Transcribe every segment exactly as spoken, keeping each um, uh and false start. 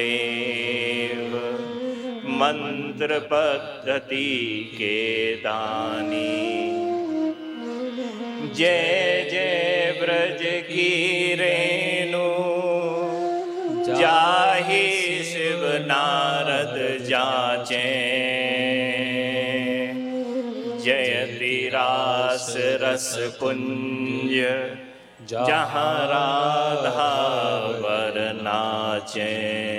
देव मंत्र पद्धति के दानी। जय जय ब्रज की रेणु जाहि शिव नारद जाचे। जयति रास रस कुंज जहाँ राधा वर नाचे।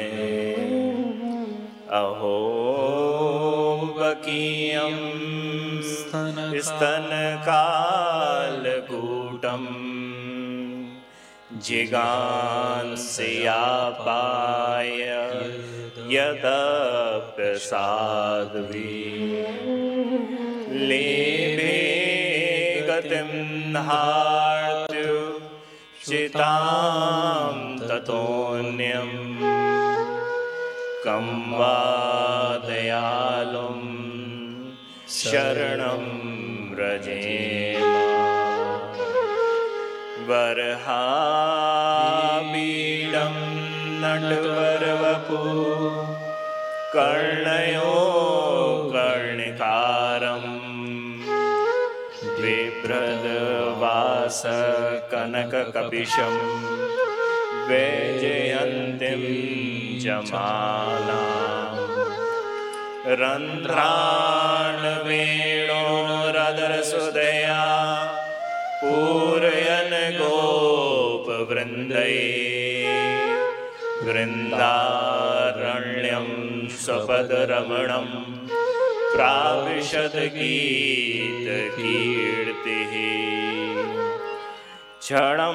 अहो बकीयम स्तन कालकूटम जिगांस्यापाय यदप्यसाध्वी। लेभे गतिं हार्तु चितां ततोऽन्यं कं वा दयालुं शरणं व्रजेम। वरहाबीडं नटवरवपु कर्णयो कर्णिकारं बिभ्रदवास कनककपिशं वैजयन्तीं जमानां। रन्ध्रान् वेणोरदरसुदया पूरयन् गोपवृन्दै। वृन्दारण्यं स्वपदरमणं प्राविशद गीतकीर्तिः। क्षणं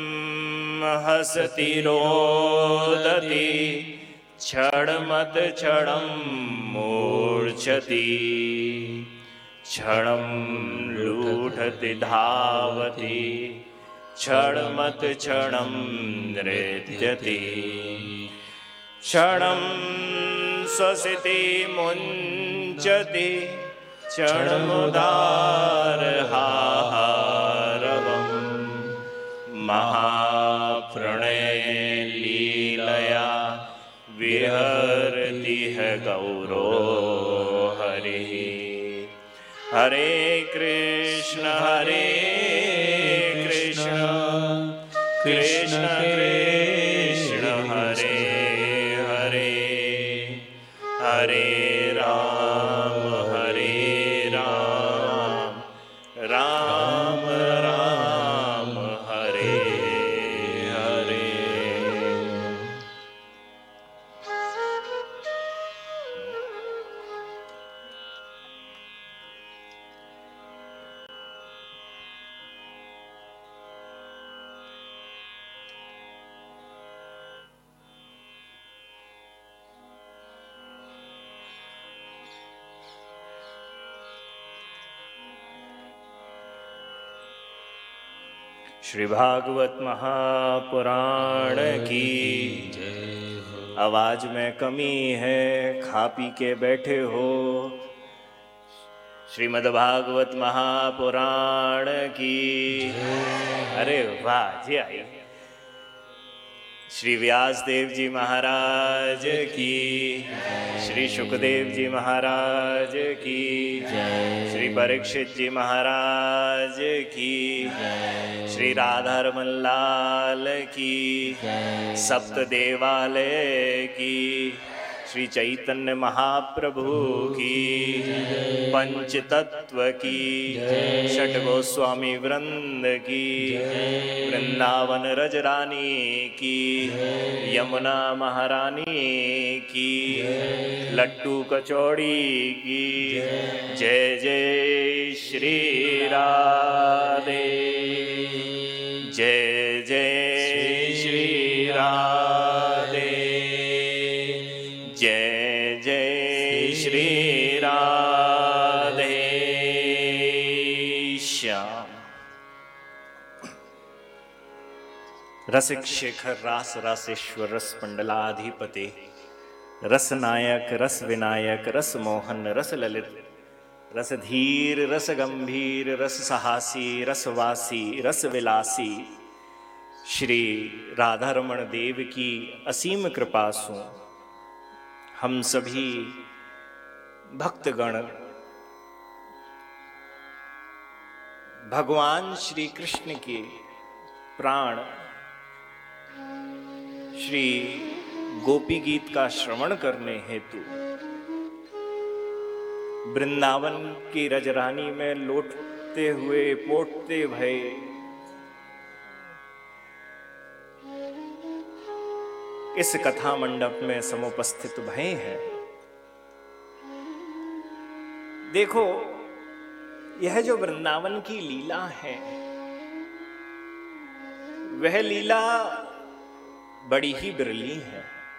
हसति रोदति क्षणमत क्षणं मूर्छति। क्षणं लूठति धावति क्षणमत क्षणं नृत्यति। क्षणं स्वसिति मुञ्चति क्षणमुदारहारवम्। महाप्रणयलीलया विहरति गौरो हरिः। हरे कृष्ण हरे कृष्ण कृष्ण कृष्ण हरे हरे। हरे राम हरे राम राम राम हरे हरे। श्री भागवत महापुराण की जय। आवाज में कमी है, खा पी के बैठे हो। श्रीमद् भागवत महापुराण की जय। अरे वाह जी आई। श्री व्यासदेव जी महाराज की जय। श्री सुखदेव जी महाराज की जय। श्री परीक्षित जी महाराज की जय। श्री राधारमण लाल की जय। सप्त देवालय की, श्री चैतन्य महाप्रभु की जय। पंच तत्व की जय। षट गोस्वामी वृंद की जय। वृंदावन रजरानी की जय। यमुना महारानी की जय। लट्टू कचौड़ी की जय। जय जय श्री राधे। जय जय श्री राधे। जय जय श्री राधे श्याम। रसिक शेखर रास रासेश्वर रस मंडलाधिपति रस नायक रस विनायक रस मोहन रस ललित रस धीर रस गंभीर रस साहसी रसवासी रस विलासी श्री राधारमण देव की असीम कृपा सु हम सभी भक्तगण भगवान श्री कृष्ण के प्राण श्री गोपी गीत का श्रवण करने हेतु वृंदावन की रजरानी में लौटते हुए पोटते भये इस कथा मंडप में समुपस्थित भये हैं। देखो, यह जो वृंदावन की लीला है वह लीला बड़ी ही बिरली है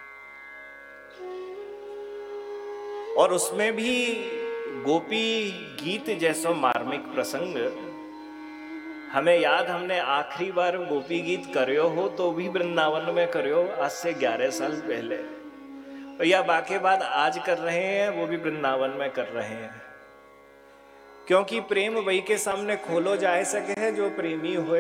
और उसमें भी गोपी गीत जैसो मार्मिक प्रसंग हमें याद, हमने आखिरी बार गोपी गीत करियो हो तो भी वृंदावन में करियो, आज से ग्यारह साल पहले, और या बाकी बात आज कर रहे हैं वो भी वृंदावन में कर रहे हैं, क्योंकि प्रेम वही के सामने खोलो जाए सके है जो प्रेमी होए।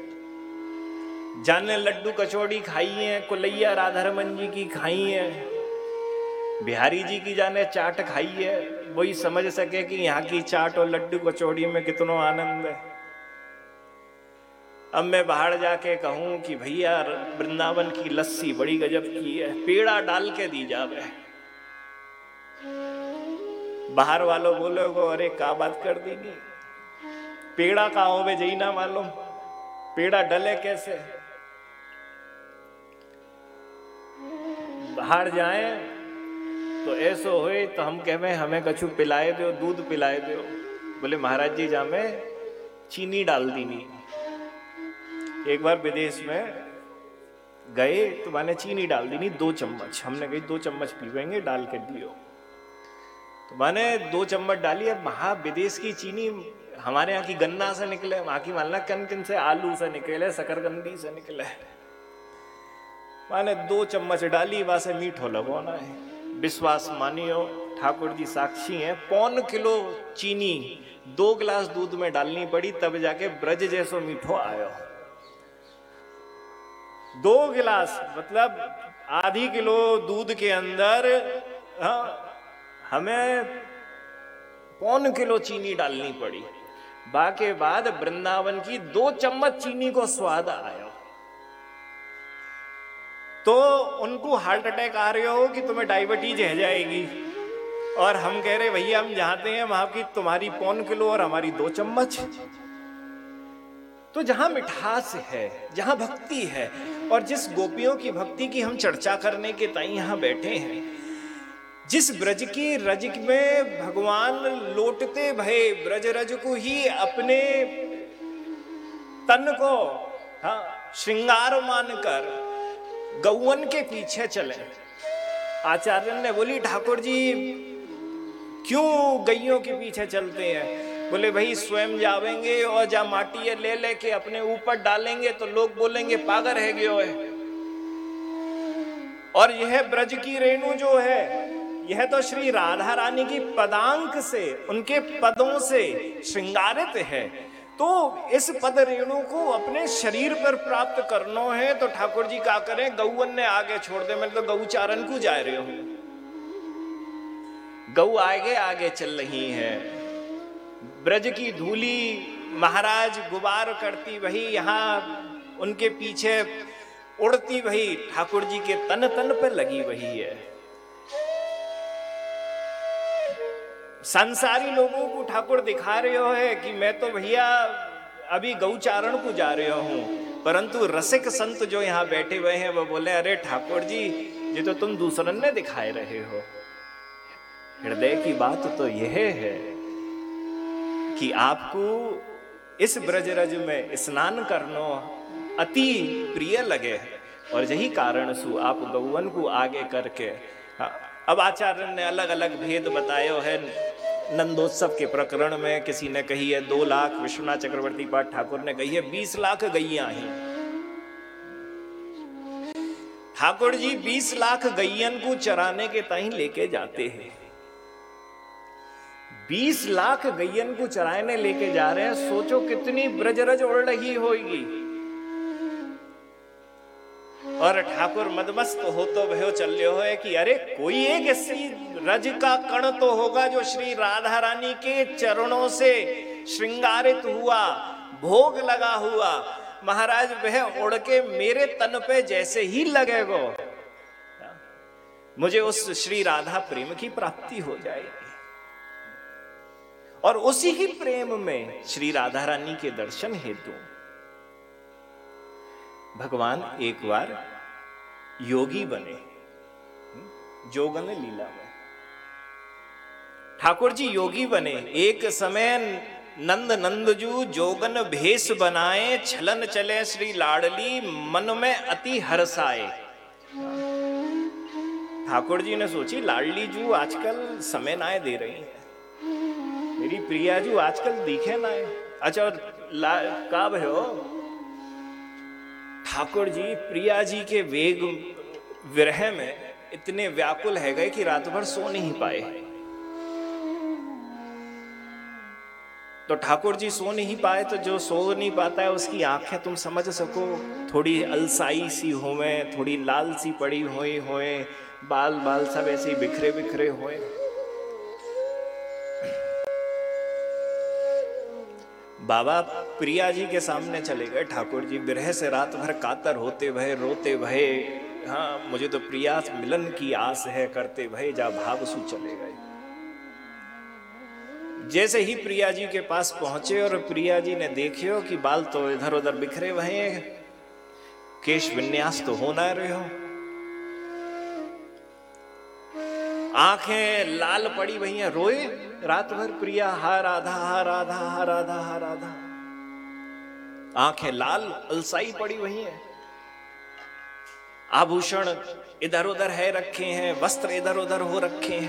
जाने लड्डू कचौड़ी खाई है, कुलैया राधारमन जी की खाई है, बिहारी जी की जाने चाट खाई है, वही समझ सके कि यहाँ की चाट और लड्डू कचौड़ी में कितना आनंद है। अब मैं बाहर जाके कहूं कि भैया वृंदावन की लस्सी बड़ी गजब की है, पेड़ा डाल के दी जावे, बाहर वालों बोले को अरे का बात कर देगी, पेड़ा का हो वे जई ना मालूम, पेड़ा डले कैसे। बाहर जाए तो ऐसो होए तो हम कहें हमें कछु पिलाए दो, दूध पिलाए दो, बोले महाराज जी जामे चीनी डाल दी नहीं। एक बार विदेश में गए तो मैंने चीनी डाल दी नहीं दो चम्मच, हमने कही दो चम्मच पीवेंगे डाल के दियो, तो मैंने दो चम्मच डाली। अब वहां विदेश की चीनी हमारे यहाँ की गन्ना से निकले, वहां की मानना किन किन से, आलू से निकले, शकरकंदी से निकले, मैंने दो चम्मच डाली, वहां से मीठो लगवाना है। विश्वास मानियो, ठाकुर जी साक्षी हैं, पौन किलो चीनी दो गिलास दूध में डालनी पड़ी तब जाके ब्रज जैसो मीठो आयो। दो गिलास मतलब आधी किलो दूध के अंदर हाँ, हमें पौन किलो चीनी डालनी पड़ी। बाके बाद वृंदावन की दो चम्मच चीनी को स्वाद आया तो उनको हार्ट अटैक आ रहे हो कि तुम्हें डायबिटीज हो जाएगी, और हम कह रहे भैया हम जानते हैं वहां की तुम्हारी पौन किलो और हमारी दो चम्मच। तो जहां मिठास है, जहां भक्ति है, और जिस गोपियों की भक्ति की हम चर्चा करने के ताई यहां बैठे हैं, जिस ब्रज की रज में भगवान लौटते भये ब्रज रज को ही अपने तन को हाँ श्रृंगार मानकर गौवन के पीछे चले। आचार्य ने बोली ठाकुर जी क्यों गैयों के पीछे चलते हैं? बोले भाई स्वयं जावेंगे और जा माटी ले लेके अपने ऊपर डालेंगे तो लोग बोलेंगे पागल है गयो है। और यह ब्रज की रेणु जो है यह तो श्री राधा रानी की पदांक से, उनके पदों से श्रृंगारित है, तो इस पद रेणु को अपने शरीर पर प्राप्त करना है तो ठाकुर जी क्या करें, गौवन ने आगे छोड़ दे, मैं तो गौचारण को जा रहे हूं, गौ आगे आगे चल रही है, ब्रज की धूली महाराज गुबार करती वही यहां उनके पीछे उड़ती वही ठाकुर जी के तन तन पर लगी वही है। संसारी लोगों को ठाकुर दिखा रहे हो है कि मैं तो भैया अभी गौचारण को जा रहे हूं, परंतु रसिक संत जो यहाँ बैठे हुए हैं वो बोले अरे ठाकुर जी ये तो तुम दूसरन ने दिखाए रहे हो। हृदय की बात तो यह है कि आपको इस ब्रज रज में स्नान करना अति प्रिय लगे और यही कारण सु आप गौवन को आगे करके। अब आचार्य ने अलग अलग भेद बताए है। नंदोत्सव के प्रकरण में किसी ने कही है दो लाख, विश्वनाथ चक्रवर्ती पाठ ठाकुर ने कही है बीस लाख गैया ही। ठाकुर जी बीस लाख गैयन को चराने के ताई लेके जाते हैं। बीस लाख गैयन को चराने लेके जा रहे हैं, सोचो कितनी ब्रजरज उड़ रही होगी। और ठाकुर मदमस्त हो तो भयो चल्यो है कि अरे कोई एक ऐसी रज का कण तो होगा जो श्री राधा रानी के चरणों से श्रृंगारित हुआ, भोग लगा हुआ। महाराज वह उड़ के मेरे तन पे जैसे ही लगेगा, मुझे उस श्री राधा प्रेम की प्राप्ति हो जाएगी। और उसी ही प्रेम में श्री राधा रानी के दर्शन हेतु भगवान एक बार योगी बने, जोगन लीला में ठाकुर जी योगी बने। एक समय नंद नंदजू जोगन भेष बनाए, छलन चले श्री लाडली मन में अति हर्षाए। ठाकुर जी ने सोची लाडली जू आजकल समय नाए दे रही है, मेरी प्रिया जू आजकल दिखे नाए। अच्छा का भयो ठाकुर जी प्रिया जी के वेग विरह में इतने व्याकुल है गए कि रात भर सो नहीं पाए। तो ठाकुर जी सो नहीं पाए, तो जो सो नहीं पाता है उसकी आंखें तुम समझ सको थोड़ी अलसाई सी होवे, थोड़ी लाल सी पड़ी हुई होए, बाल बाल सब ऐसे बिखरे बिखरे होए। बाबा प्रिया जी के सामने चले गए ठाकुर जी, विरह से रात भर कातर होते भय रोते भय, हाँ मुझे तो प्रिया मिलन की आस है करते भय जा भाव सु चले गए। जैसे ही प्रिया जी के पास पहुंचे और प्रिया जी ने देखियो कि बाल तो इधर उधर बिखरे भये, केश विन्यास तो हो ना रहे हो, आंखें लाल पड़ी भई हैं, रोए रात भर प्रिया हा राधा हा राधा हा राधा हा राधा, आंखें लाल अलसाई पड़ी भई हैं, आभूषण इधर उधर है रखे हैं, वस्त्र इधर उधर हो रखे हैं।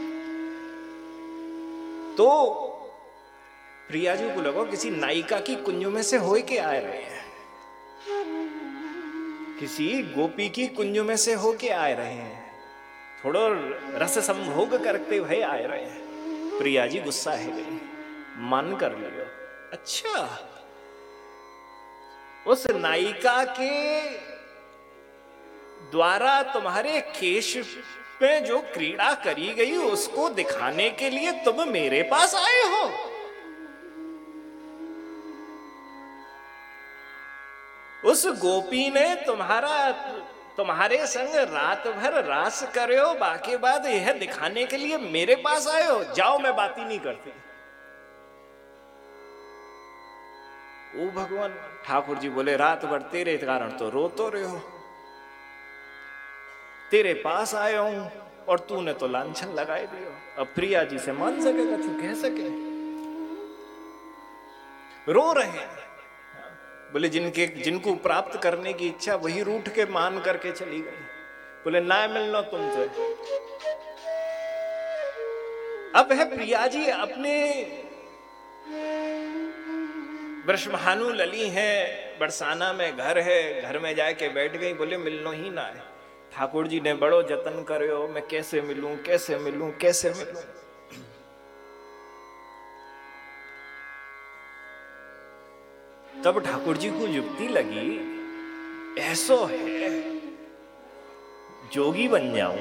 तो प्रिया जी को लगो किसी नायिका की कुंज में से होए के आए रहे हैं, किसी गोपी की कुंज में से होके आए रहे हैं, थोड़ो रस संभोग करते हुए आए रहे हैं। प्रिया जी गुस्सा है गई, मन कर लियो अच्छा उस नायिका के द्वारा तुम्हारे केश पे जो क्रीड़ा करी गई उसको दिखाने के लिए तुम मेरे पास आए हो। उस गोपी ने तुम्हारा तुम्हारे संग रात भर रास करे हो, बाकी बाद यह दिखाने के लिए मेरे पास आए हो, जाओ मैं बात ही नहीं करती। ओ भगवान ठाकुर जी बोले रात भर तेरे कारण तो रो तो रहे हो, तेरे पास आया हूं और तूने तो लांछन लगाए दियो। अब प्रिया जी से मान सकेगा तू कह सके, रो रहे हैं। बोले जिनके जिनको प्राप्त करने की इच्छा वही रूठ के मान करके चली गई। बोले ना मिलना तुमसे। अब है प्रिया जी अपने ब्रह्महानु लली है, बरसाना में घर है, घर में जाके बैठ गई। बोले मिलनो ही ना है। ठाकुर जी ने बड़ो जतन करो, मैं कैसे मिलूं कैसे मिलूं कैसे मिलूं। तब ठाकुर जी को युक्ति लगी, ऐसो है जोगी बन जाऊं,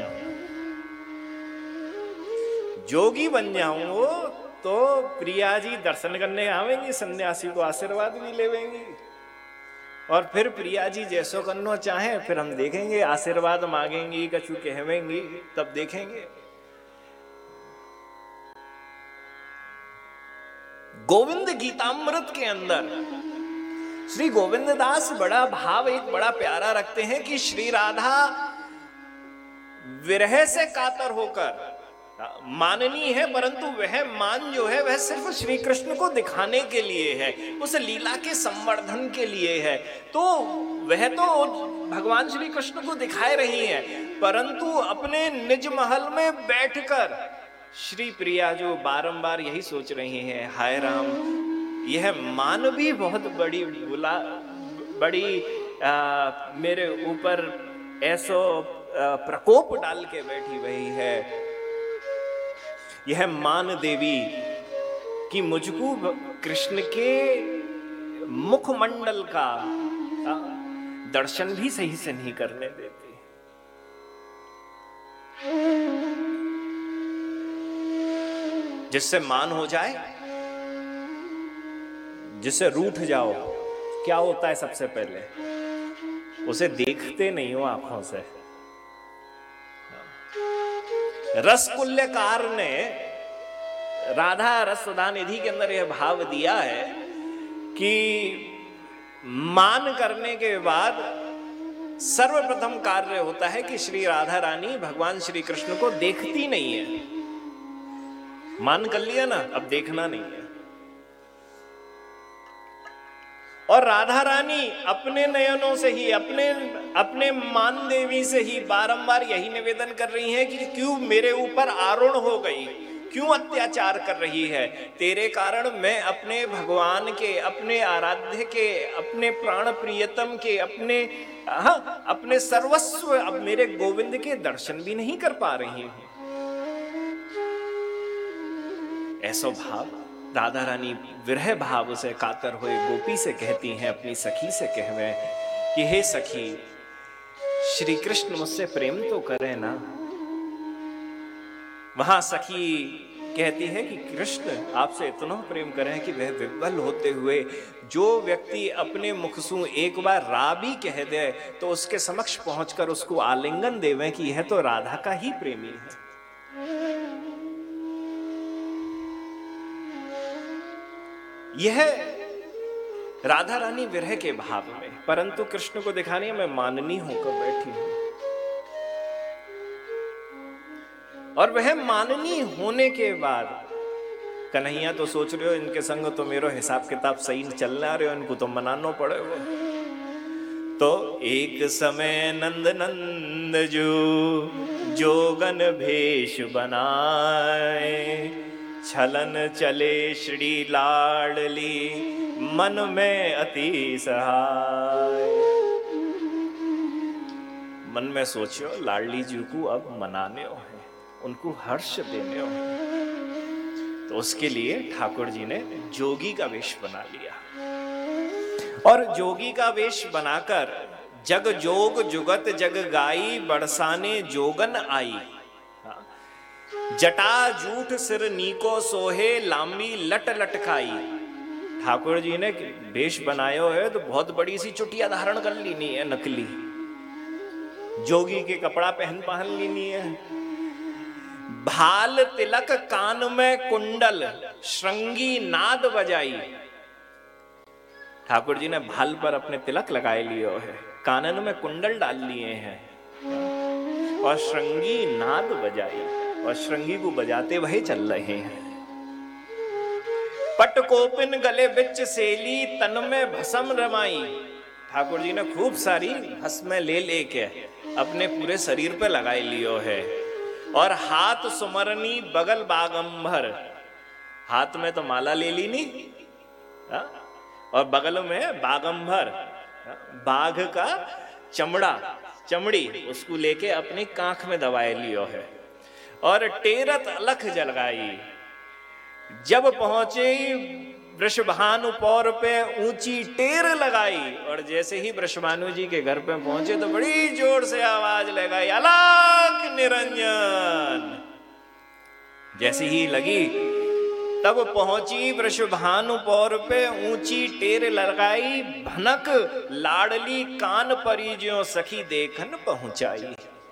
जोगी बन जाऊं तो प्रिया जी दर्शन करने आवेंगी, सन्यासी को आशीर्वाद भी लेवेंगी और फिर प्रिया जी जैसो करना चाहे फिर हम देखेंगे, आशीर्वाद मांगेंगी कछु कहवेंगी तब देखेंगे। गोविंद गीतामृत के अंदर श्री गोविंद दास बड़ा भाव एक बड़ा प्यारा रखते हैं कि श्री राधा विरह से कातर होकर माननी है, परंतु वह मान जो है वह सिर्फ श्री कृष्ण को दिखाने के लिए है, उस लीला के संवर्धन के लिए है। तो वह तो भगवान श्री कृष्ण को दिखाए रही है, परंतु अपने निज महल में बैठकर श्री प्रिया जो बारंबार यही सोच रही हैं, हाय राम यह मान भी बहुत बड़ी बुला बड़ी आ, मेरे ऊपर ऐसो प्रकोप डाल के बैठी हुई है। यह मान देवी कि मुझको कृष्ण के मुखमंडल का दर्शन भी सही से नहीं करने देती। जिससे मान हो जाए, जिससे रूठ जाओ, क्या होता है? सबसे पहले उसे देखते नहीं हो आंखों से। रसकुल्यकार ने राधा रस सुधा निधि के अंदर यह भाव दिया है कि मान करने के बाद सर्वप्रथम कार्य होता है कि श्री राधा रानी भगवान श्री कृष्ण को देखती नहीं है। मान कर लिया ना, अब देखना नहीं है। और राधा रानी अपने नयनों से ही, अपने अपने मान देवी से ही बारंबार यही निवेदन कर रही हैं कि क्यों मेरे ऊपर आरूढ़ हो गई, क्यों अत्याचार कर रही है? तेरे कारण मैं अपने भगवान के, अपने आराध्य के, अपने प्राण प्रियतम के, अपने हाँ अपने सर्वस्व, अब मेरे गोविंद के दर्शन भी नहीं कर पा रही हूं। ऐसा भाव राधा रानी विरह भाव से कातर हुए गोपी से कहती हैं, अपनी सखी से कहवे कि हे सखी, श्री कृष्ण मुझसे प्रेम तो करें ना। वहां सखी कहती है कि कृष्ण आपसे इतना प्रेम करें कि वह विह्वल होते हुए जो व्यक्ति अपने मुख से एक बार रा भी कह दे तो उसके समक्ष पहुंचकर उसको आलिंगन देवें कि यह तो राधा का ही प्रेमी है। यह राधा रानी विरह के भाव में, परंतु कृष्ण को दिखाने में माननी होकर बैठी हूं। और वह माननी होने के बाद कन्हैया तो सोच रहे हो इनके संग तो मेरा हिसाब किताब सही चल रहा रहे हो, इनको तो मनाना पड़े वो। तो एक समय नंद नंद जो जोगन भेष बनाए, छलन चले श्री लाडली मन में अति सहाय। मन में सोचो लाडली जी को अब मनाने हो है, उनको हर्ष देने हो, तो उसके लिए ठाकुर जी ने जोगी का वेश बना लिया। और जोगी का वेश बनाकर जग जोग जुगत जग गाई, बरसाने जोगन आई। जटा जूठ सिर नीको सोहे, लांबी लट लटकाई। ठाकुर जी ने वेश बनायो है तो बहुत बड़ी सी चुटिया धारण कर लेनी है, नकली जोगी के कपड़ा पहन पहन लेनी है। भाल तिलक कान में कुंडल, श्रृंगी नाद बजाई। ठाकुर जी ने भाल पर अपने तिलक लगाए लियो है, कानन में कुंडल डाल लिए हैं और श्रृंगी नाद बजाई, और श्रृंगी को बजाते वही चल रहे हैं। पट कोपिन गले बिच सेली, तन में भस्म रमाई। ठाकुर जी ने खूब सारी भस्म ले लेके अपने पूरे शरीर पे लगाए लियो है। और हाथ सुमरनी बगल बागंबर, हाथ में तो माला ले ली नहीं हा? और बगल में बागंबर, बाघ का चमड़ा चमड़ी उसको लेके अपनी कांख में दबाए लियो है। और टेरत अलख जलगाई। जब पहुंचे वृषभानु पौर पे ऊंची टेर लगाई, और जैसे ही वृषभानु जी के घर पे पहुंचे तो बड़ी जोर से आवाज लगाई, अलख निरंजन। जैसे ही लगी तब पहुंची वृषभानु पौर पे ऊंची टेर लगाई, भनक लाडली कान परी ज्यों सखी देखन पहुंचाई।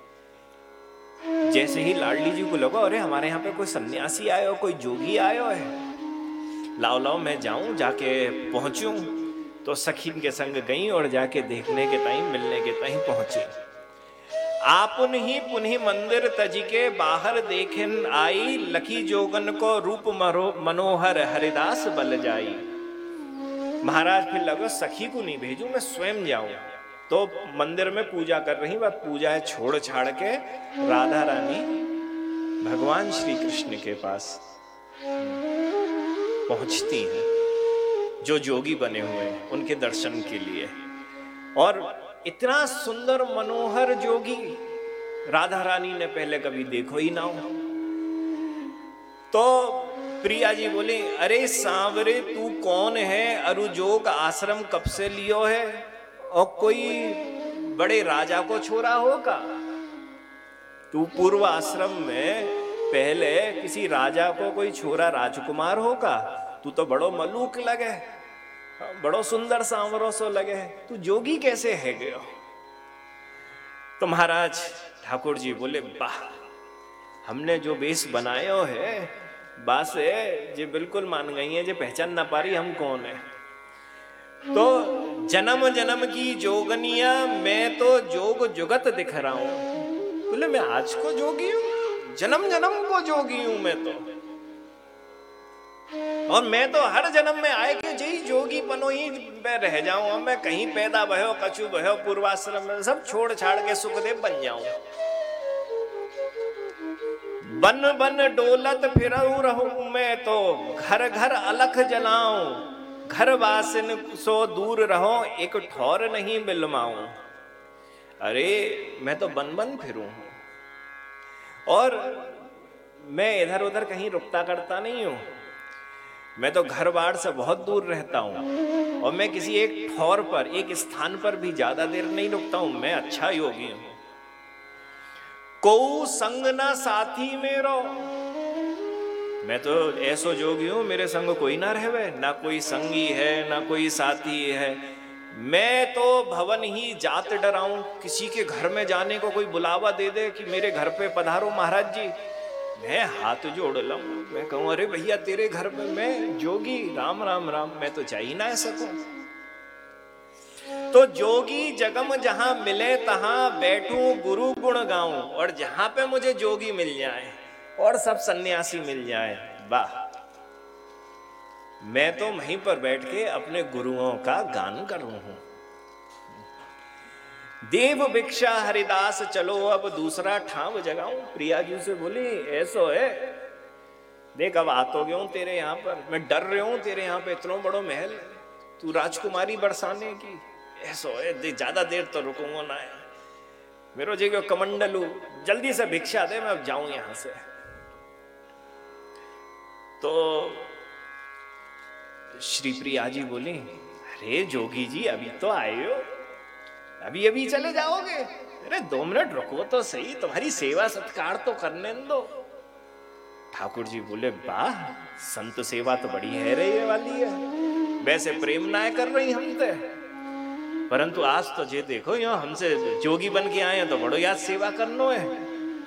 जैसे ही लाडली जी को लगा अरे हमारे यहाँ पे कोई सन्यासी आयो, कोई जोगी आयो है, लाओ लाओ मैं जाऊं, जाके पहुंचूं। तो सखी के संग गई और जाके देखने के टाइम, मिलने के टाइम पहुंची। आपुन ही पुनः मंदिर तज के बाहर देखन आई, लखी जोगन को रूप मनोहर हरिदास बल जाई। महाराज फिर लगा सखी को नहीं भेजूं, मैं स्वयं जाऊं। तो मंदिर में पूजा कर रही, वह पूजा छोड़ छाड़ के राधा रानी भगवान श्री कृष्ण के पास पहुंचती हैं, जो जोगी बने हुए हैं उनके दर्शन के लिए। और इतना सुंदर मनोहर जोगी राधा रानी ने पहले कभी देखो ही ना हो। तो प्रिया जी बोली अरे सांवरे तू कौन है, अरु जोग आश्रम कब से लियो है और कोई बड़े राजा को छोरा होगा। तू पूर्व आश्रम में पहले किसी राजा को कोई छोरा राजकुमार होगा। तू तो बड़ो मलूक लगे, बड़ो सुंदर सांवरो सो लगे, तू जोगी कैसे है गयो? तो महाराज ठाकुर जी बोले, वाह, हमने जो वेश बनायो है बास है जे बिल्कुल मान गई है, जे पहचान ना पा रही हम कौन है। तो जन्म जन्म की जोगनिया मैं तो जोग जुगत दिख रहा हूं। बोले मैं आज को जोगी हूं, जन्म जन्म को जोगी हूं मैं तो, और मैं तो हर जन्म में आए कि जी जोगी बनो ही मैं रह जाऊं। अब मैं कहीं पैदा भयो कछु भयो पूर्वाश्रम में सब छोड़ छाड़ के सुखदेव बन जाऊं। बन बन डोलत फिरऊ रहूं मैं तो, घर घर अलख जलाऊं। घर वासिन सो दूर रहो, एक ठौर नहीं बिलमाऊं। अरे मैं तो बन बन फिरूं और मैं इधर उधर कहीं रुकता करता नहीं हूं। मैं तो घर बार से बहुत दूर रहता हूं और मैं किसी एक ठौर पर, एक स्थान पर भी ज्यादा देर नहीं रुकता हूं। मैं अच्छा योगी हूं। को संग ना साथी मेरो, मैं तो ऐसो जोगी हूं मेरे संग कोई ना रहवे, ना कोई संगी है ना कोई साथी है। मैं तो भवन ही जात डराऊं। किसी के घर में जाने को कोई बुलावा दे दे कि मेरे घर पे पधारो महाराज जी, मैं हाथ जोड़ लाऊं। मैं कहूं अरे भैया तेरे घर में मैं जोगी, राम राम राम, मैं तो जा ही ना सकूं। तो जोगी जगम जहां मिले तहां बैठूं गुरु गुण गाऊं। और जहां पे मुझे जोगी मिल जाए और सब सन्यासी मिल जाए, वाह, मैं तो वहीं पर बैठ के अपने गुरुओं का गान कर रहा हूं। देव भिक्षा हरिदास चलो अब दूसरा ठाव जगाऊं। प्रिया जी से बोली ऐसो है, देख अब आ तो गया हूं तेरे यहां पर, मैं डर रहा हूं तेरे यहां पे इतना बड़ो महल, तू राजकुमारी बरसाने की। ऐसो है, दे ज्यादा देर तो रुकूंगा ना है, मेरो जी को कमंडलू, जल्दी से भिक्षा दे, मैं अब जाऊं यहां से। तो श्री प्रिया जी बोली अरे जोगी जी अभी तो आए हो, अभी अभी चले जाओगे? अरे दो मिनट रुको तो सही, तुम्हारी सेवा सत्कार तो करने दो। ठाकुर जी बोले वाह, संत सेवा तो बड़ी है रे ये वाली है, वैसे प्रेम ना कर रही हम ते, परंतु आज तो जे देखो यो हमसे जोगी बन के आए हैं तो बड़ो याद सेवा करनो है।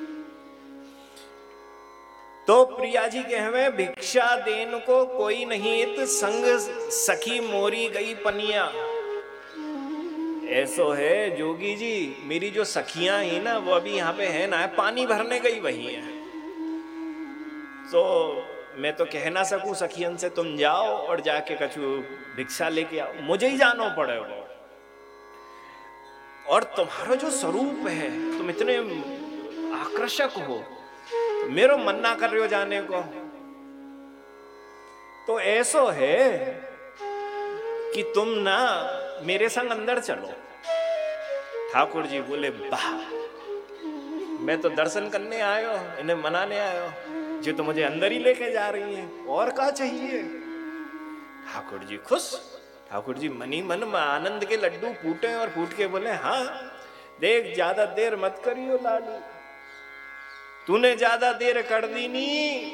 तो प्रिया जी कहवे भिक्षा देन को कोई नहीं, इत संग सखी मोरी गई पनिया। ऐसो है जोगी जी, मेरी जो सखियां ही ना वो अभी यहाँ पे है ना, पानी भरने गई वही है। तो मैं तो कह ना सकूं सखियन से तुम जाओ और जाके कछु भिक्षा लेके आओ, मुझे ही जानो पड़ेगा। और तुम्हारा जो स्वरूप है, तुम इतने आकर्षक हो, मेरा मन ना कर रहे हो जाने को। तो ऐसो है कि तुम ना मेरे संग अंदर चलो। ठाकुर जी बोले वाह, मैं तो दर्शन करने आयो, इन्हें मनाने आयो, जो तो मुझे अंदर ही लेके जा रही है, और क्या चाहिए? ठाकुर जी खुश। ठाकुर जी मनी मन में आनंद के लड्डू फूटे और फूट के बोले हाँ देख ज्यादा देर मत करियो लालू, तूने ज्यादा देर कर दी नी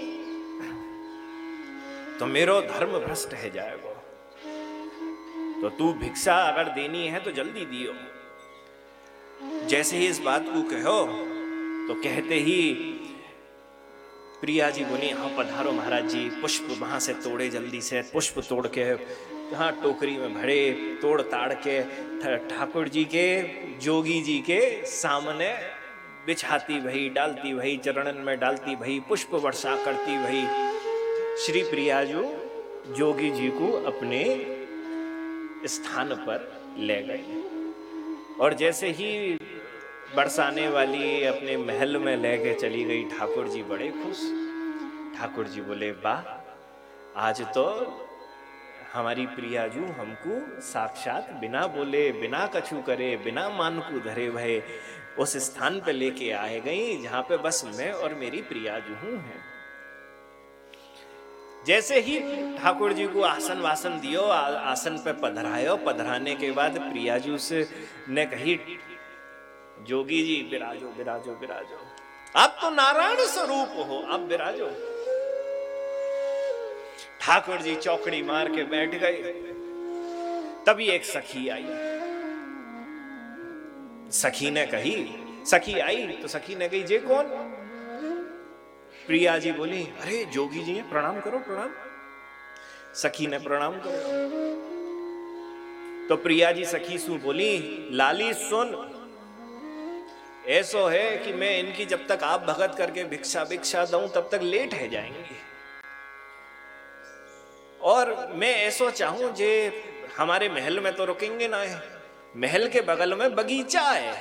तो मेरो धर्म भ्रष्ट है जाएगा। तो तू भिक्षा अगर देनी है तो जल्दी दियो। जैसे ही इस बात को कहो तो कहते ही प्रिया जी बोली हाँ पधारो महाराज जी, पुष्प वहां से तोड़े, जल्दी से पुष्प तोड़ के हाँ टोकरी में भरे, तोड़ ताड़ के ठाकुर जी के जोगी जी के सामने बिछाती भई, डालती भई, चरणन में डालती भई, पुष्प वर्षा करती भई। श्री प्रिया जो जोगी जी को अपने स्थान पर ले गए और जैसे ही बरसाने वाली अपने महल में ले के चली गई, ठाकुर जी बड़े खुश। ठाकुर जी बोले वाह, आज तो हमारी प्रियाजू हमको साक्षात बिना बोले, बिना कछु करे, बिना मान को धरे भय उस स्थान पे लेके आए गई जहां पे बस मैं और मेरी प्रियाजू हैं। जैसे ही ठाकुर जी को आसन वासन दियो, आसन पे पधरायो, पधराने के बाद प्रियाजू से ने कही, जोगी जी विराजो विराजो विराजो, आप तो नारायण स्वरूप हो, आप विराजो। ठाकुर जी चौकड़ी मार के बैठ गए। तभी एक सखी आई। सखी ने कही, सखी आई तो सखी ने कही, जे कौन? प्रिया जी बोली, अरे जोगी जी हैं, प्रणाम करो प्रणाम। सखी ने प्रणाम करो तो प्रिया जी सखी सु बोली, लाली सुन, ऐसो है कि मैं इनकी जब तक आप भगत करके भिक्षा भिक्षा दूं तब तक लेट है जाएंगे, और मैं ऐसो चाहूं जे हमारे महल में तो रुकेंगे ना है, महल के बगल में बगीचा है,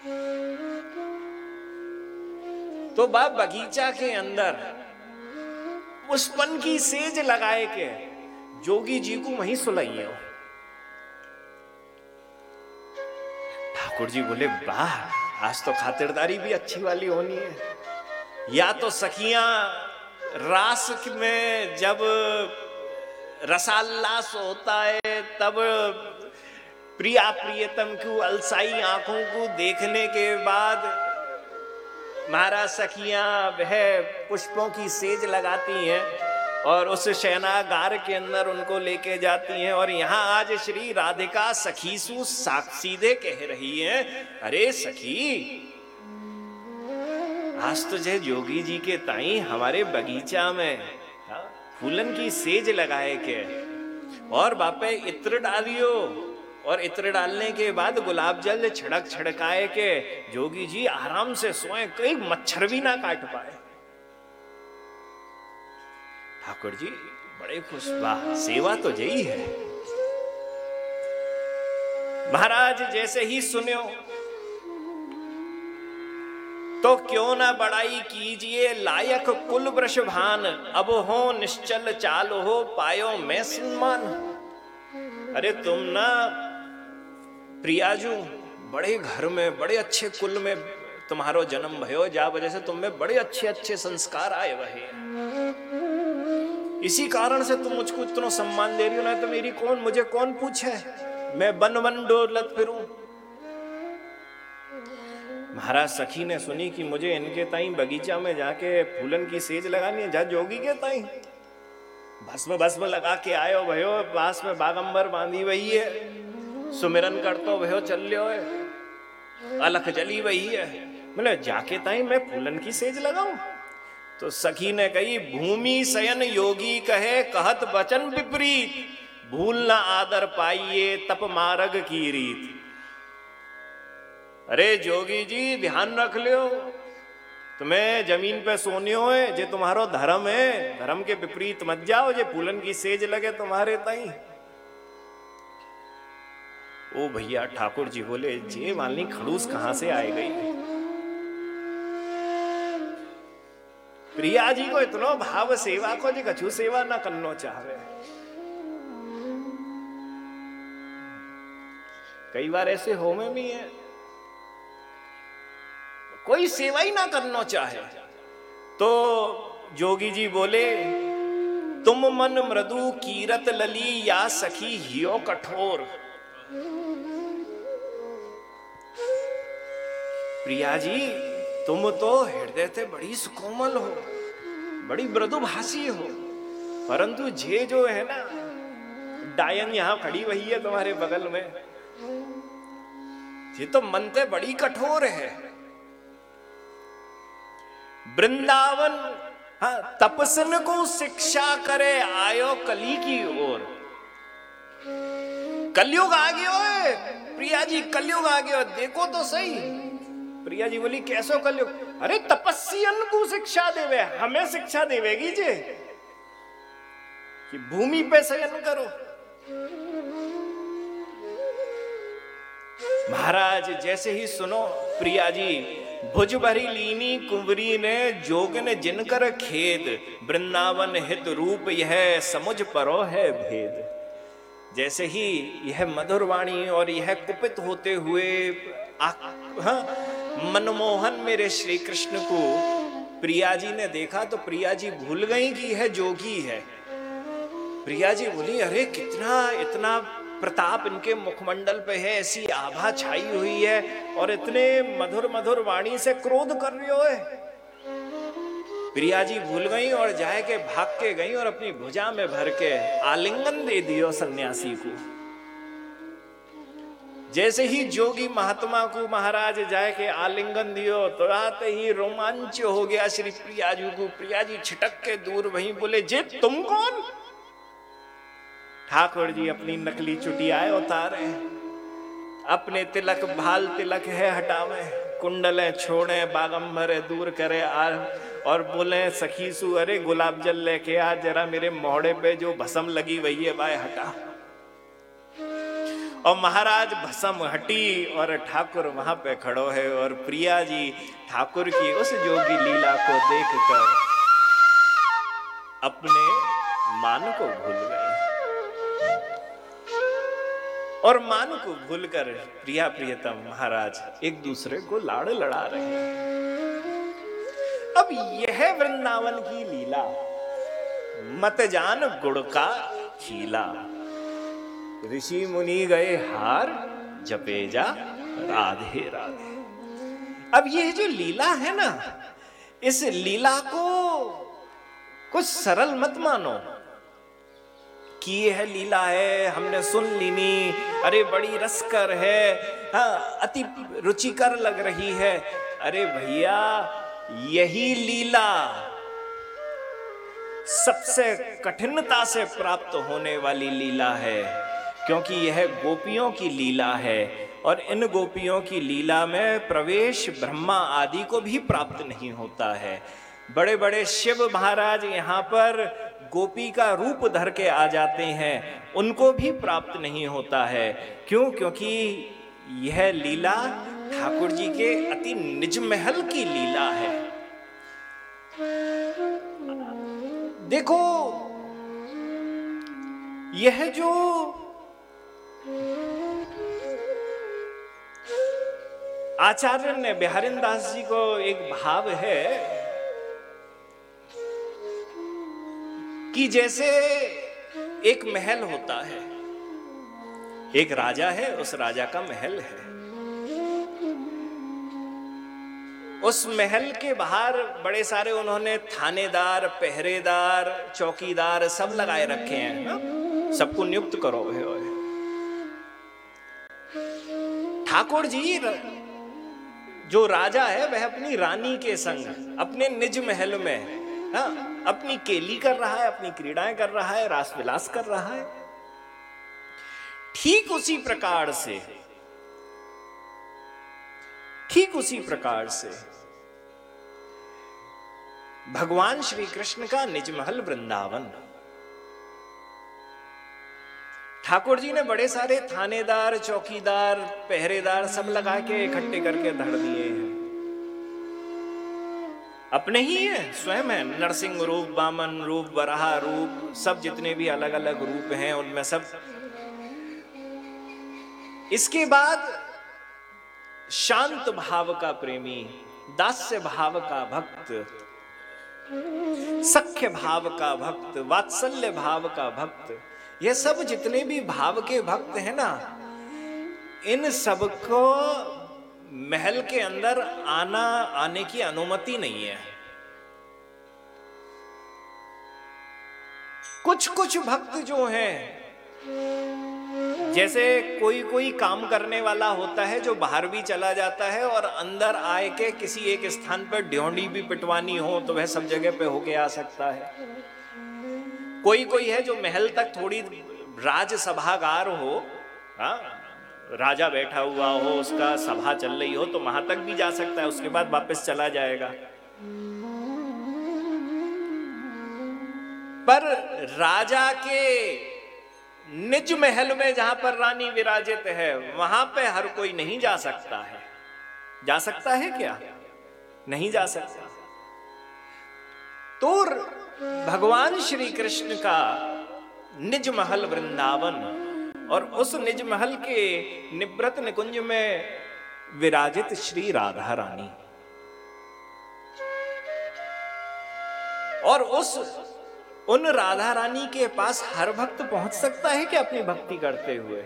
तो बाप बगीचा के अंदर पुष्पन की सेज लगाए के जोगी जी को वहीं सुलाइए। ठाकुर जी बोले, वाह, आज तो खातिरदारी भी अच्छी वाली होनी है। या तो सखियां रास में जब रसाल्लास होता है तब प्रिया प्रियतम को अलसाई आंखों को देखने के बाद महाराज सखियां वह पुष्पों की सेज लगाती हैं और उस शयनागार के अंदर उनको लेके जाती हैं। और यहाँ आज श्री राधिका सखीसु सीधे कह रही हैं, अरे सखी, आज तुझे जोगी जी के ताई हमारे बगीचा में फूलन की सेज लगाए के, और बापे इत्र डालियो, और इत्र डालने के बाद गुलाब जल छिड़क छिड़काए के जोगी जी आराम से सोए, कोई मच्छर भी ना काट पाए। ठाकुर जी बड़े खुश, वाह, सेवा तो यही है। महाराज जैसे ही सुन्यो तो क्यों ना बड़ाई कीजिए, लायक कुल वृषभान, अब हो निश्चल चाल हो, पायो मैं सम्मान। अरे तुम ना प्रियाजू बड़े घर में, बड़े अच्छे कुल में तुम्हारो जन्म भयो, जा वजह से तुम में बड़े अच्छे अच्छे संस्कार आए वहे, इसी कारण से तुम मुझको इतना सम्मान दे रही हो। ना तो मेरी कौन, मुझे कौन पूछे, मैं बन बन डोलत फिरूं। महाराज सखी ने सुनी कि मुझे इनके ताई बगीचा में जाके फूलन की सेज लगानी है, जा जोगी के ताई भस्म भस्म लगा के आयो भयो, पास में बागंबर बांधी वही है, सुमिरन करतो भयो चल्यो है, अलख जली वही है, बोले जाके ताई मैं फूलन की सेज लगाऊं। तो सखी ने कही, भूमि शयन योगी कहे, कहत वचन विपरीत, भूल ना आदर पाइए तप मार्ग की रीत। अरे जोगी जी ध्यान रख लियो, तुम्हें जमीन पे सोनियो है, जे तुम्हारो धर्म है, धर्म के विपरीत मत जाओ, जे फूलन की सेज लगे तुम्हारे ताई। ओ भैया ठाकुर जी बोले, जे मालनी खड़ूस कहां से आए गई। प्रिया जी को इतना भाव सेवा को, जे कछु सेवा ना करनो चाहे। कई बार ऐसे हो में भी है, कोई सेवा ही ना करना चाहे, तो जोगी जी बोले, तुम मन मृदु कीरत लली, या सखी हियो कठोर। प्रिया जी तुम तो हृदय से बड़ी सुकोमल हो, बड़ी मृदुभाषी हो, परंतु जे जो है ना डायन यहां खड़ी वही है तुम्हारे बगल में, ये तो मन से बड़ी कठोर है। वृंदावन हाँ, तपसन को शिक्षा करे, आयो कली की ओर। कलयुग आ गयो है प्रिया जी, कलयुग आ गयो, देखो तो सही। प्रिया जी बोली, कैसो कलयुग? अरे तपस्वियन को शिक्षा देवे, हमें शिक्षा देवेगी जे कि भूमि पे शयन करो। महाराज जैसे ही सुनो, प्रिया जी भुज भरी लीनी कुंवरी ने, जोगन जिनकर खेद, वृंदावन हित रूप यह समुझ परो है भेद। जैसे ही यह मधुर वाणी और यह कुपित होते हुए हाँ, मनमोहन मेरे श्री कृष्ण को प्रिया जी ने देखा, तो प्रिया जी भूल गई कि यह जोगी है। प्रिया जी बोली, अरे कितना इतना प्रताप इनके मुखमंडल पे है, ऐसी आभा छाई हुई है और इतने मधुर मधुर वाणी से क्रोध कर रही हो है। प्रिया जी भूल गई और जाए के भाग के गई और अपनी भुजा में भर के आलिंगन दे दियो सन्यासी को। जैसे ही जोगी महात्मा को महाराज जाए के आलिंगन दियो तो आते ही रोमांच हो गया श्री प्रिया जी को। प्रिया जी छिटक के दूर वहीं बोले, जे तुम कौन? ठाकुर जी अपनी नकली चुटियाएं उतारे, अपने तिलक भाल तिलक है हटावे, कुंडलें छोड़े, बागंबर दूर करे आ, और बोले सखी सु, अरे गुलाब जल लेके आ, जरा मेरे मोहड़े पे जो भस्म लगी वही है वाय हटा। और महाराज भस्म हटी और ठाकुर वहां पे खड़ो है और प्रिया जी ठाकुर की उस जोगी लीला को देखकर अपने मान को भूल गए और मान को भूलकर प्रिया प्रियतम महाराज एक दूसरे को लाड़ लड़ा रहे हैं। अब यह वृंदावन की लीला, मत जान गुड़ का खीला, ऋषि मुनि गए हार जपे जा राधे राधे। अब ये जो लीला है ना, इस लीला को कुछ सरल मत मानो कि यह लीला है, हमने सुन लीनी, अरे बड़ी रसकर है, हाँ अति रुचिकर लग रही है। अरे भैया, यही लीला सबसे कठिनता से प्राप्त होने वाली लीला है, क्योंकि यह गोपियों की लीला है और इन गोपियों की लीला में प्रवेश ब्रह्मा आदि को भी प्राप्त नहीं होता है। बड़े बड़े शिव महाराज यहाँ पर गोपी का रूप धर के आ जाते हैं, उनको भी प्राप्त नहीं होता है। क्यों? क्योंकि यह लीला ठाकुर जी के अति निज महल की लीला है। देखो, यह जो आचार्य ने बिहारिन दास जी को एक भाव है कि जैसे एक महल होता है, एक राजा है, उस राजा का महल है, उस महल के बाहर बड़े सारे उन्होंने थानेदार, पहरेदार, चौकीदार सब लगाए रखे हैं ना? सबको नियुक्त करो है। ठाकुर जी जो राजा है वह अपनी रानी के संग अपने निज महल में हाँ, अपनी केली कर रहा है, अपनी क्रीड़ाएं कर रहा है, रास विलास कर रहा है। ठीक उसी प्रकार से ठीक उसी प्रकार से भगवान श्री कृष्ण का निज महल वृंदावन, ठाकुर जी ने बड़े सारे थानेदार, चौकीदार, पहरेदार सब लगा के इकट्ठे करके धर दिए हैं। अपने ही है, स्वयं है, नरसिंह रूप, वामन रूप, वराह रूप, सब जितने भी अलग अलग रूप हैं उनमें सब। इसके बाद शांत भाव का प्रेमी, दास्य भाव का भक्त, सख्य भाव का भक्त, वात्सल्य भाव का भक्त, ये सब जितने भी भाव के भक्त हैं ना, इन सबको महल के अंदर आना आने की अनुमति नहीं है। कुछ कुछ भक्त जो हैं, जैसे कोई कोई काम करने वाला होता है जो बाहर भी चला जाता है और अंदर आए के किसी एक स्थान पर ड्योंडी भी पिटवानी हो तो वह सब जगह पे होके आ सकता है। कोई कोई है जो महल तक थोड़ी राज सभागार हो, हाँ, राजा बैठा हुआ हो, उसका सभा चल रही हो तो वहां तक भी जा सकता है, उसके बाद वापस चला जाएगा। पर राजा के निज महल में जहां पर रानी विराजित है वहां पे हर कोई नहीं जा सकता है। जा सकता है क्या? नहीं जा सकता। तो भगवान श्री कृष्ण का निज महल वृंदावन और उस निज महल के निवृत्त निकुंज में विराजित श्री राधा रानी, और उस उन राधा रानी के पास हर भक्त पहुंच सकता है कि अपनी भक्ति करते हुए?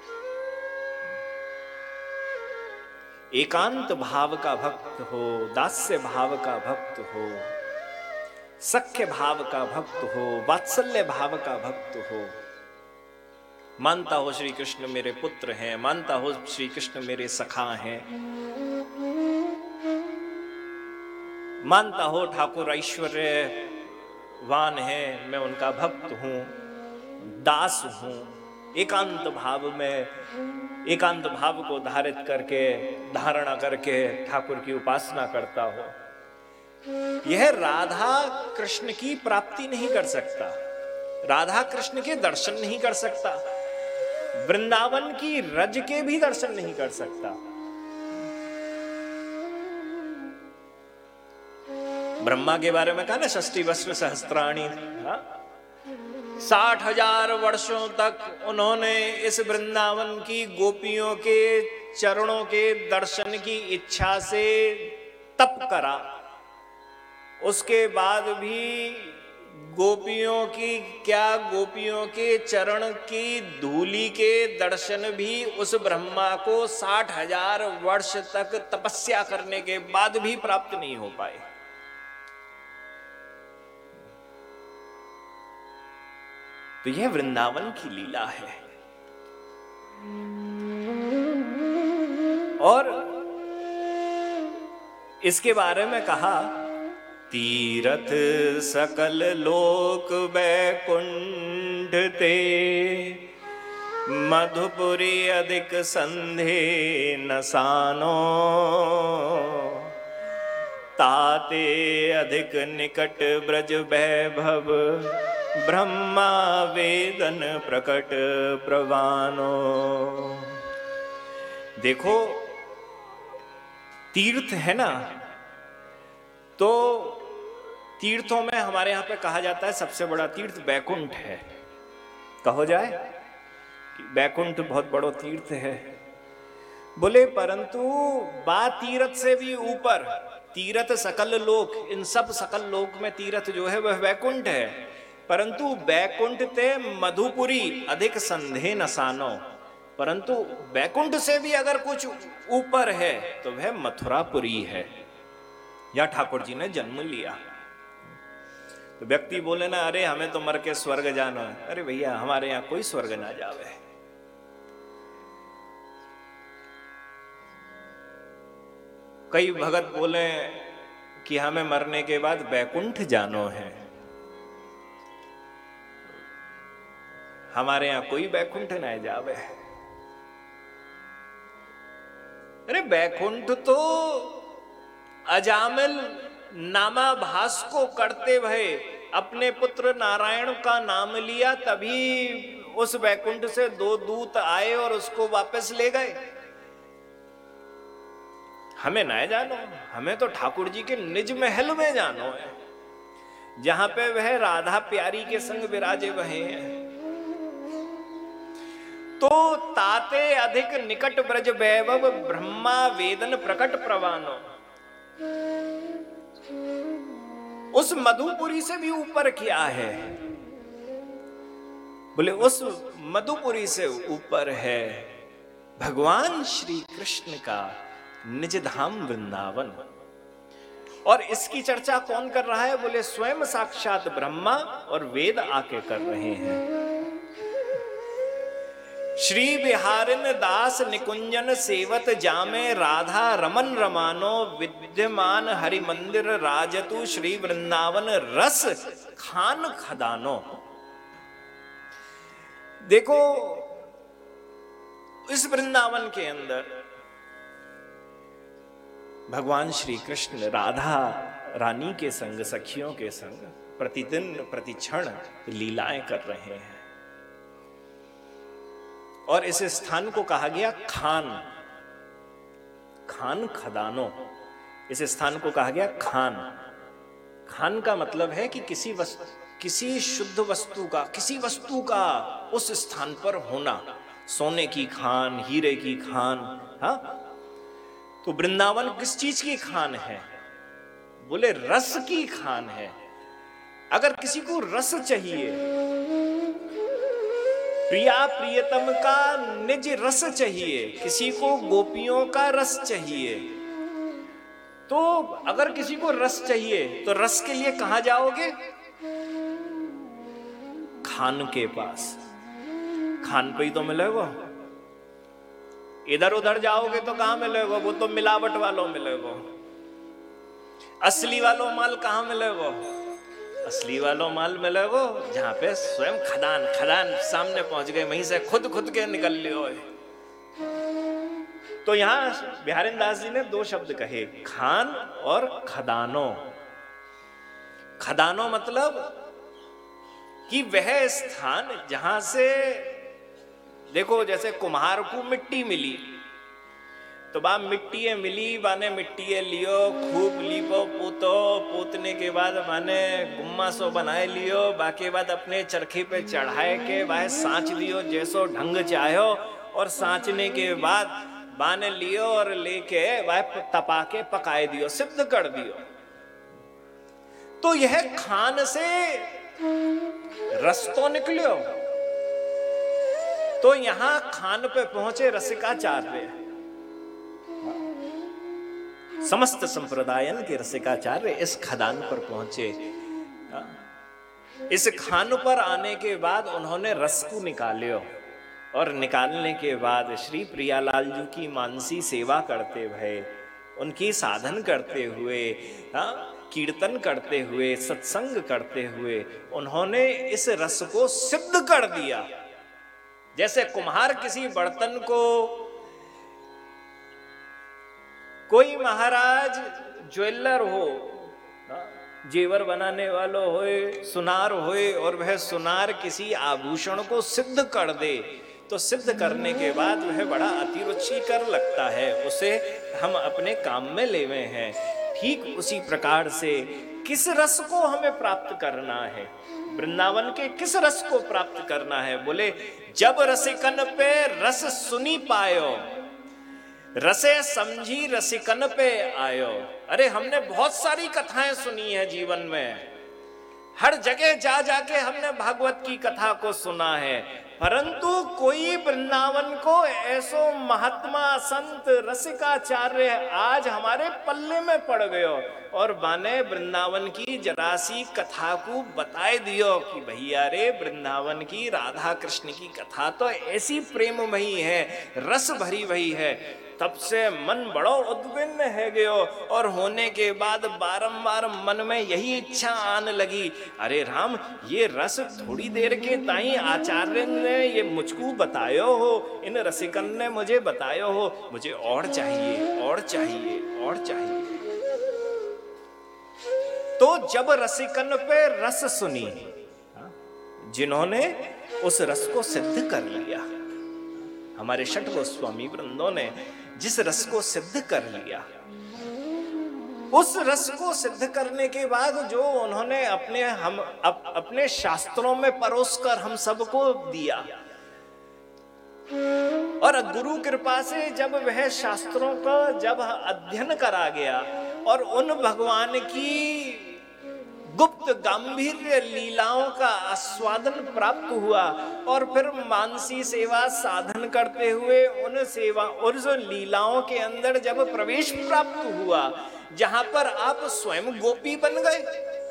एकांत भाव का भक्त हो, दास्य भाव का भक्त हो, सख्य भाव का भक्त हो, वात्सल्य भाव का भक्त हो, मानता हो श्री कृष्ण मेरे पुत्र हैं, मानता हो श्री कृष्ण मेरे सखा हैं, मानता हो ठाकुर ऐश्वर्यवान है, मैं उनका भक्त हूं, दास हूं, एकांत भाव में, एकांत भाव को धारित करके, धारणा करके ठाकुर की उपासना करता हो, यह राधा कृष्ण की प्राप्ति नहीं कर सकता, राधा कृष्ण के दर्शन नहीं कर सकता, वृंदावन की रज के भी दर्शन नहीं कर सकता। ब्रह्मा के बारे में कहा ना, षष्ठी वस्त्र सहस्त्राणी, साठ हजार वर्षों तक उन्होंने इस वृंदावन की गोपियों के चरणों के दर्शन की इच्छा से तप करा, उसके बाद भी गोपियों की क्या, गोपियों के चरण की धूलि के दर्शन भी उस ब्रह्मा को साठ हजार वर्ष तक तपस्या करने के बाद भी प्राप्त नहीं हो पाए। तो यह वृंदावन की लीला है। और इसके बारे में कहा, तीरथ सकल लोक बैकुंठ ते, मधुपुरी अधिक संधे नसानो, ताते अधिक निकट ब्रज वैभव, ब्रह्मा वेदन प्रकट प्रवानो। देखो तीर्थ है ना, तो तीर्थों में हमारे यहां पे कहा जाता है सबसे बड़ा तीर्थ बैकुंठ है। कहो जाए कि बैकुंठ बहुत बड़ा तीर्थ है। बोले परंतु बा तीर्थ से भी ऊपर, तीर्थ सकल लोक, इन सब सकल लोक में तीर्थ जो है वह बैकुंठ है। परंतु बैकुंठ ते मधुपुरी अधिक संधे नसानो, परंतु बैकुंठ से भी अगर कुछ ऊपर है तो वह मथुरापुरी है, या ठाकुर जी ने जन्म लिया। तो व्यक्ति बोले ना, अरे हमें तो मर के स्वर्ग जाना है। अरे भैया हमारे यहां कोई स्वर्ग ना जावे। कई भगत बोले कि हमें मरने के बाद बैकुंठ जानो है। हमारे यहां कोई बैकुंठ न जावे। अरे बैकुंठ तो अजामिल नामाभास को करते हुए अपने पुत्र नारायण का नाम लिया, तभी उस बैकुंठ से दो दूत आए और उसको वापस ले गए। हमें ना जानो, हमें तो ठाकुर जी के निज महल में जानो है, जहां पे वह राधा प्यारी के संग विराजे वहे हैं। तो ताते अधिक निकट ब्रज वैभव, ब्रह्मा वेदन प्रकट प्रवानो। उस मधुपुरी से भी ऊपर क्या है? बोले उस मधुपुरी से ऊपर है भगवान श्री कृष्ण का निज धाम वृंदावन। और इसकी चर्चा कौन कर रहा है? बोले स्वयं साक्षात ब्रह्मा और वेद आके कर रहे हैं। श्री बिहारिन दास निकुंजन सेवत जामे, राधा रमन रमानो, विद्यमान हरि मंदिर राजतु, श्री वृंदावन रस खान खदानो। देखो इस वृंदावन के अंदर भगवान श्री कृष्ण राधा रानी के संग, सखियों के संग प्रतिदिन प्रतिक्षण लीलाएं कर रहे हैं। और इस स्थान को कहा गया खान, खान खदानो। इस स्थान को कहा गया खान। खान का मतलब है कि किसी वस्तु, किसी शुद्ध वस्तु का, किसी वस्तु का उस स्थान पर होना। सोने की खान, हीरे की खान। हाँ, तो वृंदावन किस चीज की खान है? बोले रस की खान है। अगर किसी को रस चाहिए, प्रिया प्रियतम का निज रस चाहिए, किसी को गोपियों का रस चाहिए, तो अगर किसी को रस चाहिए तो रस के लिए कहां जाओगे? खान के पास। खान पे ही तो मिलेगा। इधर उधर जाओगे तो कहां मिलेगा? वो तो मिलावट वालों मिलेगा। असली वालों माल कहां मिलेगा? असली वालों माल मिलेगा जहां पे स्वयं खदान खदान सामने पहुंच गए, वहीं से खुद खुद के निकल लियो। तो यहां बिहारी दास जी ने दो शब्द कहे, खान और खदानों। खदानों मतलब कि वह स्थान जहां से, देखो जैसे कुम्हार को मिट्टी मिली तो बा मिट्टी मिली, बाने मिट्टी लियो, खूब लीपो पोतो, पोतने के बाद माने गुम्मा सो बनाए लियो, बाकी बाद अपने चरखी पे चढ़ाए के वह सांच दियो जैसो ढंग चाहो, और सांचने के बाद बाने लियो और लेके वह तपा के पकाए दियो, सिद्ध कर दियो। तो यह खान से रस तो निकलियो। तो यहां खान पे पहुंचे रसिकाचार्य, समस्त संप्रदायन के रसिकाचार्य इस खदान पर पहुंचे। इस खान पर आने के बाद उन्होंने रस को निकालियो, और निकालने के बाद श्री प्रियालाल जी की मानसी सेवा करते हुए, उनकी साधन करते हुए, कीर्तन करते हुए, सत्संग करते हुए उन्होंने इस रस को सिद्ध कर दिया। जैसे कुम्हार किसी बर्तन को, कोई महाराज ज्वेलर हो, जेवर बनाने वालों होए, सुनार होए, और वह सुनार किसी आभूषण को सिद्ध कर दे, तो सिद्ध करने के बाद वह बड़ा अतिरुचिकर लगता है, उसे हम अपने काम में लेवे हैं। ठीक उसी प्रकार से किस रस को हमें प्राप्त करना है, वृंदावन के किस रस को प्राप्त करना है? बोले जब रसिकन पे रस सुनी पायो, रसे समझी रसिकन पे आयो। अरे हमने बहुत सारी कथाएं सुनी है जीवन में, हर जगह जा जाके हमने भागवत की कथा को सुना है, परंतु कोई वृंदावन को ऐसो महात्मा संत रसिकाचार्य आज हमारे पल्ले में पड़ गयो और बाने वृंदावन की जरासी कथा को बताए दियो कि भैया रे वृंदावन की राधा कृष्ण की कथा तो ऐसी प्रेममयी है, रस भरी भई है। तब से मन बड़ो उद्विग्न है गयो, और होने के बाद बारंबार मन में यही इच्छा आने लगी, अरे राम ये रस थोड़ी देर के ताई आचार्य ने ये मुझको बतायो हो, इन रसिकन ने मुझे बतायो हो, मुझे और चाहिए और चाहिए और चाहिए। तो जब रसिकन पे रस सुनी, जिन्होंने उस रस को सिद्ध कर लिया, हमारे षट गोस्वामी वृंदों ने जिस रस को सिद्ध कर लिया, उस रस को सिद्ध करने के बाद जो उन्होंने अपने हम अप, अपने शास्त्रों में परोसकर हम सबको दिया, और गुरु कृपा से जब वह शास्त्रों का जब अध्ययन करा गया और उन भगवान की गुप्त गंभीर लीलाओं का आस्वादन प्राप्त हुआ, और फिर मानसी सेवा साधन करते हुए उन सेवा और जो लीलाओं के अंदर जब प्रवेश प्राप्त हुआ, जहां पर आप स्वयं गोपी बन गए।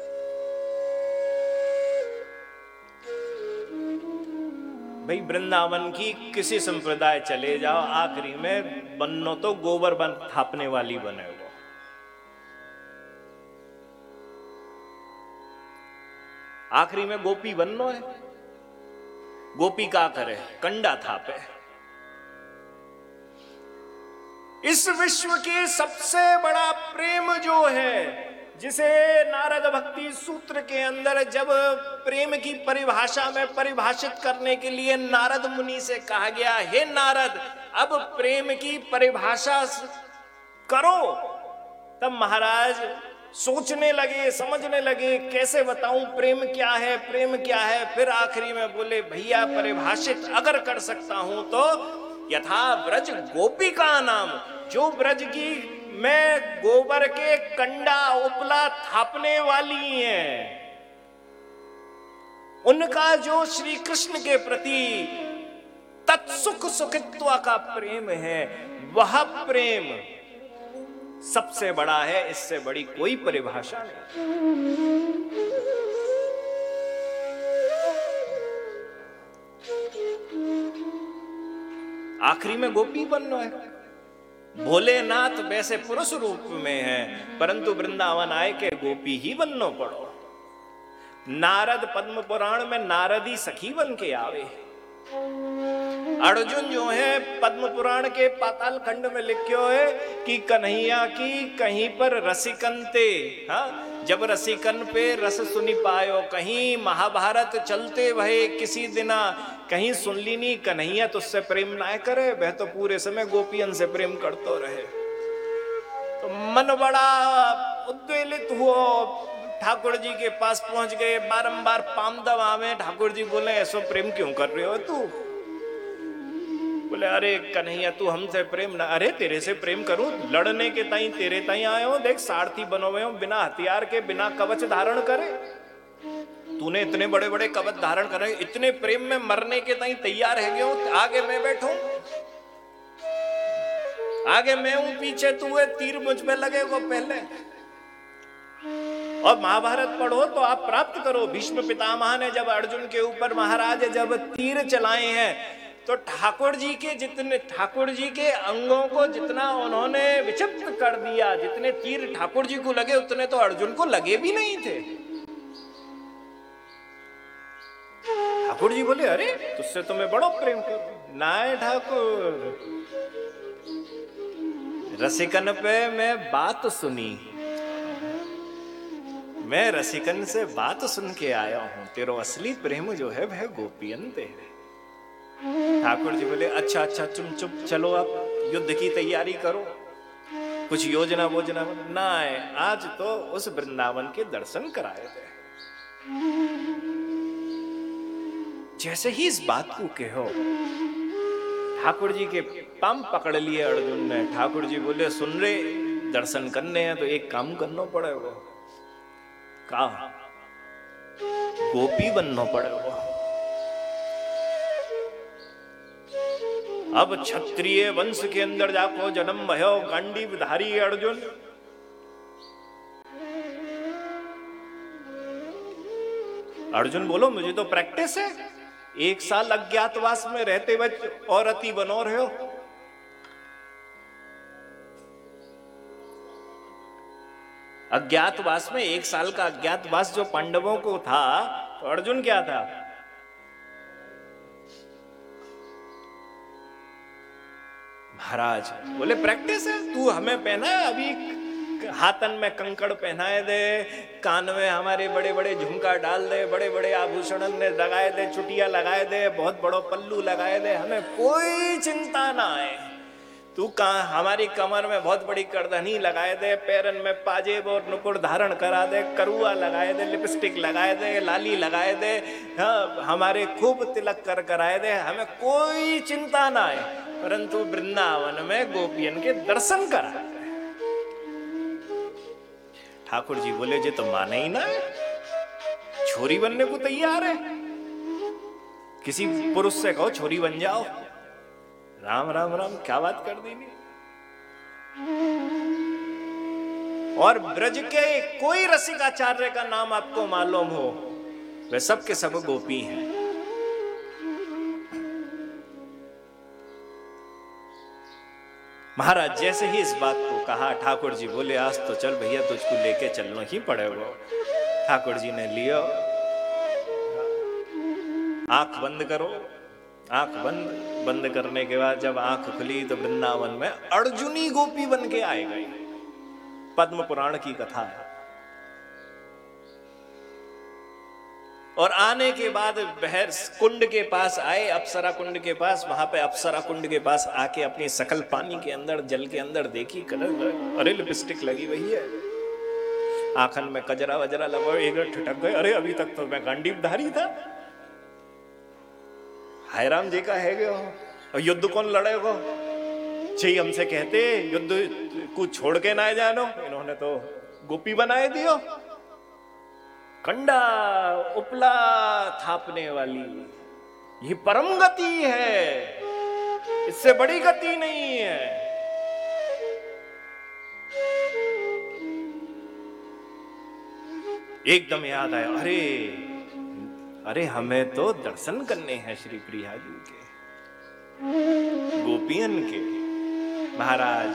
भाई वृंदावन की किसी संप्रदाय चले जाओ, आखिरी में बनो तो गोबर बन थापने वाली बने हो। आखिरी में गोपी बननो है, गोपी का करे, कंडा थापे। इस विश्व की सबसे बड़ा प्रेम जो है, जिसे नारद भक्ति सूत्र के अंदर जब प्रेम की परिभाषा में परिभाषित करने के लिए नारद मुनि से कहा गया, हे नारद अब प्रेम की परिभाषा करो, तब महाराज सोचने लगे, समझने लगे कैसे बताऊं प्रेम क्या है, प्रेम क्या है। फिर आखिरी में बोले भैया परिभाषित अगर कर सकता हूं तो यथा ब्रज गोपी का नाम, जो ब्रज की में गोबर के कंडा उपला थापने वाली हैं, उनका जो श्री कृष्ण के प्रति तत्सुख सुखित्व का प्रेम है, वह प्रेम सबसे बड़ा है, इससे बड़ी कोई परिभाषा नहीं। आखिरी में गोपी बनना है। भोलेनाथ वैसे पुरुष रूप में है, परंतु वृंदावन आए के गोपी ही बननो पड़ो। नारद पद्म पुराण में नारदी सखी बन के आवे। अर्जुन जो है पद्म पुराण के पाताल खंड में लिखो है कि कन्हैया की कहीं पर रसिकनते, हाँ, जब रसिकन पे रस सुनी पायो, कहीं महाभारत चलते भये किसी दिना, कहीं सुन ली नहीं कन्हैया तुझसे प्रेम ना करे, वह तो पूरे समय गोपियन से प्रेम करतो रहे। तो मन बड़ा उद्वेलित हुआ, ठाकुर जी के पास पहुंच गए, बारंबार पामदव आवे। ठाकुर जी बोले ऐसो प्रेम क्यों कर रहे हो तू? बोले अरे कन्हैया तू हमसे प्रेम ना, अरे तेरे से प्रेम करूं, लड़ने के ताई तेरे ताई आए हो, देख सारथी बनो हुए हो, बिना हथियार के बिना कवच धारण करे, तूने इतने बड़े बड़े कवच धारण करे, इतने प्रेम में मरने के ताई तैयार है गए, आगे मैं बैठूं, आगे मैं हूं, पीछे तू है, तीर मुझ पे लगेगा पहले। और महाभारत पढ़ो तो आप प्राप्त करो, भीष्म पितामह ने जब अर्जुन के ऊपर महाराज जब तीर चलाए हैं, तो ठाकुर जी के जितने ठाकुर जी के अंगों को जितना उन्होंने विक्षिप्त कर दिया, जितने तीर ठाकुर जी को लगे उतने तो अर्जुन को लगे भी नहीं थे। ठाकुर जी बोले अरे तुझसे तो मैं बड़ो प्रेम करूं। नाय ठाकुर, रसिकन पे मैं बात सुनी, मैं रसिकन से बात सुन के आया हूं, तेरो असली प्रेम जो है वह गोपियन पे है। ठाकुर जी बोले अच्छा अच्छा तुम चुप चलो, अब युद्ध की तैयारी करो, कुछ योजना वोजना ना है, आज तो उस वृंदावन के दर्शन कराए थे। जैसे ही इस बात को कहो, ठाकुर जी के पाम पकड़ लिए अर्जुन ने। ठाकुर जी बोले सुन रे, दर्शन करने हैं तो एक काम करना पड़ेगा। का गोपी बनना पड़ेगा। अब क्षत्रिय वंश के अंदर जाको जन्म भयो, गांडीवधारी अर्जुन। अर्जुन बोलो मुझे तो प्रैक्टिस है, एक साल अज्ञातवास में रहते हुए औरती बनो रहे हो। अज्ञातवास में एक साल का अज्ञातवास जो पांडवों को था, तो अर्जुन क्या था? महाराज बोले प्रैक्टिस है, तू हमें पहना है, अभी हाथन में कंकड़ पहनाए दे, कान में हमारे बड़े बड़े झुमका डाल दे, बड़े बड़े आभूषण ने लगाए दे, चुटिया लगाए दे, बहुत बड़ो पल्लू लगाए दे, हमें कोई चिंता ना है। तू कहाँ हमारी कमर में बहुत बड़ी करधनी लगाए दे, पैरन में पाजेब और नुपुर धारण करा दे, करुआ लगाए दे, लिपस्टिक लगाए दे, लाली लगाए दे, हाँ, हमारे खूब तिलक कर कराए दे, हमें कोई चिंता ना है, परंतु वृंदावन में गोपियन के दर्शन करा। ठाकुर जी बोले जे तो माने ही ना है, छोरी बनने को तैयार है, किसी पुरुष से कहो छोरी बन जाओ। राम राम राम, क्या बात कर दी। और ब्रज के कोई रसिकाचार्य का नाम आपको मालूम हो, वे सब के सब गोपी हैं। महाराज जैसे ही इस बात को कहा, ठाकुर जी बोले आज तो चल भैया, तुझको लेके चलना ही पड़ेगा। ठाकुर जी ने लियो, आंख बंद करो। आंख बंद बंद करने के बाद जब आंख खुली तो वृंदावन में अर्जुनी गोपी बन के आए गई। पद्म पुराण की कथा है। और आने के बाद बहर कुंड के पास आए, अप्सरा कुंड के पास, वहां पे अप्सरा कुंड के पास आके अपनी सकल पानी के अंदर, जल के अंदर देखी, कलर, अरे लिपस्टिक लगी हुई है, आंखन में कजरा वजरा लगा, एक ठटक गए, अरे अभी तक तो मैं गांडीवधारी था, हाय राम जी का है गयो, और युद्ध कौन लड़ेगा? जी हमसे कहते युद्ध को छोड़ के ना जानो, इन्होंने तो गोपी बनाए दियो। कंडा उपला थापने वाली, ये परम गति है, इससे बड़ी गति नहीं है। एकदम याद आया, अरे अरे हमें तो दर्शन करने हैं श्री प्रिया जी के, गोपियन के, महाराज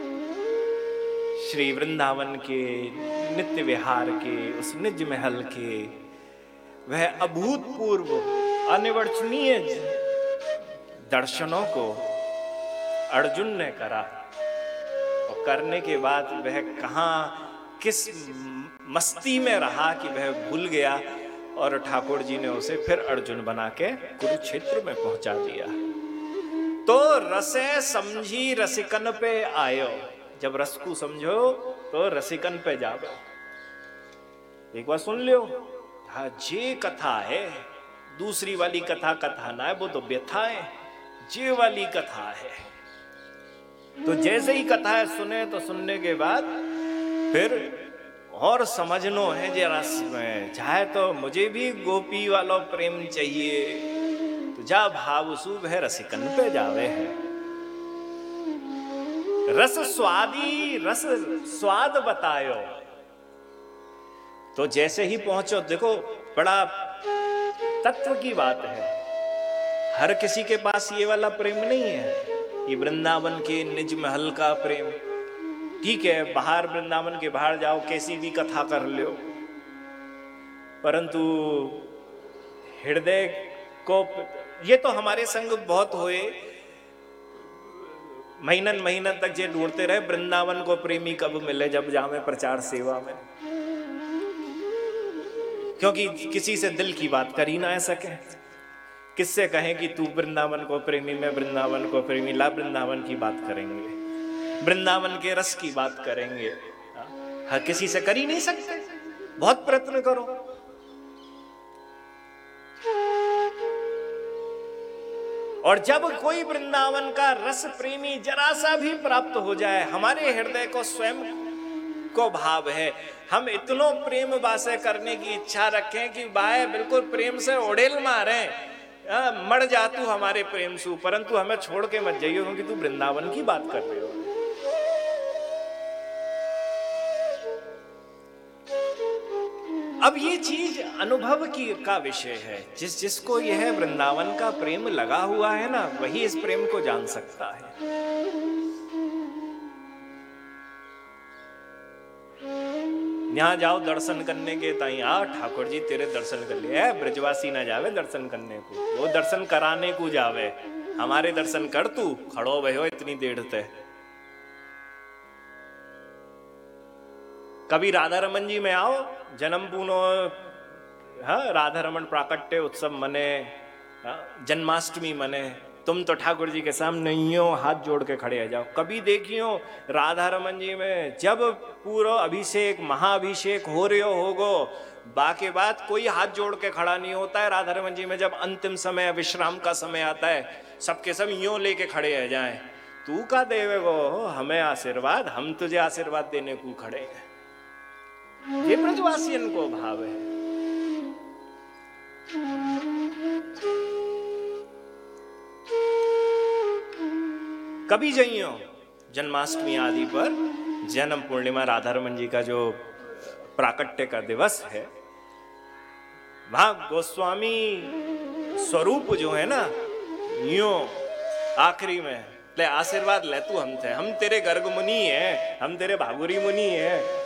श्री वृंदावन के नित्य विहार के, उस निज महल के, वह अभूतपूर्व अनिवर्चनीय दर्शनों को अर्जुन ने करा, और करने के बाद वह कहां किस मस्ती में रहा कि वह भूल गया, और ठाकुर जी ने उसे फिर अर्जुन बना के कुरुक्षेत्र में पहुंचा दिया। तो रसे समझी रसिकन पे आयो, जब रस को समझो तो रसिकन पे जाओ। एक बार सुन लियो, हाँ जे कथा है, दूसरी वाली कथा कथा ना है, वो तो व्यथा है, जे वाली कथा है। तो जैसे ही कथा है सुने, तो सुनने के बाद फिर और समझनो है जे रस में चाहे, तो मुझे भी गोपी वाला प्रेम चाहिए, तो जा भाव सुब है रसिकन पे जावे है। रस स्वादी रस स्वाद बतायो, तो जैसे ही पहुंचो, देखो बड़ा तत्व की बात है, हर किसी के पास ये वाला प्रेम नहीं है, ये वृंदावन के निज महल का प्रेम। ठीक है, बाहर वृंदावन के बाहर जाओ, कैसी भी कथा कर लो, परंतु हृदय को, ये तो हमारे संग बहुत हुए, महीनन महीनन तक जे ढूंढते रहे वृंदावन को प्रेमी कब मिले, जब जावे प्रचार सेवा में, क्योंकि किसी से दिल की बात कर ही ना सके। किससे कहें कि तू वृंदावन को प्रेमी, मैं वृंदावन को प्रेमी, ला वृंदावन की बात करेंगे, वृंदावन के रस की बात करेंगे, हर किसी से कर ही नहीं सकते, बहुत प्रयत्न करो। और जब कोई वृंदावन का रस प्रेमी जरा सा भी प्राप्त हो जाए, हमारे हृदय को स्वयं को भाव है, हम इतनो प्रेम वासे करने की इच्छा रखें कि बाय बिल्कुल प्रेम से ओढ़ेल मारे, मर जा तू हमारे प्रेम सु, परंतु हमें छोड़ के मत जाइयो, क्योंकि तू वृंदावन की बात कर रहे हो। अब ये चीज अनुभव की का विषय है, जिस जिसको यह वृंदावन का प्रेम लगा हुआ है ना, वही इस प्रेम को जान सकता है। यहां जाओ दर्शन करने के ताई, आ ठाकुर जी तेरे दर्शन कर लिए, ब्रजवासी ना जावे दर्शन करने को, वो दर्शन कराने को जावे, हमारे दर्शन कर, तू खड़ो भयो इतनी देर से। कभी राधा रमन जी में आओ, जन्म पूनो, हाँ राधा रमन प्राकट्य उत्सव मने, जन्माष्टमी मने, तुम तो ठाकुर जी के सामने यूं हाथ जोड़ के खड़े आ जाओ। कभी देखियो राधा रमन जी में जब पूरा अभिषेक महाअभिषेक हो रहे होगो, बाकी बात कोई हाथ जोड़ के खड़ा नहीं होता है। राधा रमन जी में जब अंतिम समय विश्राम का समय आता है, सबके सब यूं लेके खड़े आ जाए, तू का देवे वो हमें आशीर्वाद, हम तुझे आशीर्वाद देने को खड़े हैं। ये ब्रजवासियन को भाव है। कभी जाइयो जन्माष्टमी आदि पर, जन्म पूर्णिमा राधा रमन जी का जो प्राकट्य का दिवस है, वहां गोस्वामी स्वरूप जो है ना, यूं आखिरी में ले आशीर्वाद ले तू हम थे, हम तेरे गर्ग मुनि है, हम तेरे भागुरी मुनि है।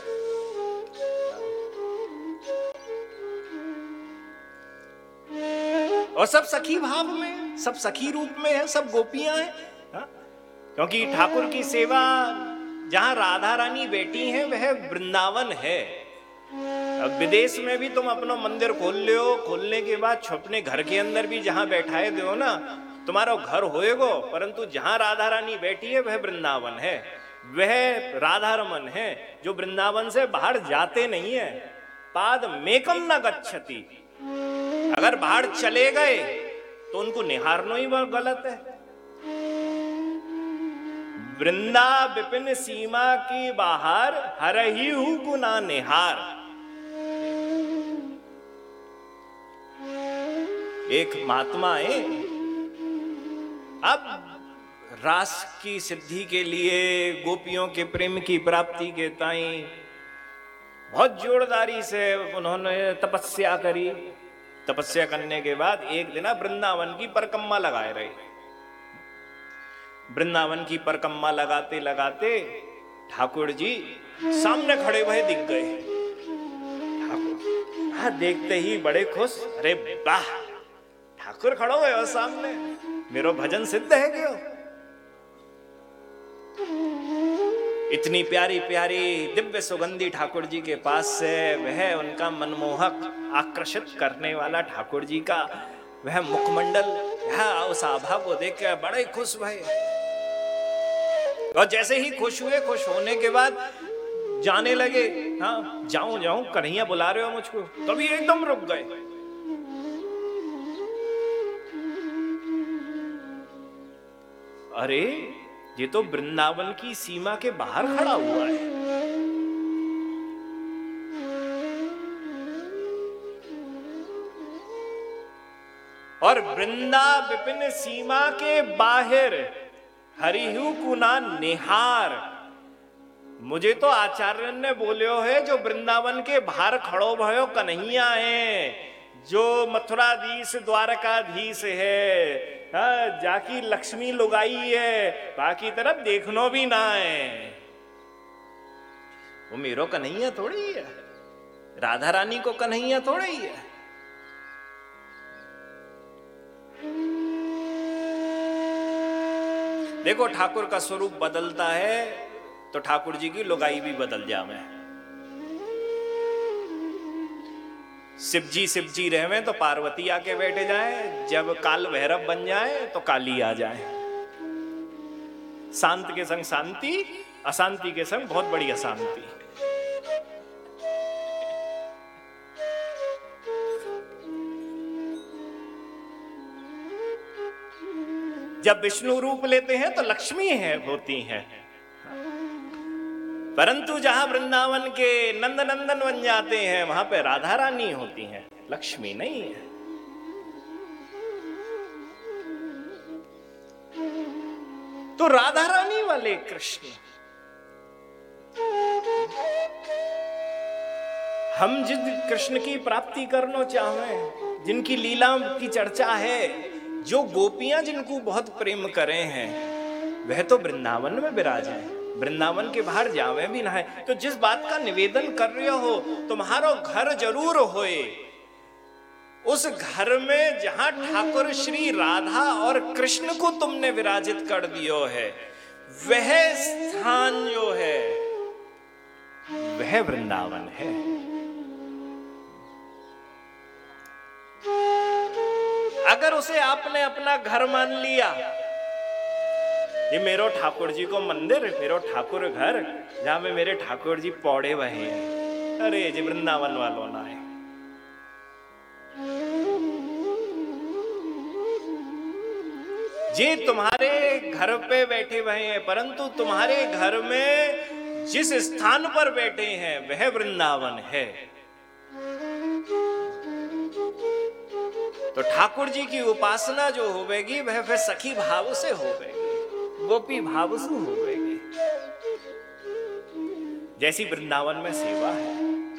और सब सखी भाव में, सब सखी रूप में है, सब गोपियां हैं, क्योंकि ठाकुर की सेवा जहां राधा रानी बैठी हैं वह वृंदावन है। अब विदेश में भी तुम अपना मंदिर खोल ले हो, खोलने के बाद अपने घर के अंदर भी जहां बैठाए दो ना, तुम्हारा घर होएगो, परंतु जहां राधा रानी बैठी है वह वृंदावन है, वह राधा रमन है, जो वृंदावन से बाहर जाते नहीं है। पाद मेकम न गच्छति, अगर बाहर चले गए तो उनको निहारना ही गलत है। वृंदा विपिन सीमा की बाहर हर ही हूं गुना निहार। एक महात्मा है, अब रास की सिद्धि के लिए, गोपियों के प्रेम की प्राप्ति के ताई बहुत जोरदारी से उन्होंने तपस्या करी। तपस्या करने के बाद एक दिन वृंदावन की परिक्रमा लगाए रहे। वृंदावन की परिक्रमा लगाते लगाते ठाकुर जी सामने खड़े हुए दिख गए। ठाकुर हाँ देखते ही बड़े खुश, अरे वाह ठाकुर खड़ो हुए हो सामने, मेरो भजन सिद्ध है क्यों। इतनी प्यारी प्यारी दिव्य सुगंधी ठाकुर जी के पास से, वह उनका मनमोहक आकर्षित करने वाला ठाकुर जी का वह मुखमंडल, वह उस आभा को देख कर बड़े खुश भये। और जैसे ही खुश हुए, खुश होने के बाद जाने लगे, हाँ जाऊं जाऊं कन्हैया बुला रहे हो मुझको, तभी एकदम रुक गए। अरे ये तो वृंदावन की सीमा के बाहर खड़ा हुआ है। और वृंदा विपिन सीमा के बाहर हरिहु कुना निहार। मुझे तो आचार्य ने बोलियो है, जो वृंदावन के बाहर खड़ो भयो कन्हैया है, जो मथुराधीश द्वारकाधीश है, हाँ, जाकी लक्ष्मी लुगाई है, बाकी तरफ देखनो भी ना है, वो मेरो कन्हैया थोड़ी है, राधा रानी को कन्हैया थोड़ी है। देखो ठाकुर का स्वरूप बदलता है तो ठाकुर जी की लुगाई भी बदल जावे। शिवजी शिवजी रहवे तो पार्वती आके बैठे जाए, जब काल भैरव बन जाए तो काली आ जाए। शांत के संग शांति, अशांति के संग बहुत बड़ी अशांति। जब विष्णु रूप लेते हैं तो लक्ष्मी है होती हैं, परंतु जहां वृंदावन के नंद नंदन बन जाते हैं वहां पे राधा रानी होती हैं, लक्ष्मी नहीं है। तो राधा रानी वाले कृष्ण, हम जिस कृष्ण की प्राप्ति करना चाहें, जिनकी लीला की चर्चा है, जो गोपियां जिनको बहुत प्रेम करे हैं, वह तो वृंदावन में विराजे हैं, वृंदावन के बाहर जावे भी ना है। तो जिस बात का निवेदन कर रहे हो, तुम्हारो घर जरूर होए, उस घर में जहां ठाकुर श्री राधा और कृष्ण को तुमने विराजित कर दियो है, वह स्थान जो है वह वृंदावन है। अगर उसे आपने अपना घर मान लिया, ये मेरो ठाकुर जी को मंदिर, मेरो ठाकुर घर, जहां में मेरे ठाकुर जी पौड़े वहे हैं, अरे जी वृंदावन वालों ना है। जी तुम्हारे घर पे बैठे हुए हैं, परंतु तुम्हारे घर में जिस स्थान पर बैठे हैं वह वृंदावन है। तो ठाकुर जी की उपासना जो होवेगी वह फिर सखी भाव से होवेगी, गोपी भाव से होवेगी, जैसी वृंदावन में सेवा है।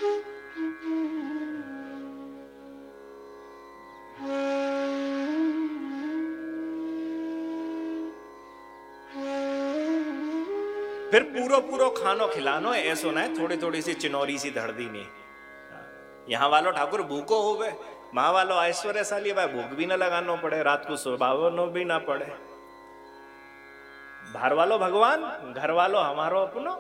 फिर पूरा पूरा खानो खिलानो ऐसो ना है, थोड़ी थोड़ी सी चिनौरी सी धड़दी नहीं। यहां वालों ठाकुर भूखो होवे, माँ वालों ऐश्वर्यशाली, भाई भूख भी ना लगानो पड़े, रात को सुबावनो भी ना पड़े। बाहर वालों भगवान, घर वालों हमारो अपनो।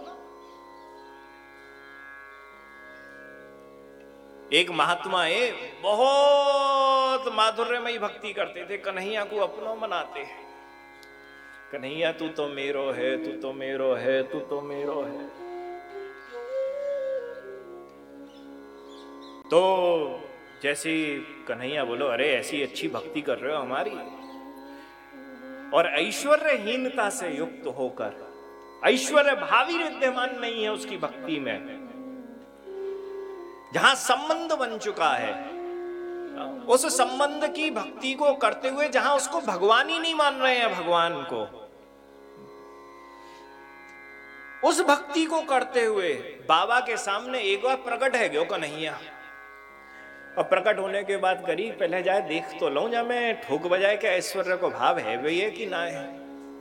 एक महात्मा है, बहुत माधुर्यमयी भक्ति करते थे, कन्हैया को अपनो मनाते। कन्हैया तू तो मेरो है, तू तो मेरो है, तू तो मेरो है। तो जैसे कन्हैया बोलो, अरे ऐसी अच्छी भक्ति कर रहे हो हमारी, और ऐश्वर्यहीनता से युक्त होकर, ऐश्वर्य भावी विद्यमान नहीं है उसकी भक्ति में, जहां संबंध बन चुका है, उस संबंध की भक्ति को करते हुए जहां उसको भगवान ही नहीं मान रहे हैं, भगवान को, उस भक्ति को करते हुए बाबा के सामने एक बार प्रकट है गयो कन्हैया। और प्रकट होने के बाद करी पहले जाए देख तो लो, जा मैं ठोक बजाए के ऐश्वर्य को भाव है भैया कि ना है।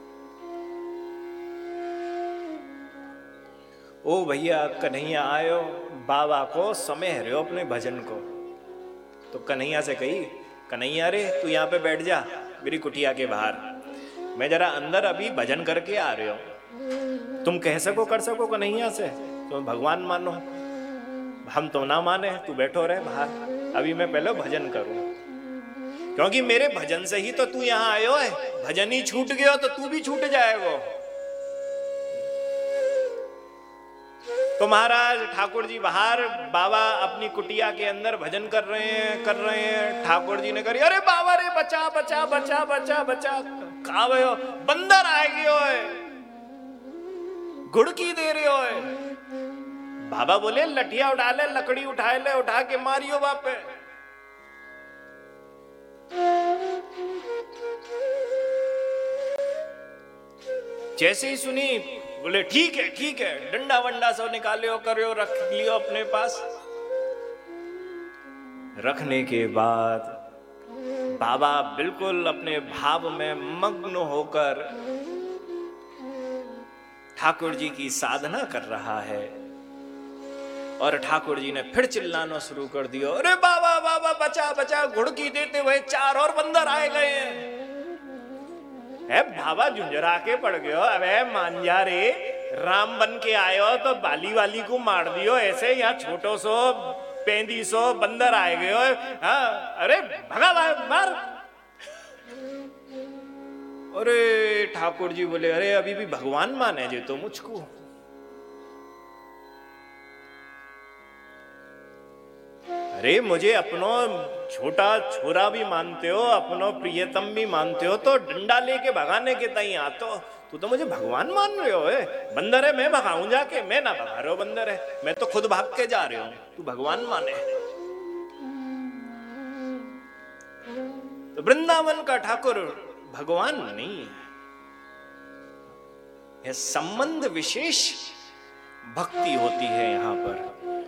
ओ भैया कन्हैया आयो, बाबा को समय रहे हो अपने भजन को। तो कन्हैया से कही, कन्हैया रे तू यहाँ पे बैठ जा मेरी कुटिया के बाहर, मैं जरा अंदर अभी भजन करके आ रहे हो। तुम कह सको कर सको कन्हैया से, तुम भगवान मानो, हम तो ना माने, तू बैठो रहे बाहर, अभी मैं पहले भजन करूं, क्योंकि मेरे भजन से ही तो तू यहाँ आयो है। भजन ही छूट गयो तो तू भी छूट जाएगो। तो महाराज ठाकुर जी बाहर, बाबा अपनी कुटिया के अंदर भजन कर रहे हैं कर रहे हैं ठाकुर जी ने करी, अरे बाबा रे बचा बचा बचा बचा बचा, कहा भयो बंदर आएगी ओए, गुड़की दे रहे हो। बाबा बोले लठिया उठा ले, लकड़ी उठाए ले, उठा के मारियो बापे। जैसे ही सुनी बोले ठीक है ठीक है, डंडा वंडा सब निकालियो करियो, रख लियो अपने पास। रखने के बाद बाबा बिल्कुल अपने भाव में मग्न होकर ठाकुर जी की साधना कर रहा है। और ठाकुर जी ने फिर चिल्लाना शुरू कर दिया, अरे बाबा बाबा बचा बचा, घुड़की देते हुए चार और बंदर आए गए हैं। है बाबा झुंझरा के पड़ गयो, अबे मांझा रे, राम बन के आयो तो बाली वाली को मार दियो, ऐसे यहाँ छोटो सो पैंती सो बंदर आए गए। हाँ अरे भगा मार। अरे ठाकुर जी बोले, अरे अभी भी भगवान माने जे तो मुझको। अरे मुझे अपनो छोटा छोरा भी मानते हो, अपनो प्रियतम भी मानते हो, तो डंडा लेके भगाने के तई आतो, तू तो मुझे भगवान मान रहे हो। है बंदर है मैं भगाऊं जाके, मैं ना भगा रहे हो बंदर है, मैं तो खुद भाग के जा रहे हूं, तू भगवान माने। तो वृंदावन का ठाकुर भगवान नहीं है, यह संबंध विशेष भक्ति होती है। यहां पर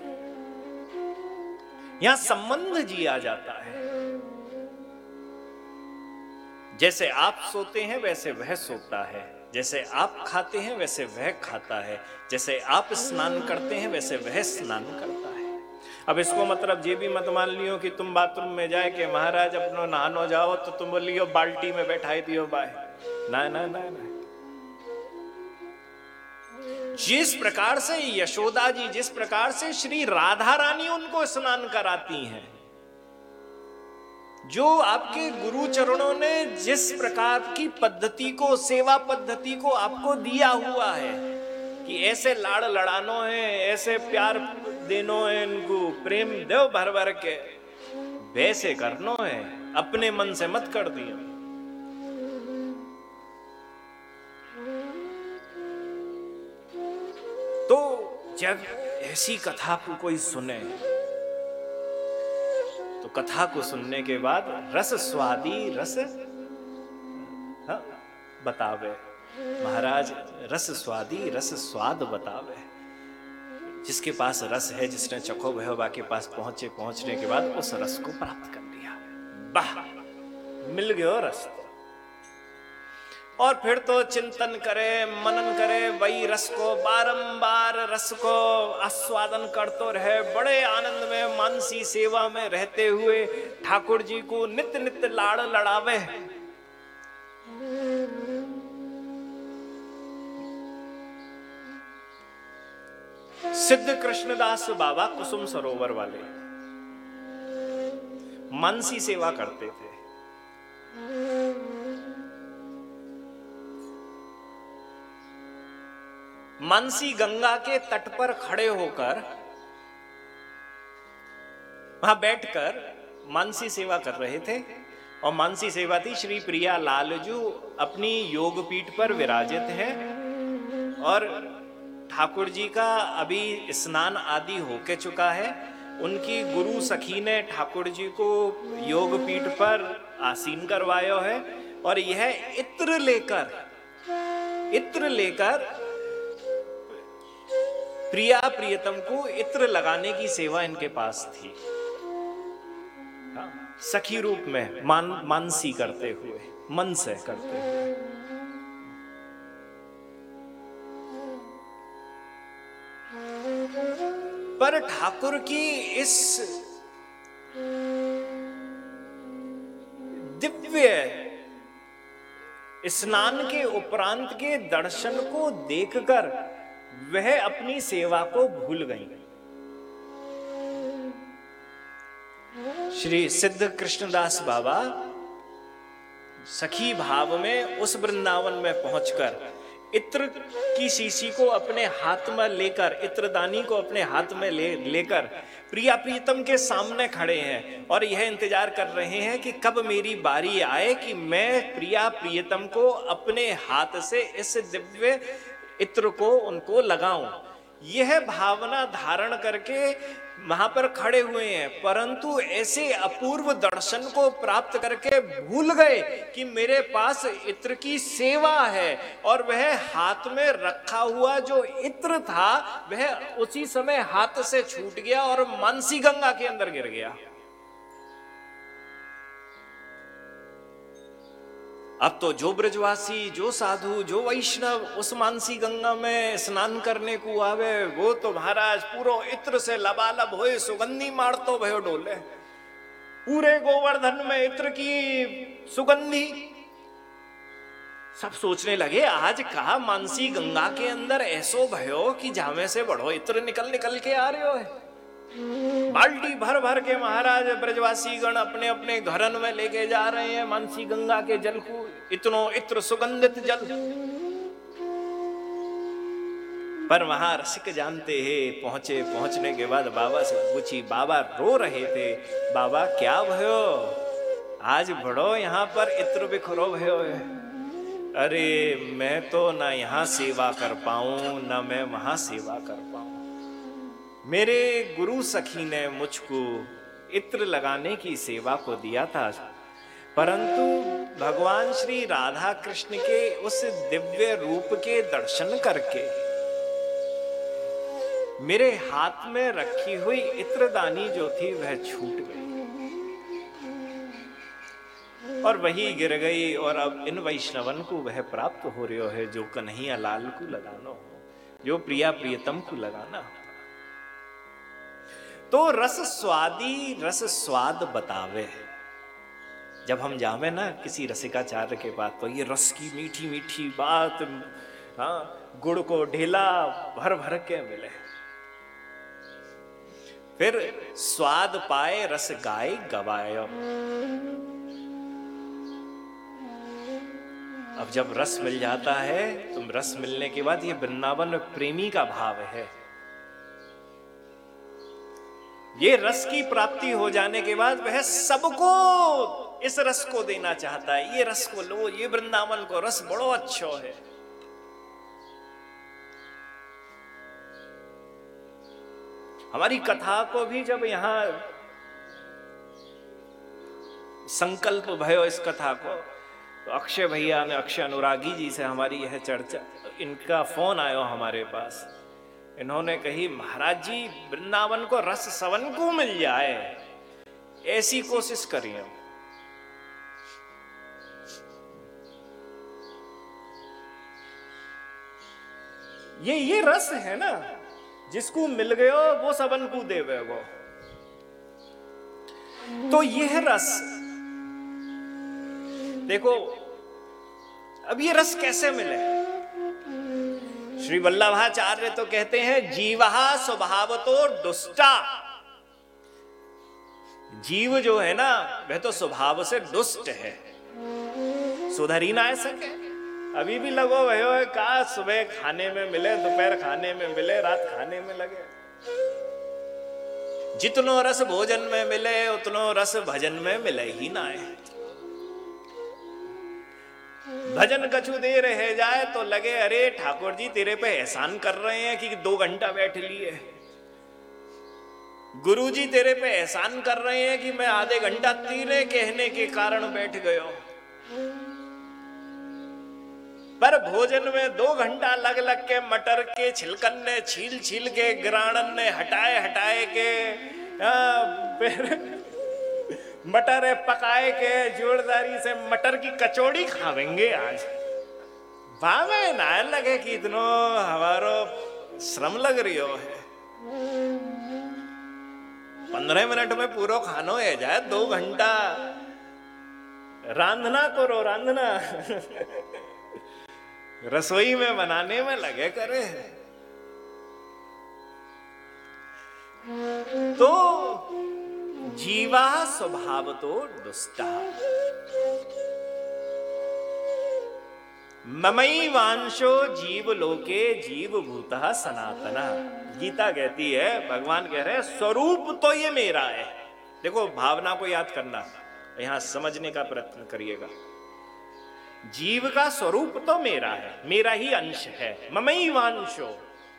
यहां संबंध जिया जाता है। जैसे आप सोते हैं वैसे वह सोता है, जैसे आप खाते हैं वैसे वह खाता है, जैसे आप स्नान करते हैं वैसे वह स्नान करता है। अब इसको मतलब ये भी मत मान लियो कि तुम बाथरूम में जाए कि महाराज अपनो नहानो जाओ तो तुम बोलियो बाल्टी में बैठाई दियो बाय, ना ना ना ना। जिस प्रकार से यशोदा जी, जिस प्रकार से श्री राधा रानी उनको स्नान कराती हैं, जो आपके गुरु चरणों ने जिस प्रकार की पद्धति को, सेवा पद्धति को आपको दिया हुआ है कि ऐसे लाड़ लड़ानो है, ऐसे प्यार देनो है, इनको प्रेम देव भर भर के, वैसे करनो है, अपने मन से मत कर दियो। तो जब ऐसी कथा को कोई सुने तो कथा को सुनने के बाद रस स्वादी रस हाँ, बतावे महाराज, रस स्वादी रस स्वाद बतावे। जिसके पास रस है, जिसने चखो भयोबा के पास पहुंचे, पहुंचने के बाद उस रस को प्राप्त कर लिया, वाह मिल गयो रस। और फिर तो चिंतन करे, मनन करे, वही रस को बारंबार रस को आस्वादन करतो रहे, बड़े आनंद में मानसी सेवा में रहते हुए ठाकुर जी को नित्य नित्य लाड़ लड़ावे। सिद्ध कृष्णदास बाबा कुसुम सरोवर वाले मानसी सेवा करते थे। मानसी गंगा के तट पर खड़े होकर, वहां बैठकर मानसी सेवा कर रहे थे। और मानसी सेवा थी, श्री प्रिया लालजू अपनी योग पीठ पर विराजित है और ठाकुर जी का अभी स्नान आदि होके चुका है। उनकी गुरु सखी ने ठाकुर जी को योग पीठ पर आसीन करवायो है और यह इत्र लेकर इत्र लेकर प्रिया प्रियतम को इत्र लगाने की सेवा इनके पास थी, सखी रूप में मान मानसी करते हुए, मन से करते हुए। पर ठाकुर की इस दिव्य स्नान के उपरांत के दर्शन को देखकर वह अपनी सेवा को भूल गई। श्री सिद्ध कृष्णदास बाबा सखी भाव में उस वृंदावन में पहुंचकर इत्र की शीशी को अपने हाथ में लेकर, इत्रदानी को अपने हाथ में ले लेकर प्रिया प्रीतम के सामने खड़े हैं और यह इंतजार कर रहे हैं कि कब मेरी बारी आए कि मैं प्रिया प्रियतम को अपने हाथ से इस दिव्य इत्र को उनको लगाऊं। यह भावना धारण करके वहां पर खड़े हुए हैं, परंतु ऐसे अपूर्व दर्शन को प्राप्त करके भूल गए कि मेरे पास इत्र की सेवा है, और वह हाथ में रखा हुआ जो इत्र था वह उसी समय हाथ से छूट गया और मानसी गंगा के अंदर गिर गया। अब तो जो ब्रजवासी, जो साधु, जो वैष्णव उस मानसी गंगा में स्नान करने को आवे, वो तो महाराज पूरो इत्र से लबालब होए सुगंधी मारतो भयो डोले। पूरे गोवर्धन में इत्र की सुगंधी। सब सोचने लगे आज कहा मानसी गंगा के अंदर ऐसो भयो कि जामे से बढ़ो इत्र निकल निकल के आ रहे हो है। बाल्टी भर भर के महाराज ब्रजवासी गण अपने अपने घरन में लेके जा रहे हैं मानसी गंगा के जल को, इतनो इत्र सुगंधित जल। पर वहां रसिक जानते हैं, पहुंचे, पहुंचने के बाद बाबा से पूछी, बाबा रो रहे थे, बाबा क्या भयो आज बड़ो यहाँ पर इत्र बिखरो भयो है। अरे मैं तो ना यहाँ सेवा कर पाऊं ना मैं वहां सेवा कर पाऊं। मेरे गुरु सखी ने मुझको इत्र लगाने की सेवा को दिया था, परंतु भगवान श्री राधा कृष्ण के उस दिव्य रूप के दर्शन करके मेरे हाथ में रखी हुई इत्रदानी जो थी वह छूट गई और वही गिर गई। और अब इन वैष्णवन को वह प्राप्त हो रहा है जो कन्हैया लाल को लगाना हो, जो प्रिया प्रियतम को लगाना हो। तो रस स्वादी रस स्वाद बतावे। जब हम जावे ना किसी रसिकाचार्य के पास तो ये रस की मीठी मीठी बात, हाँ, गुड़ को ढेला भर भर के मिले। फिर स्वाद पाए रस गाय गवायो। अब जब रस मिल जाता है, तुम रस मिलने के बाद ये वृंदावन प्रेमी का भाव है। ये रस की प्राप्ति हो जाने के बाद वह सबको इस रस को देना चाहता है। ये रस को लो, ये वृंदावन को रस बड़ो अच्छा है। हमारी कथा को भी जब यहां संकल्प भयो इस कथा को, तो अक्षय भैया ने, अक्षय अनुरागी जी से हमारी यह चर्चा, इनका फोन आयो हमारे पास। इन्होंने कही महाराज जी वृंदावन को रस सवन को मिल जाए ऐसी कोशिश करिए। ये ये रस है ना, जिसको मिल गयो वो सबन को देवे वो। तो यह रस देखो, अब ये रस कैसे मिले? श्री वल्लभाचार्य तो कहते हैं जीवहा स्वभाव तो दुष्टा। जीव जो है ना वह तो स्वभाव से दुष्ट है, सुधर ही ना सके। अभी भी लगो भयो है का सुबह खाने में मिले, दोपहर खाने में मिले, रात खाने में लगे। जितनो रस भोजन में मिले उतनो रस भजन में मिले ही ना है। भजन कछु देर रह जाए तो लगे अरे ठाकुर जी तेरे पे एहसान कर रहे हैं कि दो घंटा बैठ लिए। गुरुजी तेरे पे एहसान कर रहे हैं कि मैं आधे घंटा तेरे कहने के कारण बैठ गयो, पर भोजन में दो घंटा लग लग के मटर के छिलकन ने छील छील के ग्राणन ने हटाए हटाए के आ, फिर मटर पकाए के जोरदारी से मटर की कचौड़ी खावेंगे आज। भावे ना लगे कि इतनो हमारो श्रम लग रही हो है। पंद्रह मिनट में पूरा खानो है जाए, दो घंटा रांधना करो रांधना रसोई में बनाने में लगे करे। तो जीवा स्वभाव तो दुष्टा ममई वांशो जीव लोके जीव भूतः सनातना। गीता कहती है, भगवान कह रहे हैं स्वरूप तो ये मेरा है। देखो भावना को याद करना, यहां समझने का प्रयत्न करिएगा। जीव का स्वरूप तो मेरा है, मेरा ही अंश है। ममई वांशो,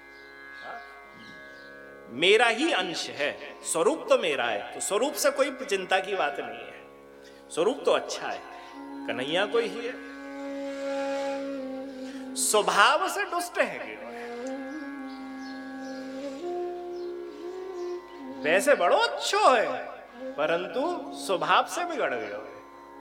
मेरा ही अंश है, स्वरूप तो मेरा है। तो स्वरूप से कोई चिंता की बात नहीं है, स्वरूप तो अच्छा है, कन्हैया कोई ही है। स्वभाव से दुष्ट है कि वैसे बड़ो अच्छो है, परंतु स्वभाव से बिगड़ गया है।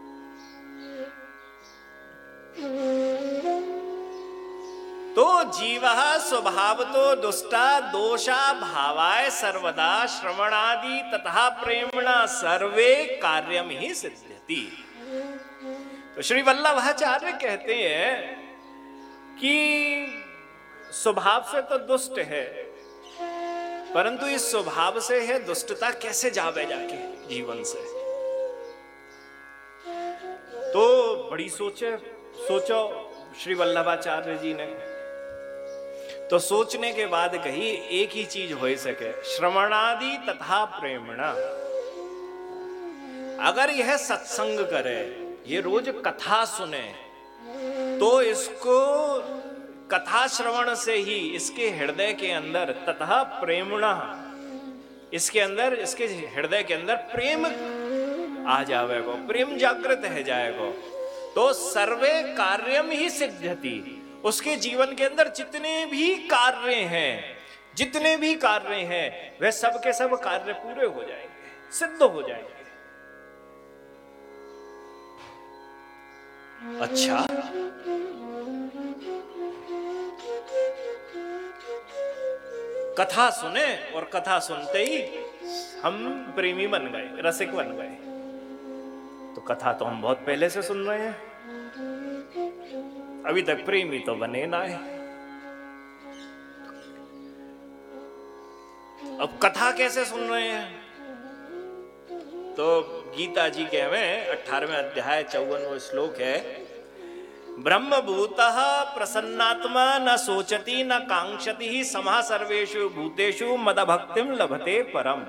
तो जीवः स्वभाव तो दुष्टा दोषा भावाय सर्वदा श्रवणादि तथा प्रेमणा सर्वे कार्यम ही सिद्ध्यति। तो श्री वल्लभाचार्य कहते हैं कि स्वभाव से तो दुष्ट है, परंतु इस स्वभाव से है दुष्टता कैसे जावे जाके जीवन से। तो बड़ी सोचे सोचो श्री वल्लभाचार्य जी ने, तो सोचने के बाद कही एक ही चीज हो सके, श्रवणादि तथा प्रेमणा। अगर यह सत्संग करे, ये रोज कथा सुने, तो इसको कथा श्रवण से ही इसके हृदय के अंदर तथा प्रेमणा, इसके अंदर इसके हृदय के अंदर प्रेम आ जाएगा, प्रेम जागृत है जाएगा। तो सर्वे कार्यम ही सिद्ध्यति, उसके जीवन के अंदर जितने भी कार्य हैं, जितने भी कार्य हैं वह सब के सब कार्य पूरे हो जाएंगे, सिद्ध हो जाएंगे। अच्छा, कथा सुने और कथा सुनते ही हम प्रेमी बन गए, रसिक बन गए। तो कथा तो हम बहुत पहले से सुन रहे हैं, अभी तक प्रेमी तो बने ना है। अब कथा कैसे सुन रहे हैं? तो गीता जी के हमें अठारहवें अध्याय चौवनवें श्लोक है, ब्रह्मभूतः प्रसन्नात्मा न सोचति न कांक्षति समः सर्वेषु भूतेषु मदभक्तिं लभते परम।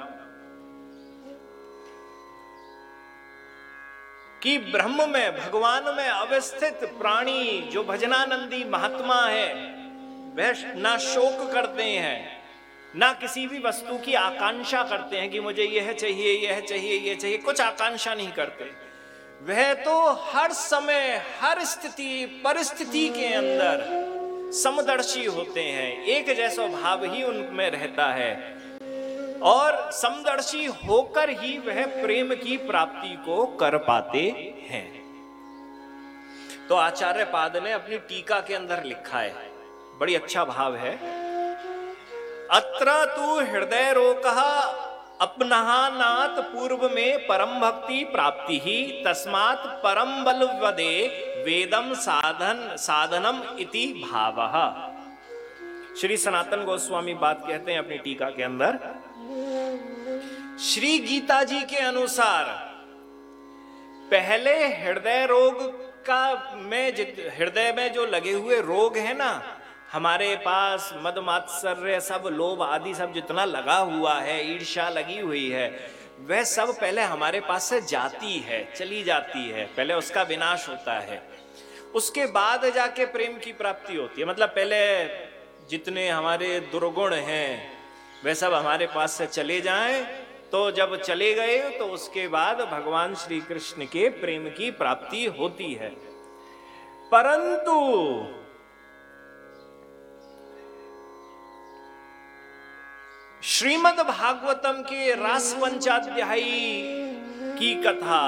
कि ब्रह्म में, भगवान में अवस्थित प्राणी जो भजनानंदी महात्मा है, वह ना शोक करते हैं, ना किसी भी वस्तु की आकांक्षा करते हैं कि मुझे यह चाहिए यह चाहिए यह चाहिए, कुछ आकांक्षा नहीं करते। वह तो हर समय हर स्थिति परिस्थिति के अंदर समदर्शी होते हैं, एक जैसा भाव ही उनमें रहता है, और समदर्शी होकर ही वह प्रेम की प्राप्ति को कर पाते हैं। तो आचार्य पाद ने अपनी टीका के अंदर लिखा है, बड़ी अच्छा भाव है, अत्र तु हृदय रोकः अपनहानात पूर्व में परम भक्ति प्राप्ति ही तस्मात् परम बल वदे वेदम साधन साधनम इति भावः। श्री सनातन गोस्वामी बात कहते हैं अपनी टीका के अंदर, श्री गीता जी के अनुसार पहले हृदय रोग का में हृदय में जो लगे हुए रोग है ना, हमारे पास मद मात्सर्य सब लोभ आदि सब जितना लगा हुआ है, ईर्ष्या लगी हुई है, वह सब पहले हमारे पास से जाती है, चली जाती है, पहले उसका विनाश होता है, उसके बाद जाके प्रेम की प्राप्ति होती है। मतलब पहले जितने हमारे दुर्गुण हैं वह सब हमारे पास से चले जाएं, तो जब चले गए तो उसके बाद भगवान श्री कृष्ण के प्रेम की प्राप्ति होती है। परंतु श्रीमद् भागवतम के रास पंचाध्यायी की कथा,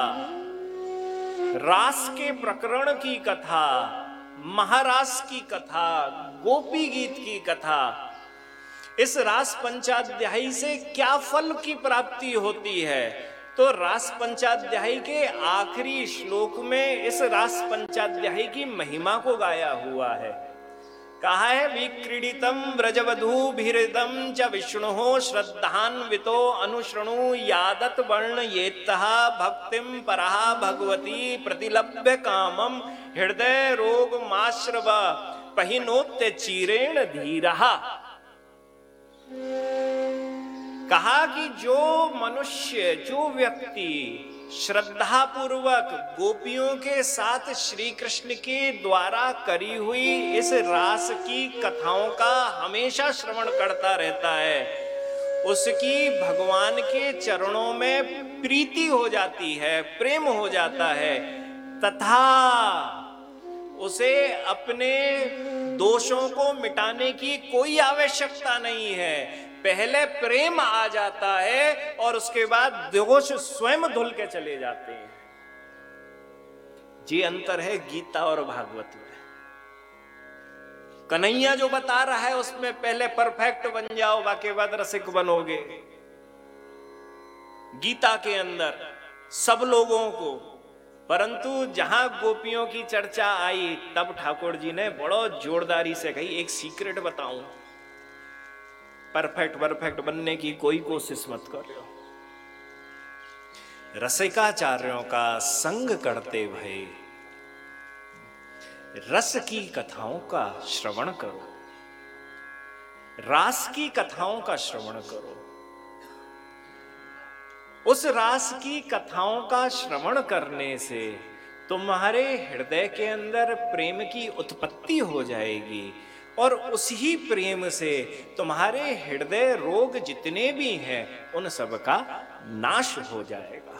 रास के प्रकरण की कथा, महारास की कथा, गोपी गीत की कथा, इस रास पंचाध्यायी से क्या फल की प्राप्ति होती है? तो रास पंचाध्यायी के आखिरी श्लोक में इस रास पंचाध्यायी की महिमा को गाया हुआ है। कहा है, विक्रीडितम व्रजवधूभिरिदं च विष्णुः श्रद्धान्वितो अनुशृणु यादत वर्ण येत्तः भक्तिं परः भगवती प्रतिलभ्य कामम हृदय रोग माश्रव पहिनोत्य चीरेण धीरः। कहा कि जो मनुष्य, जो व्यक्ति श्रद्धा पूर्वक गोपियों के साथ श्री कृष्ण के द्वारा करी हुई इस रास की कथाओं का हमेशा श्रवण करता रहता है, उसकी भगवान के चरणों में प्रीति हो जाती है, प्रेम हो जाता है, तथा उसे अपने दोषों को मिटाने की कोई आवश्यकता नहीं है। पहले प्रेम आ जाता है और उसके बाद दोष स्वयं धुल के चले जाते हैं। ये अंतर है गीता और भागवत में। कन्हैया जो बता रहा है उसमें पहले परफेक्ट बन जाओ, बाकी बाद रसिक बनोगे। गीता के अंदर सब लोगों को, परंतु जहां गोपियों की चर्चा आई तब ठाकुर जी ने बड़ो जोरदारी से कही, एक सीक्रेट बताऊं, परफेक्ट परफेक्ट बनने की कोई कोशिश मत करो। रसिकाचार्यों का संग करते भय रस की कथाओं का श्रवण करो, रास की कथाओं का श्रवण करो। उस रास की कथाओं का श्रवण करने से तुम्हारे हृदय के अंदर प्रेम की उत्पत्ति हो जाएगी और उसी प्रेम से तुम्हारे हृदय रोग जितने भी हैं उन सब का नाश हो जाएगा।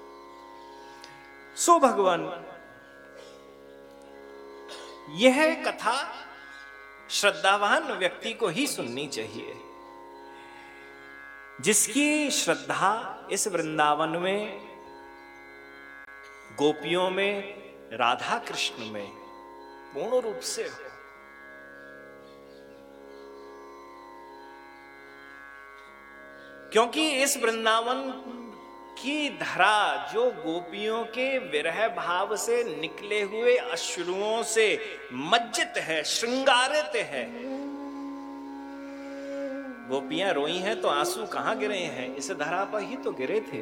सो भगवान, यह कथा श्रद्धावान व्यक्ति को ही सुननी चाहिए, जिसकी श्रद्धा इस वृंदावन में, गोपियों में, राधा कृष्ण में पूर्ण रूप से हो। क्योंकि इस वृंदावन की धरा जो गोपियों के विरह भाव से निकले हुए अश्रुओं से मज्जित है, श्रृंगारित है। गोपियां रोई हैं तो आंसू कहां गिरे हैं? इस धरा पर ही तो गिरे थे।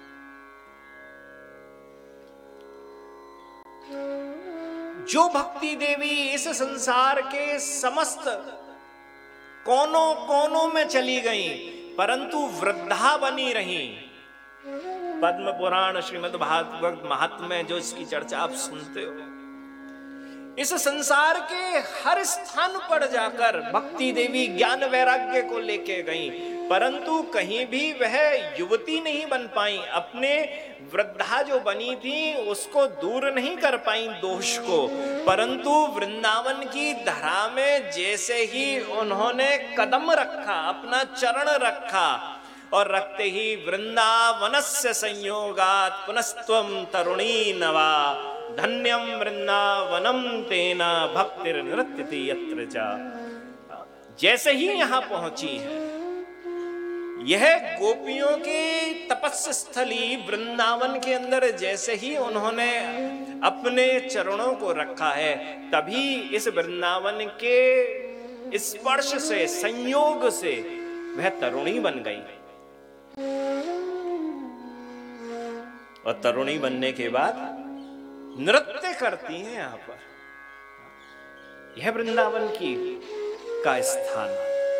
जो भक्ति देवी इस संसार के समस्त कोनों कोनों में चली गई परंतु वृद्धा बनी रही। पद्म पुराण, श्रीमद् भागवत महात्म्य जो इसकी चर्चा आप सुनते हो, इस संसार के हर स्थान पर जाकर भक्ति देवी ज्ञान वैराग्य को लेके गई, परंतु कहीं भी वह युवती नहीं बन पाई। अपने वृद्धा जो बनी थी उसको दूर नहीं कर पाई दोष को, परंतु वृंदावन की धरा में जैसे ही उन्होंने कदम रखा, अपना चरण रखा, और रखते ही वृंदावनस्य संयोगात् पुनस्त्वं तरुणी नवा धन्यम वृंदावनम तेना भक्तिर नृत्यति यत्र चा। जैसे ही यहां पहुंची है, यह गोपियों के तपस्या स्थली वृंदावन के अंदर जैसे ही उन्होंने अपने चरणों को रखा है, तभी इस वृंदावन के स्पर्श से, संयोग से वह तरुणी बन गई। और तरुणी बनने के बाद नृत्य करती हैं यहां पर। यह वृंदावन की का स्थान,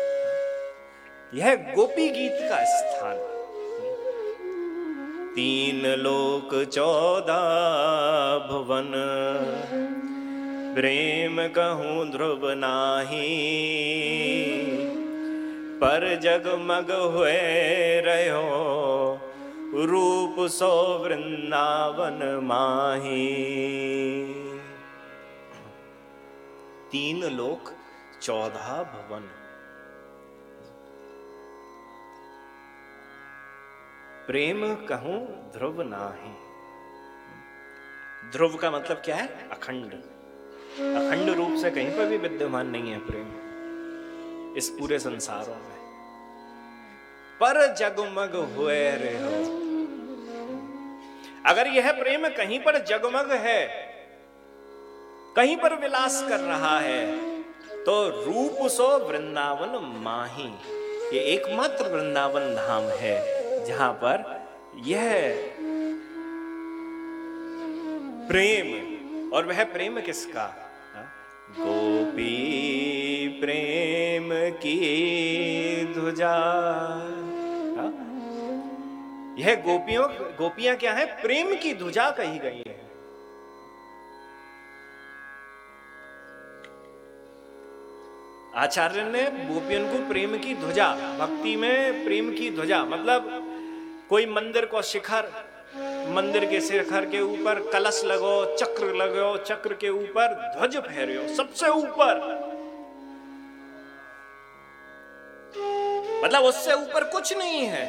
यह गोपी गीत का स्थान। तीन लोक चौदह भुवन प्रेम कहूं ध्रुव नाही, पर जगमग हुए रहो रूप सो वृंदावन माही। तीन लोक चौदह भवन, प्रेम कहूं ध्रुव नाही। ध्रुव का मतलब क्या है? अखंड। अखंड रूप से कहीं पर भी विद्यमान नहीं है प्रेम इस पूरे संसारों में। पर जगमग हुए रहो, अगर यह प्रेम कहीं पर जगमग है, कहीं पर विलास कर रहा है, तो रूप सो वृंदावन माही, ये एकमात्र वृंदावन धाम है जहां पर यह प्रेम, और वह प्रेम किसका? गोपी प्रेम की ध्वजा। यह गोपियों गोपियां क्या है? प्रेम की ध्वजा कही गई है। आचार्य ने गोपियों को प्रेम की ध्वजा, भक्ति में प्रेम की ध्वजा मतलब कोई मंदिर को शिखर, मंदिर के शिखर के ऊपर कलश लगो, चक्र लगो, चक्र के ऊपर ध्वज फहरियो सबसे ऊपर, मतलब उससे ऊपर कुछ नहीं है।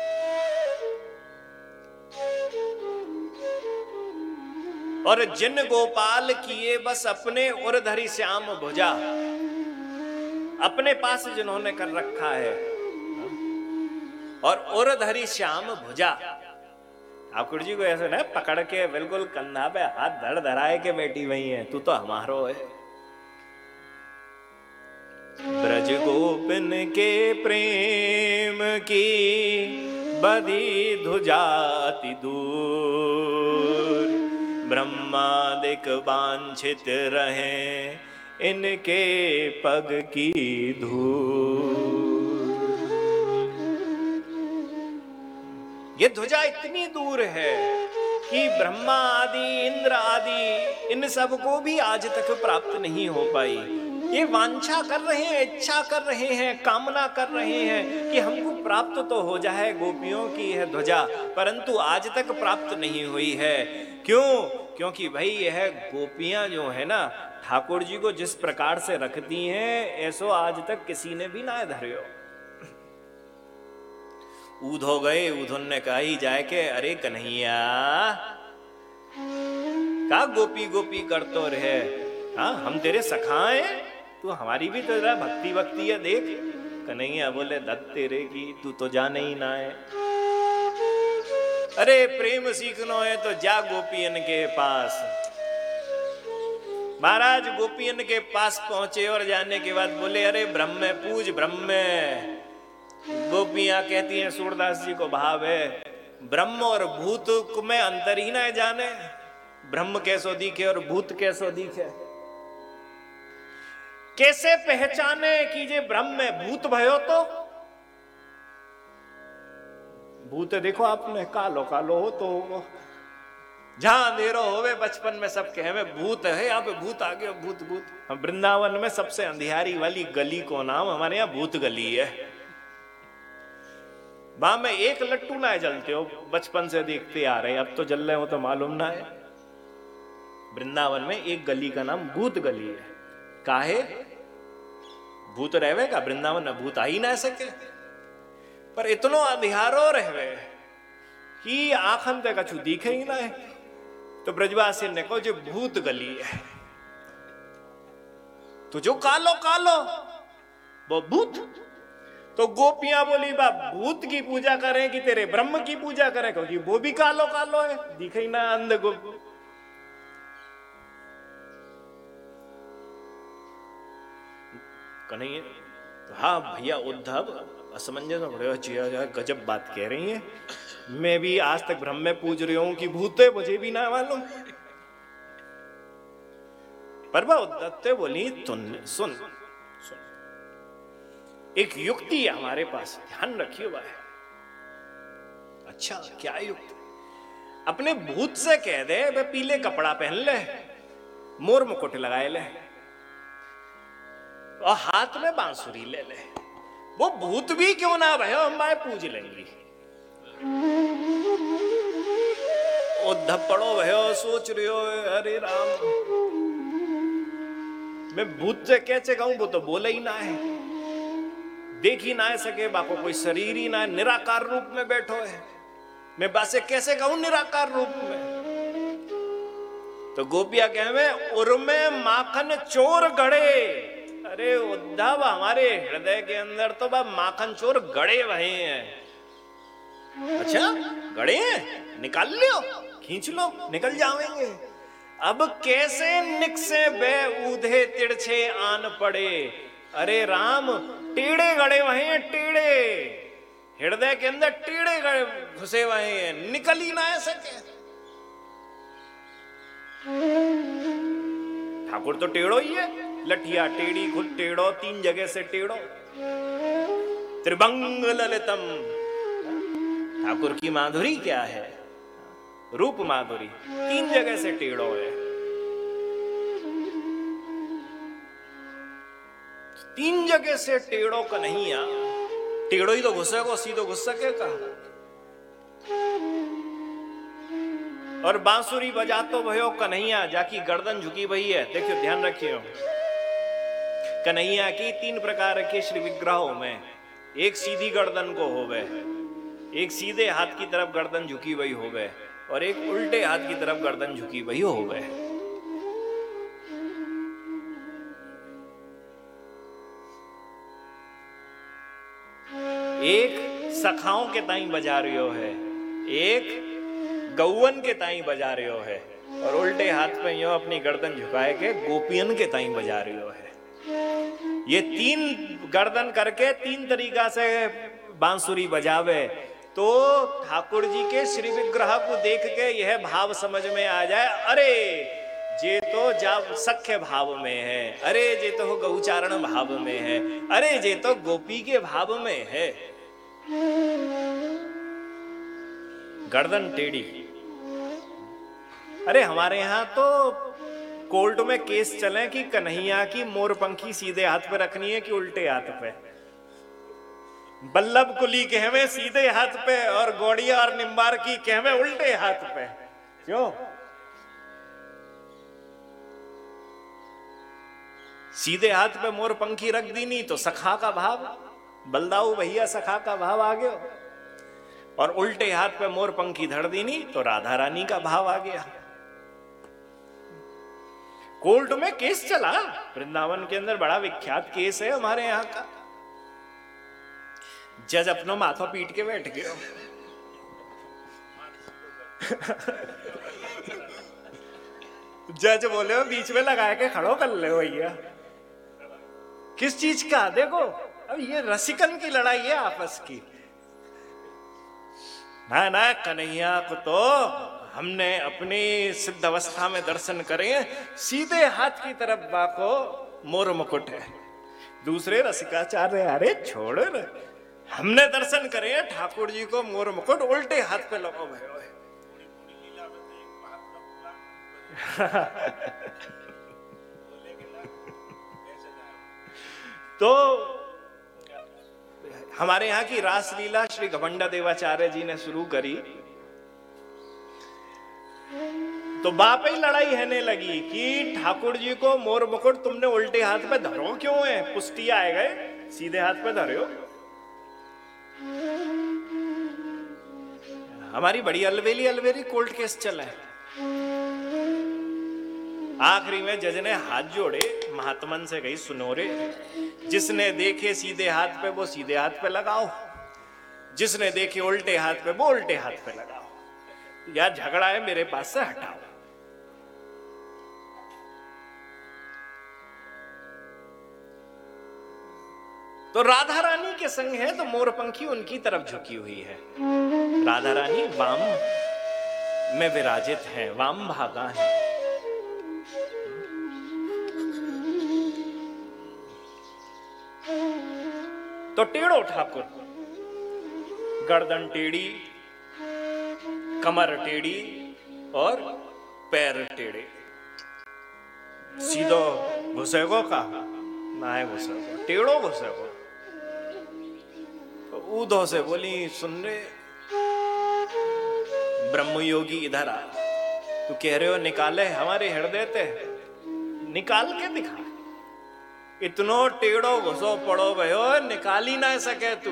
और जिन गोपाल किए बस अपने उरधरी श्याम भुजा, अपने पास जिन्होंने कर रखा है, और उरधरी श्याम भुजा, ठाकुर जी को ऐसे ना पकड़ के बिल्कुल कंधा पे हाथ धड़ धराए के बैठी हुई है, तू तो हमारो है। ब्रज गोपिन के प्रेम की बधी ध्वजाति दूर, ब्रह्मादिक वांछित रहे इनके पग की धूल। ये ध्वजा इतनी दूर है कि ब्रह्मा आदि, इंद्र आदि, इन सब को भी आज तक प्राप्त नहीं हो पाई। ये वांछा कर रहे हैं, इच्छा कर रहे हैं, कामना कर रहे हैं कि हमको प्राप्त तो हो जाए गोपियों की यह ध्वजा, परंतु आज तक प्राप्त नहीं हुई है। क्यों? क्योंकि भाई यह गोपियां जो है ना, ठाकुर जी को जिस प्रकार से रखती हैं, ऐसो आज तक किसी ने भी ना धरियो। ऊध हो गए, ऊधन ने कहा ही जाए के, अरे कन्हैया का गोपी गोपी करतो रहे, हाँ हम तेरे सखाए, तू हमारी भी तो जरा भक्ति भक्ति है देख। कन्हैया बोले दत्त तेरे की, तू तो जाने ही ना है। अरे प्रेम सीखनो है तो जा गोपियन के पास। महाराज गोपियन के पास पहुंचे और जाने के बाद बोले, अरे ब्रह्म पूज ब्रह्म। गोपियां कहती हैं, सूरदास जी को भाव है, ब्रह्म और भूत में अंतर ही ना जाने, ब्रह्म कैसो दिखे और भूत कैसो दिखे। कैसे पहचाने कि जे ब्रह्म में भूत भयो? तो भूत देखो आपने, कालो कालो हो तो जहां अंधेरो होवे, बचपन में सब कहे भूत है, यहाँ पे भूत आ गया, भूत भूत। हम वृंदावन में सबसे अंधियारी वाली गली को नाम हमारे यहाँ भूत गली है। वहां में एक लट्टू ना जलते हो, बचपन से देखते आ रहे, अब तो जल रहे हो तो मालूम ना है। वृंदावन में एक गली का नाम भूत गली है। काहे? भूत रहवे का वृंदावन में भूत आ ही ना सके, पर इतनो अंधियारो रहवे कि आखन ते कछु दिखे ही ना है। तो ब्रजवासी ने कहो जो भूत गली है, तो जो कालो कालो वो भूत। तो गोपियां बोली, बा भूत की पूजा करें कि तेरे ब्रह्म की पूजा करें, क्योंकि वो भी कालो कालो है, दिखे ही ना अंध गो। कन्हैया तो हाँ भैया उद्धव असमंजस में पड़े, चिया गजब बात कह रही है, मैं भी आज तक ब्रह्म में पूज रही हूं कि भूत है, मुझे भी ना मालूम। पर वह उद्धव बोली, तुम सुन सुन, एक युक्ति है हमारे पास, ध्यान रखिए भाई। अच्छा क्या युक्ति? अपने भूत से कह दे वे पीले कपड़ा पहन ले, मोर मुकुट लगाए ले, और हाथ में बांसुरी ले ले। वो भूत भी क्यों ना भयो हमारे पूज लेंगी। ओ धपड़ो भयो सोच रही हो अरे राम मैं भूत से कैसे कहूं, वो तो बोले ही ना है, देख ही ना सके, बाको कोई शरीर ही ना है, निराकार रूप में बैठो है, मैं बासे कैसे कहूं निराकार रूप में। तो गोपिया कहे उर्मे माखन चोर गड़े, अरे उद्धव हमारे हृदय के अंदर तो बा माखन चोर गड़े वहे हैं। अच्छा गड़े हैं, निकाल लो, खींच लो, निकल जाएंगे। अब कैसे निकसे बे ऊधे तिरछे आन पड़े, अरे राम टेढ़े गड़े वहे हैं, टेढ़े हृदय के अंदर टेढ़े गड़े घुसे वहे हैं, निकल ही ना सके। ठाकुर तो टेढ़ो ही है, लठिया टेढ़ी खुद टेढ़ो, तीन जगह से टेढ़ो, त्रिभंग ललितम। ठाकुर की माधुरी क्या है, रूप माधुरी, तीन जगह से टेढ़ो है, तीन जगह से टेढ़ो कन्हैया, टेढ़ो ही तो घुसेगा, सीधो घुस सकेगा। और बांसुरी बजा तो भयो कन्हैया, जाकी गर्दन झुकी भई है। देखियो ध्यान रखियो, कन्हैया की तीन प्रकार के श्री विग्रहों में एक सीधी गर्दन को होवे, एक सीधे हाथ की तरफ गर्दन झुकी हुई होवे, और एक उल्टे हाथ की तरफ गर्दन झुकी हुई होवे। एक सखाओं के ताई बजा रही है, एक गौवन के ताई बजा रही है, और उल्टे हाथ पे यो अपनी गर्दन झुकाए के गोपियन के ताई बजा रही है। ये तीन गर्दन करके तीन तरीका से बांसुरी बजावे, तो ठाकुर जी के श्री विग्रह को देख के यह भाव समझ में आ जाए, अरे जे तो जब सख्य भाव में है, अरे जे तो गौचारण भाव में है, अरे जे तो गोपी के भाव में है। गर्दन टेढ़ी, अरे हमारे यहां तो कोर्ट में केस चले कि कन्हैया की मोरपंखी सीधे हाथ पे रखनी है कि उल्टे हाथ पे। बल्लभ कुली कहवे सीधे हाथ पे, और गौड़िया और निम्बार की कहवे उल्टे हाथ पे। क्यों? सीधे हाथ पे मोरपंखी रख दी नहीं तो सखा का भाव, बलदाऊ भैया सखा का भाव आ गया, और उल्टे हाथ पे मोरपंखी धर दी नहीं तो राधा रानी का भाव आ गया। कोर्ट में केस चला, वृंदावन के अंदर बड़ा विख्यात केस है हमारे यहां का। जज अपनो माथा पीट के बैठ गया। जज बोले बीच में लगा के खड़ो कर ले भैया, किस चीज का? देखो अब ये रसिकन की लड़ाई है आपस की। ना ना कन्हैया को तो हमने अपनी सिद्ध अवस्था में दर्शन करे, सीधे हाथ की तरफ बाको मोर मुकुट है। दूसरे रसिकाचार्य अरे छोड़, हमने दर्शन करे ठाकुर जी को मोर मुकुट उल्टे हाथ पे लगो भयो है। तो हमारे यहाँ की रासलीला श्री घमंडा देवाचार्य जी ने शुरू करी, तो बाप ही लड़ाई रहने लगी कि ठाकुर जी को मोर मुकुट तुमने उल्टे हाथ पे धरो क्यों है? पुष्टिया आए गए सीधे हाथ पे धरो। हमारी बड़ी अलवेली अलवेली कोर्ट केस चला है। आखिरी में जज ने हाथ जोड़े, महात्मन से गई सुनो रे, जिसने देखे सीधे हाथ पे वो सीधे हाथ पे लगाओ, जिसने देखे उल्टे हाथ पे वो उल्टे हाथ पे लगाओ, या झगड़ा है मेरे पास से हटाओ। तो राधा रानी के संग है तो मोरपंखी उनकी तरफ झुकी हुई है। राधा रानी वाम में विराजित है, वाम भागा है। तो टेढ़ो ठाकुर, गर्दन टेढ़ी, कमर टेढ़ी और पैर टेढ़े। सीधो घुसेगो का ना है, घुसेगो टेढ़ो घुसेगो। ऊधो से बोली, सुन रे ब्रह्मयोगी इधर आ, तू कह रहे हो निकाले हमारे हृदय ते, निकाल के दिखा। इतनो टेढ़ो घुसो पड़ो भयो, निकाल ही ना सके तू।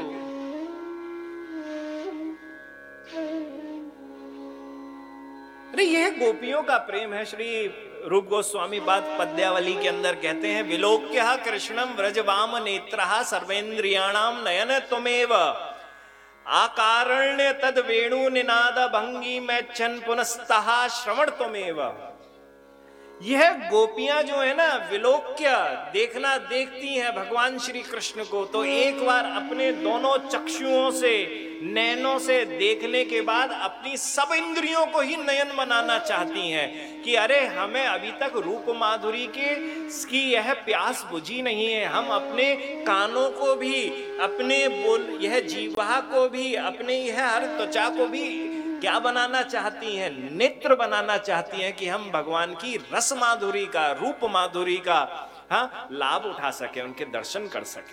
अरे यह गोपियों का प्रेम है। श्री रूप गोस्वामी बात पद्यावली के अंदर कहते हैं, विलोक्य कृष्णम व्रजवाम नेत्रः सर्वेन्द्रियाणाम नयन त्वमेव आकारण्य तद वेणु निनाद भंगी में चन पुनस्तः श्रवण त्वमेव। यह गोपियां जो है ना, विलोक्य देखना देखती हैं भगवान श्री कृष्ण को, तो एक बार अपने दोनों चक्षुओं से, नैनों से देखने के बाद अपनी सब इंद्रियों को ही नयन बनाना चाहती हैं कि अरे हमें अभी तक रूप माधुरी के की यह प्यास बुझी नहीं है। हम अपने कानों को भी, अपने बोल यह जीवा को भी, अपने यह हर त्वचा को भी क्या बनाना चाहती हैं? नेत्र बनाना चाहती हैं कि हम भगवान की रस माधुरी का, रूप माधुरी का हाँ लाभ उठा सके, उनके दर्शन कर सके।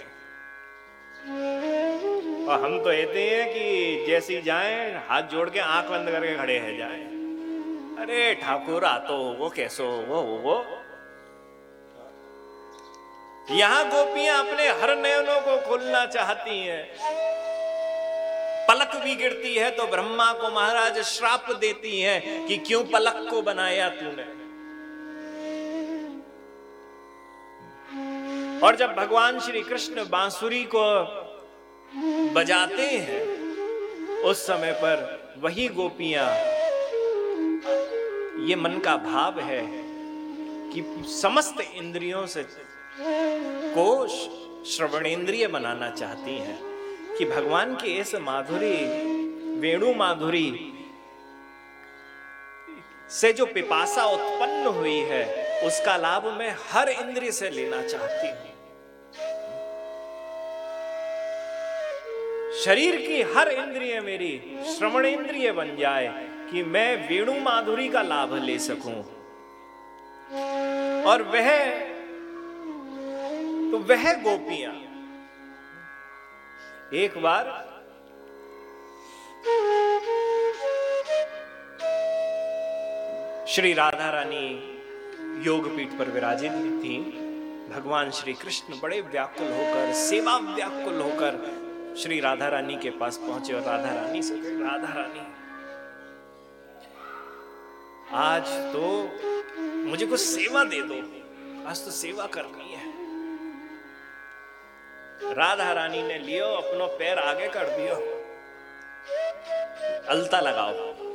और हम तो कहते हैं कि जैसी जाएं हाथ जोड़ के आंख बंद करके खड़े हैं जाएं। अरे ठाकुर आ तो वो कैसो वो वो यहां गोपियां अपने हर नयनों को खोलना चाहती हैं। पलक भी गिरती है तो ब्रह्मा को महाराज श्राप देती हैं कि क्यों पलक को बनाया तूने। और जब भगवान श्री कृष्ण बांसुरी को बजाते हैं उस समय पर वही गोपियां, ये मन का भाव है कि समस्त इंद्रियों से को श्रवणेंद्रिय बनाना चाहती हैं कि भगवान की इस माधुरी, वेणु माधुरी से जो पिपासा उत्पन्न हुई है उसका लाभ मैं हर इंद्रिय से लेना चाहती हूं। शरीर की हर इंद्रिय मेरी श्रवण इंद्रिय बन जाए कि मैं वेणु माधुरी का लाभ ले सकूं। और वह तो वह गोपियां एक बार श्री राधा रानी योगपीठ पर विराजित थी। भगवान श्री कृष्ण बड़े व्याकुल होकर, सेवा व्याकुल होकर श्री राधा रानी के पास पहुंचे और राधा रानी से कहे, राधा रानी आज तो मुझे कुछ सेवा दे दो, आज तो सेवा करनी है। राधा रानी ने लियो, अपनो पैर आगे कर दियो, अलता लगाओ।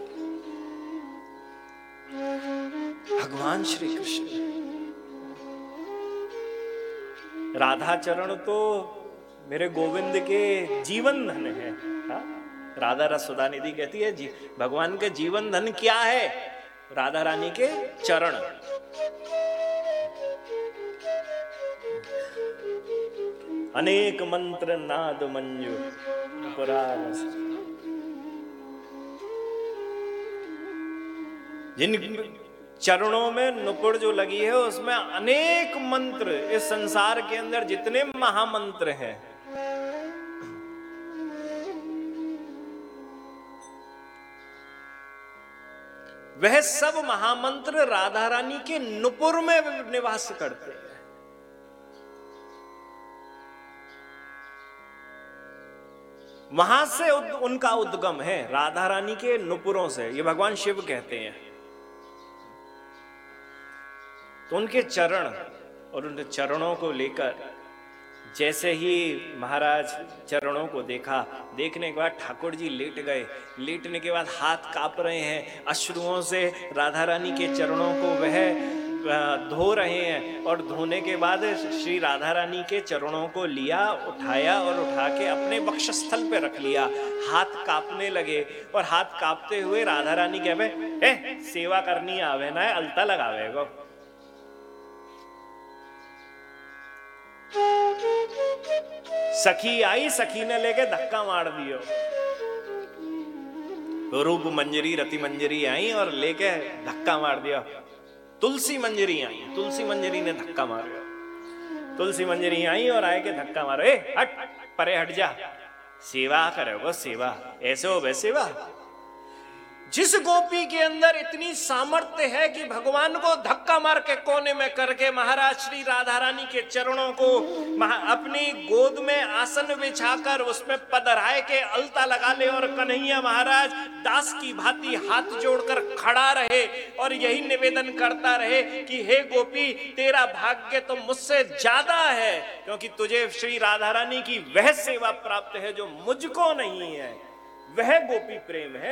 भगवान श्री कृष्ण, राधा चरण तो मेरे गोविंद के जीवन धन है। हा? राधा रसुदा निधि कहती है जी, भगवान के जीवन धन क्या है? राधा रानी के चरण। अनेक मंत्र नाद मंजू पुराण, जिन चरणों में नुपुर जो लगी है उसमें अनेक मंत्र, इस संसार के अंदर जितने महामंत्र हैं वह सब महामंत्र राधा रानी के नुपुर में निवास करते हैं। वहां से उनका उद्गम है, राधा रानी के नुपुरों से, ये भगवान शिव कहते हैं। तो उनके चरण और उन चरणों को लेकर जैसे ही महाराज चरणों को देखा, देखने के बाद ठाकुर जी लेट गए। लेटने के बाद हाथ कांप रहे हैं, अश्रुओं से राधा रानी के चरणों को वह धो रहे हैं। और धोने के बाद श्री राधा रानी के चरणों को लिया, उठाया और उठा के अपने वक्षस्थल पे रख लिया। हाथ कांपने लगे और हाथ कांपते हुए राधा रानी कहे, ए सेवा करनी आवे ना, अलता लगावे गो। सखी आई, सखी ने लेके धक्का मार दियो। तो रूप मंजरी, रति मंजरी आई और लेके धक्का मार दिया। तुलसी मंजरी आई, तुलसी मंजरी ने धक्का मारा। तुलसी मंजरी आई और आए के धक्का मारो, ए हट, परे हट जा। सेवा करोगे सेवा, ऐसे हो वैसे सेवा। जिस गोपी के अंदर इतनी सामर्थ्य है कि भगवान को धक्का मार के कोने में करके महाराज श्री राधा रानी के चरणों को अपनी गोद में आसन बिछाकर उसमें पधराए के अलता लगा ले और कन्हैया महाराज दास की भांति हाथ जोड़कर खड़ा रहे और यही निवेदन करता रहे कि हे गोपी, तेरा भाग्य तो मुझसे ज्यादा है, क्योंकि तुझे श्री राधा रानी की वह सेवा प्राप्त है जो मुझको नहीं है। वह गोपी प्रेम है,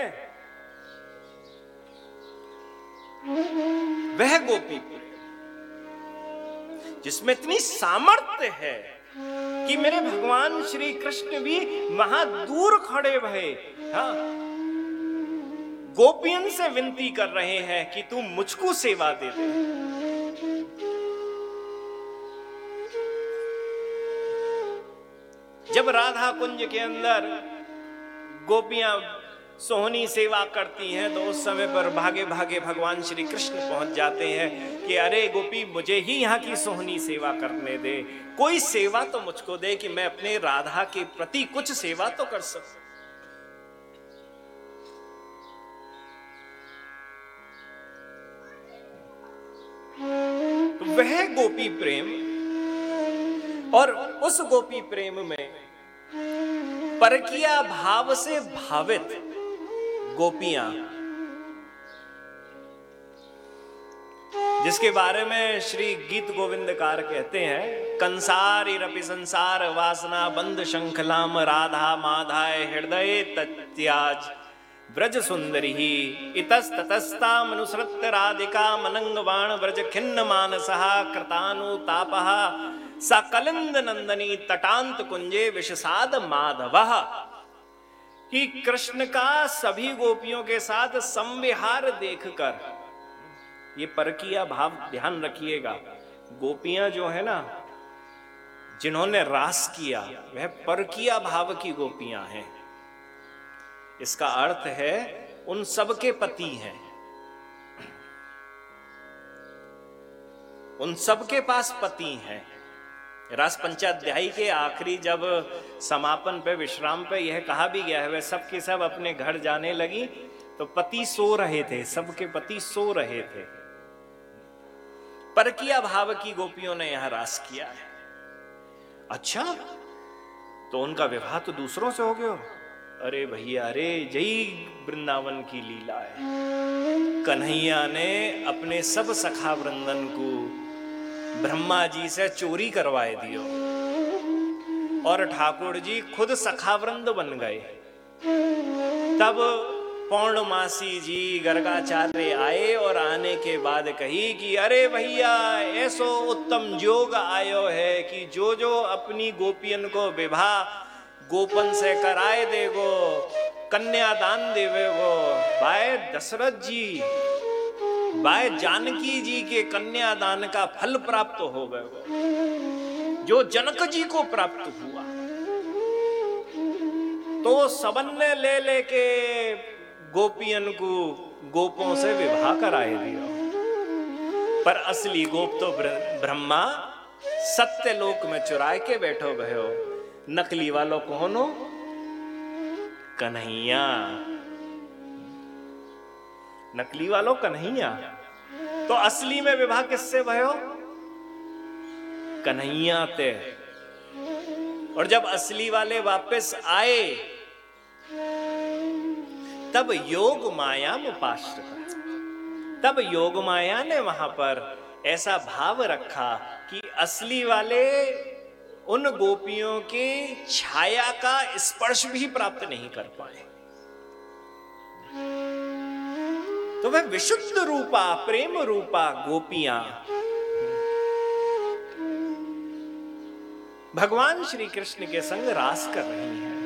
वह गोपी प्रेम जिसमें इतनी सामर्थ्य है कि मेरे भगवान श्री कृष्ण भी वहां दूर खड़े भये, हाँ, गोपियन से विनती कर रहे हैं कि तू मुझको सेवा दे दे। जब राधा कुंज के अंदर गोपियां सोहनी सेवा करती हैं तो उस समय पर भागे भागे भगवान श्री कृष्ण पहुंच जाते हैं कि अरे गोपी, मुझे ही यहाँ की सोहनी सेवा करने दे, कोई सेवा तो मुझको दे कि मैं अपने राधा के प्रति कुछ सेवा तो कर सकूं। तो वह गोपी प्रेम, और उस गोपी प्रेम में परकिया भाव से भावित गोपियां, जिसके बारे में श्री गीत गोविंदकार कहते हैं, कंसारी रपि संसार वासना बंद शंखलाम राधा माधाय हृदय तत्याज ब्रज सुंदरी इतस ततस्ता मनुसृत राधिका मनंगवाण ब्रज खिन्न मानसहा कृतानुतापः सकलिंद नंदनी तटांत कुंजे विषसाद माधवः। कि कृष्ण का सभी गोपियों के साथ संविहार देखकर, ये परकिया भाव ध्यान रखिएगा, गोपियां जो है ना जिन्होंने रास किया वह परकिया भाव की गोपियां हैं। इसका अर्थ है उन सबके पति हैं, उन सबके पास पति हैं। रास पंचाध्यायी के आखिरी जब समापन पे विश्राम पे यह कहा भी गया है, वे सब के सब अपने घर जाने लगी तो पति सो रहे थे, सबके पति सो रहे थे। परकिया भाव की गोपियों ने यहां रास किया है। अच्छा, तो उनका विवाह तो दूसरों से हो गया? अरे भैया, अरे जय वृंदावन की लीला है। कन्हैया ने अपने सब सखा वृंदन को ब्रह्मा जी से चोरी करवाए दियो और ठाकुर जी खुद सखावृंद बन गए। तब पौर्णमासी जी गर्गाचार्य आए और आने के बाद कही कि अरे भैया, ऐसो उत्तम जोग आयो है कि जो जो अपनी गोपियन को विवाह गोपन से कराए देगो, कन्यादान देवेगो, भाई दशरथ जी, भाई जानकी जी के कन्यादान का फल प्राप्त हो गए जो जनक जी को प्राप्त हुआ। तो सबन ने ले लेके गोपियन को गोपों से विवाह कराए दिया, पर असली गोप तो ब्रह्मा सत्य लोक में चुराए के बैठो भयो। नकली वालों कौन हो? कन्हैया। नकली वालों कन्हैया। तो असली में विवाह किससे भयो? कन्हैया ते। और जब असली वाले वापस आए तब योग माया उपाश्रित, तब योग माया ने वहां पर ऐसा भाव रखा कि असली वाले उन गोपियों के छाया का स्पर्श भी प्राप्त नहीं कर पाए। तो वह विशुद्ध रूपा, प्रेम रूपा गोपियां भगवान श्री कृष्ण के संग रास कर रही हैं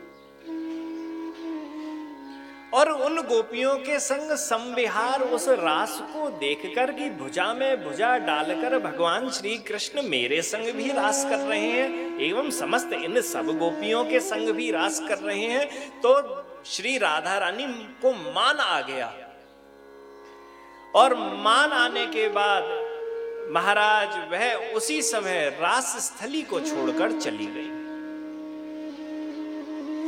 और उन गोपियों के संग संविहार उस रास को देखकर कि भुजा में भुजा डालकर भगवान श्री कृष्ण मेरे संग भी रास कर रहे हैं एवं समस्त इन सब गोपियों के संग भी रास कर रहे हैं, तो श्री राधा रानी को मान आ गया। और मान आने के बाद महाराज वह उसी समय रास स्थली को छोड़कर चली गई।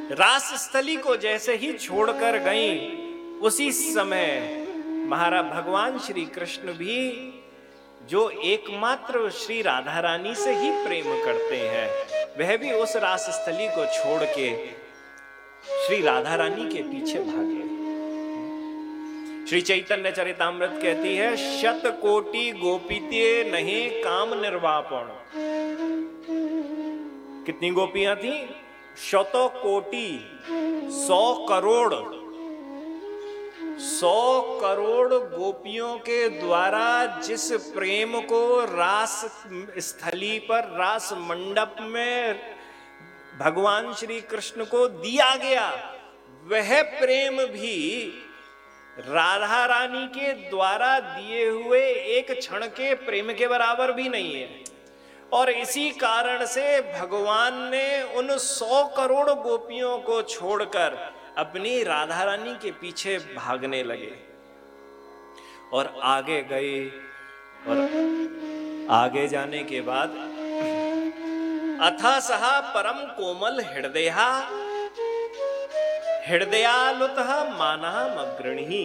रास स्थली को जैसे ही छोड़कर गई, उसी समय महाराज भगवान श्री कृष्ण भी, जो एकमात्र श्री राधा रानी से ही प्रेम करते हैं, वह भी उस रास स्थली को छोड़ के श्री राधा रानी के पीछे भागे। श्री चैतन्य चरितामृत कहती है, शत कोटि गोपीते नहीं काम निर्वापण। कितनी गोपियां थी? शतो कोटि, सौ करोड़, सौ करोड़ गोपियों के द्वारा जिस प्रेम को रास स्थली पर, रास मंडप में भगवान श्री कृष्ण को दिया गया, वह प्रेम भी राधा रानी के द्वारा दिए हुए एक क्षण के प्रेम के बराबर भी नहीं है। और इसी कारण से भगवान ने उन सौ करोड़ गोपियों को छोड़कर अपनी राधा रानी के पीछे भागने लगे और आगे गए। और आगे जाने के बाद अथा सहा परम कोमल हृदया हृदयालुतः मानः मग्रणी।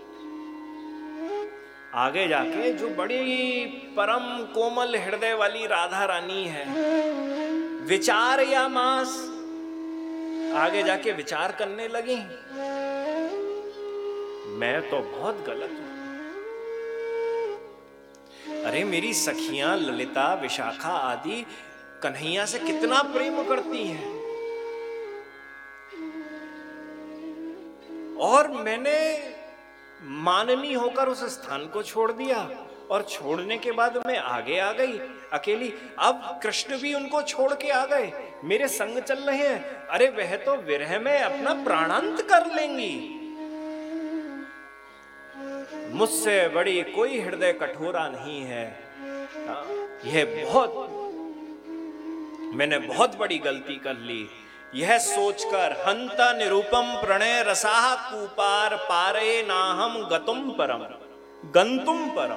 आगे जाके जो बड़ी परम कोमल हृदय वाली राधा रानी है, विचार या मास, आगे जाके विचार करने लगी, मैं तो बहुत गलत हूं। अरे मेरी सखियां ललिता, विशाखा आदि कन्हैया से कितना प्रेम करती हैं, और मैंने माननी होकर उस स्थान को छोड़ दिया, और छोड़ने के बाद मैं आगे आ गई अकेली। अब कृष्ण भी उनको छोड़ के आ गए, मेरे संग चल रहे हैं। अरे वह तो विरह में अपना प्राणांत कर लेंगी, मुझसे बड़ी कोई हृदय कठोरा नहीं है। यह बहुत, मैंने बहुत बड़ी गलती कर ली। यह सोचकर हंता निरूपम प्रणय रसाह कूपार पारे नाहम गतुम परम गंतुम परम,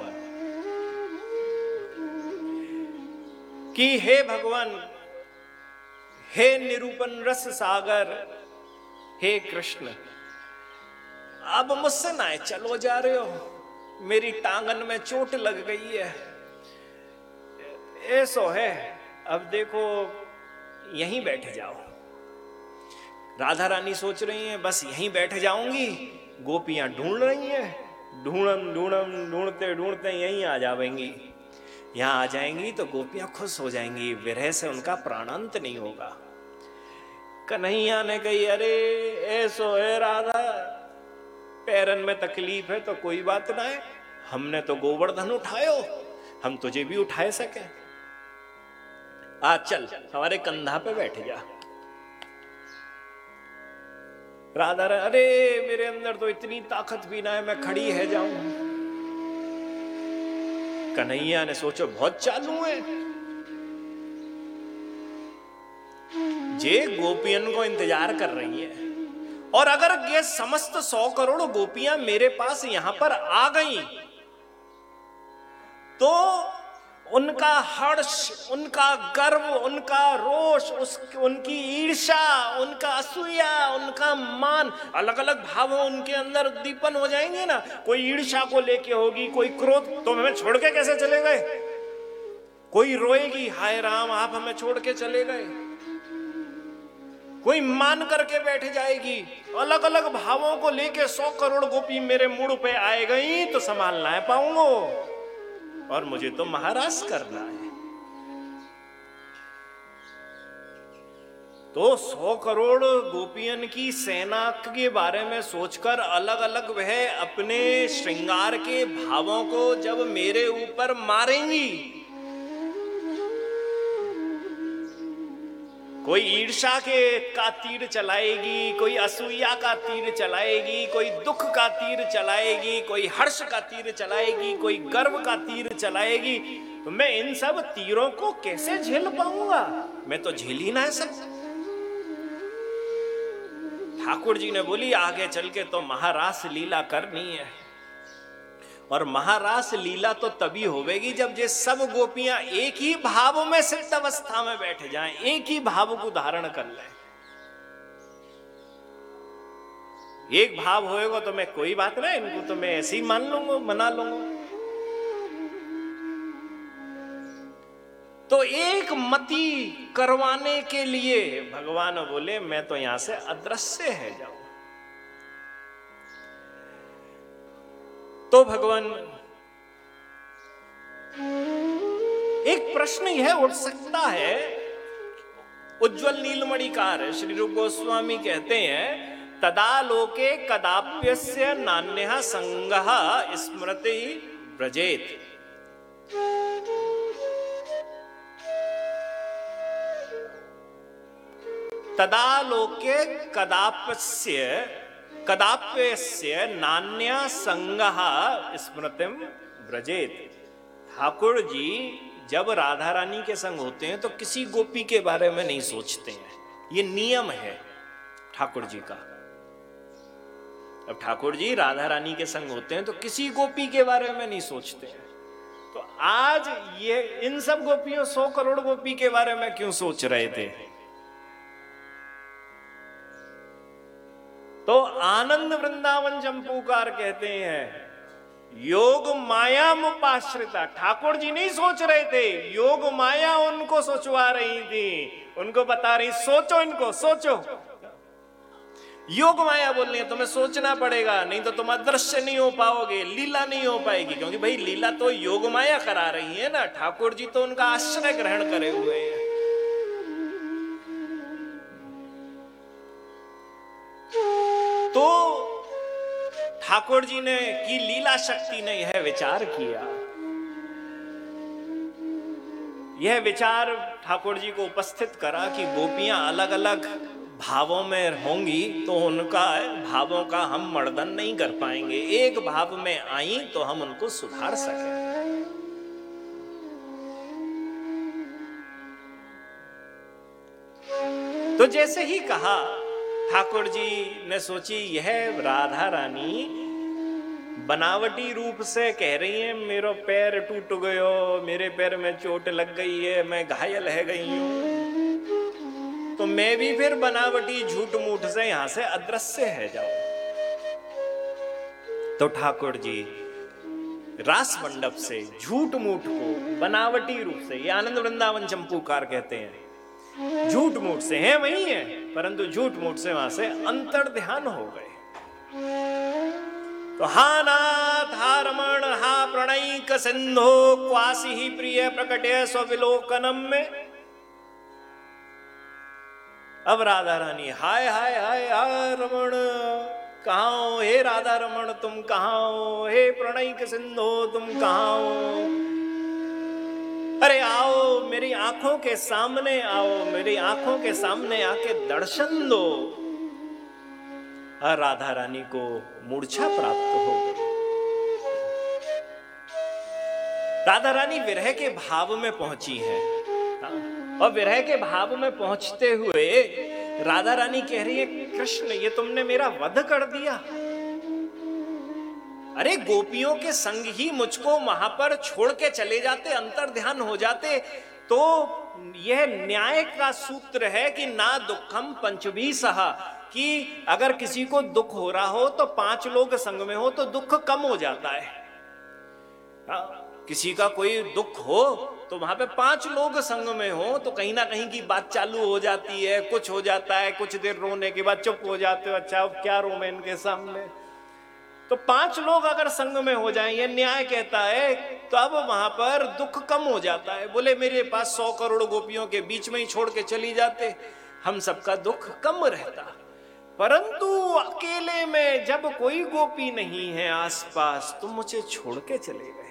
कि हे भगवान, हे निरूपण रस सागर, हे कृष्ण, अब मुझसे ना चलो जा रहे हो, मेरी टांगन में चोट लग गई है। ऐसो है, अब देखो यहीं बैठ जाओ। राधा रानी सोच रही हैं बस यहीं बैठ जाऊंगी, गोपियां ढूंढ रही हैं, ढूंढम ढूंढम ढूंढते ढूंढते यहीं आ जाएंगी। यहां आ जाएंगी तो गोपियां खुश हो जाएंगी, विरह से उनका प्राणांत नहीं होगा। कन्हैया ने कही, अरे ऐसो है राधा, पैरन में तकलीफ है तो कोई बात ना है, हमने तो गोवर्धन उठायो, हम तुझे भी उठाए सके। आ चल हमारे कंधा पे बैठ जा। राधा, अरे मेरे अंदर तो इतनी ताकत भी ना है, मैं खड़ी है जाऊं। कन्हैया ने सोचो बहुत चालू है, जे गोपियन को इंतजार कर रही है, और अगर ये समस्त सौ करोड़ गोपियां मेरे पास यहां पर आ गई तो उनका हर्ष, उनका गर्व, उनका रोष, उस उनकी ईर्ष्या, उनका असूया, उनका मान, अलग अलग भावों उनके अंदर उद्दीपन हो जाएंगे ना। कोई ईर्ष्या को लेके होगी, कोई क्रोध, तो हमें छोड़ के कैसे चले गए। कोई रोएगी, हाय राम आप हमें छोड़ के चले गए। कोई मान करके बैठ जाएगी। अलग अलग भावों को लेके सौ करोड़ गोपी मेरे मुड़ पे आए गई तो संभाल ना पाऊंगा, और मुझे तो महाराज करना है। तो सौ करोड़ गोपियन की सेना के बारे में सोचकर अलग अलग वह अपने श्रृंगार के भावों को जब मेरे ऊपर मारेंगी, कोई ईर्ष्या के का तीर चलाएगी, कोई असूया का तीर चलाएगी, कोई दुख का तीर चलाएगी, कोई हर्ष का तीर चलाएगी, कोई गर्व का तीर चलाएगी, तो मैं इन सब तीरों को कैसे झेल पाऊंगा। मैं तो झेल ही ना सकता। ठाकुर जी ने बोली आगे चल के तो महारास लीला करनी है, और महारास लीला तो तभी होवेगी जब ये सब गोपियां एक ही भाव में सिद्ध अवस्था में बैठ जाएं, एक ही भाव को धारण कर लें। एक भाव होएगा तो मैं कोई बात ना, इनको तो मैं ऐसे ही मान लूंगा, मना लूंगा। तो एक मति करवाने के लिए भगवान बोले मैं तो यहां से अदृश्य है जाऊं। तो भगवान, एक प्रश्न यह उठ सकता है, उज्ज्वल नीलमणिकार श्री रूप गोस्वामी कहते हैं तदा लोके कदाप्यस्य नान्यः संगः स्मृति व्रजेत। तदा लोके कदाप्यस्य कदाप्यस्य नान्यः संगः स्मृतिम व्रजेत। ठाकुर जी जब राधा रानी के संग होते हैं तो किसी गोपी के बारे में नहीं सोचते हैं, ये नियम है ठाकुर जी का। अब ठाकुर जी राधा रानी के संग होते हैं तो किसी गोपी के बारे में नहीं सोचते हैं। तो आज ये इन सब गोपियों, सौ करोड़ गोपी के बारे में क्यों सोच रहे थे? तो आनंद वृंदावन चंपूकार कहते हैं योग माया मुपाश्रिता। ठाकुर जी नहीं सोच रहे थे, योग माया उनको सोचवा रही थी, उनको बता रही सोचो, इनको सोचो। योग माया बोल रही है तुम्हें सोचना पड़ेगा, नहीं तो तुम अदृश्य नहीं हो पाओगे, लीला नहीं हो पाएगी। क्योंकि भाई लीला तो योग माया करा रही है ना, ठाकुर जी तो उनका आश्रय ग्रहण करे हुए हैं। तो ठाकुर जी ने की लीला शक्ति ने यह विचार किया, यह विचार ठाकुर जी को उपस्थित करा कि गोपियां अलग अलग भावों में होंगी तो उनका भावों का हम मर्दन नहीं कर पाएंगे, एक भाव में आई तो हम उनको सुधार सके। तो जैसे ही कहा ठाकुर जी ने सोची यह राधा रानी बनावटी रूप से कह रही है मेरा पैर टूट गयो, मेरे पैर में चोट लग गई है, मैं घायल है गई हूं, तो मैं भी फिर बनावटी झूठ मूठ से यहां से अदृश्य है जाऊं। तो ठाकुर जी रास मंडप से झूठ मूठ को बनावटी रूप से, ये आनंद वृंदावन चंपूकार कहते हैं, झूठ मूठ से है वही है परंतु झूठ मूठ से वहां से अंतर ध्यान हो गए। तो हा नाथ हा रमण हा प्रणयिक सिंधो क्वासी ही प्रिय प्रकटे स्वविलोकनम में। अब राधा रानी हाय हाय हाय हाय रमण कहाँ हो, हे राधा रमण तुम कहाँ हो, हे प्रणयिक सिंधो तुम कहाँ हो, अरे आओ मेरी आंखों के सामने आओ, मेरी आंखों के सामने आके दर्शन दो। और राधा रानी को मूर्छा प्राप्त हो गई। राधा रानी विरह के भाव में पहुंची है और विरह के भाव में पहुंचते हुए राधा रानी कह रही है कृष्ण ये तुमने मेरा वध कर दिया। अरे गोपियों के संग ही मुझको वहां पर छोड़ के चले जाते, अंतर ध्यान हो जाते। तो यह न्याय का सूत्र है कि ना दुखम पंचभी सहा, कि अगर किसी को दुख हो रहा हो तो पांच लोग संग में हो तो दुख कम हो जाता है। किसी का कोई दुख हो तो वहां पे पांच लोग संग में हो तो कहीं ना कहीं की बात चालू हो जाती है, कुछ हो जाता है, कुछ देर रोने के बाद चुप हो जाते हो, अच्छा अब क्या रो मैं इनके सामने। तो पांच लोग अगर संग में हो जाएं, ये न्याय कहता है, तो अब वहां पर दुख कम हो जाता है। बोले मेरे पास सौ करोड़ गोपियों के बीच में ही छोड़ के चली जाते, हम सबका दुख कम रहता। परंतु अकेले में जब कोई गोपी नहीं है आसपास, तुम मुझे छोड़ के चले गए,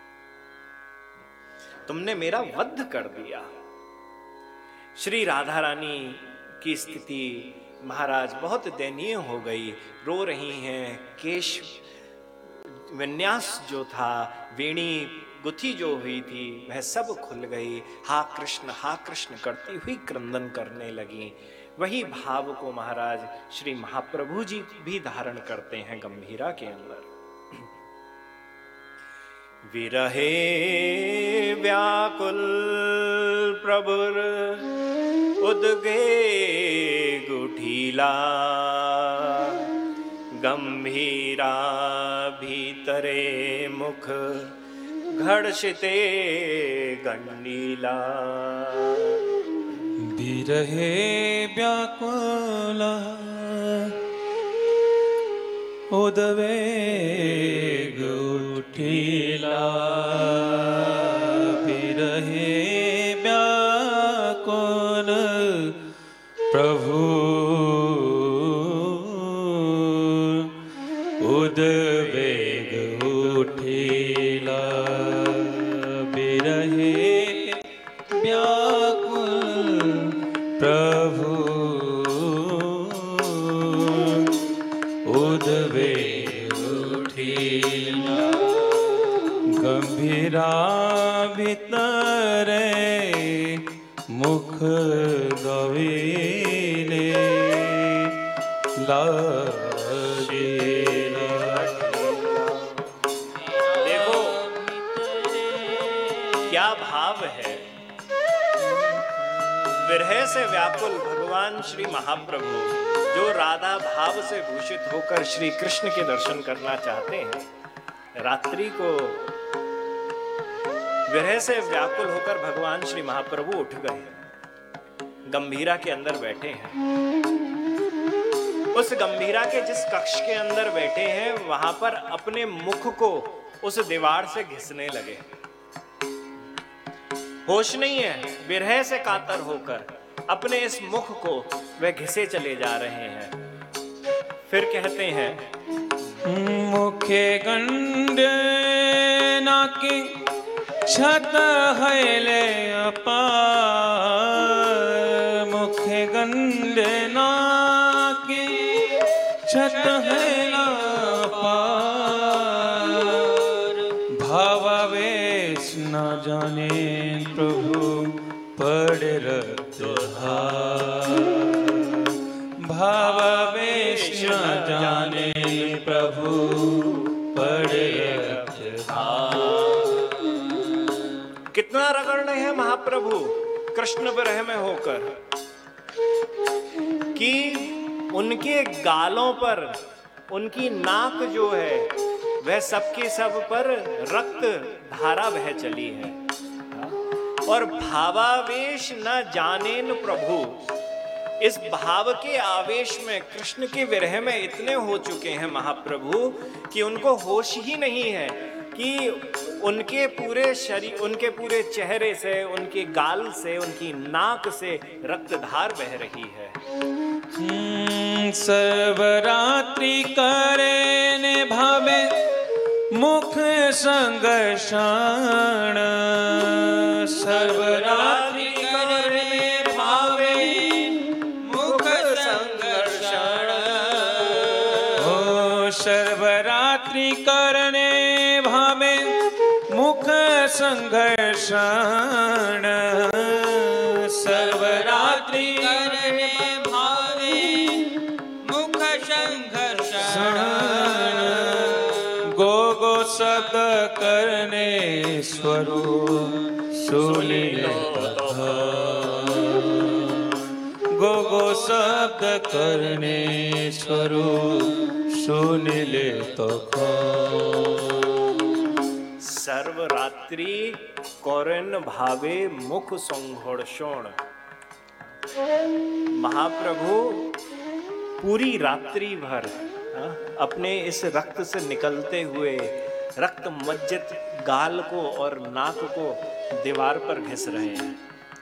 तुमने मेरा वध कर दिया। श्री राधा रानी की स्थिति महाराज बहुत दयनीय हो गई, रो रही हैं, केश विन्यास जो था, वेणी गुथी जो हुई थी वह सब खुल गई, हा कृष्ण हा कृष्ण करती हुई क्रंदन करने लगी। वही भाव को महाराज श्री महाप्रभु जी भी धारण करते हैं गंभीरा के अंदर। विरहे व्याकुल प्रभुर उदगे गुठीला, गंभीरा भीतरे मुख घर्षिते गंडीला विरहे व्याकुला उद्वेग उठिला विरहे व्याकुल प्रभु उद्वेग उठिला विरहे व्याकुल प्रभु उद्वेग उठिला गंभीरा भीतरे मुख गवीले लागिला। देखो क्या भाव है। विरह से व्याकुल भगवान श्री महाप्रभु जो राधा भाव से भूषित होकर श्री कृष्ण के दर्शन करना चाहते हैं, रात्रि को विरह से व्याकुल होकर भगवान श्री महाप्रभु उठ गए, गंभीरा के अंदर बैठे हैं। उस गंभीरा के जिस कक्ष के अंदर बैठे हैं वहां पर अपने मुख को उस दीवार से घिसने लगे। होश नहीं है, विरह से कातर होकर अपने इस मुख को वे घिसे चले जा रहे हैं। फिर कहते हैं मुखे गंड नाकी छत हैले अपार मुखे गंड नाकी छत हैला अपार भावावेश न जाने प्रभु पड़े रत्नहार भावावेश न जाने प्रभु पड़े रत्नहार। कितना रगड़ रहे हैं महाप्रभु कृष्ण विरह में होकर कि उनके गालों पर उनकी नाक जो है वह सबके सब पर रक्त धारा बह चली है। और भावावेश न जानेन प्रभु, इस भाव के आवेश में कृष्ण के विरह में इतने हो चुके हैं महाप्रभु कि उनको होश ही नहीं है कि उनके पूरे शरीर, उनके पूरे चेहरे से, उनके गाल से, उनकी नाक से रक्तधार बह रही है। सर्वरात्रि करे ने भावे मुख संगर्षण सर्वरात्रि करे भावे मुख संगर्षण ओ सर्वरात्रि करने भावे मुख संघर्षण सर्वरात्रि करने भावे मुख संघर्षण गो गो शब्द करने स्वरूप सुनिले गो गो शब्द करने स्वरूप सुनिले सर्वरात्रि कौरन भावे मुख संघर्षण। महाप्रभु पूरी रात्रि भर अपने इस रक्त से निकलते हुए रक्त मज्जित गाल को और नाक को दीवार पर घिस रहे हैं।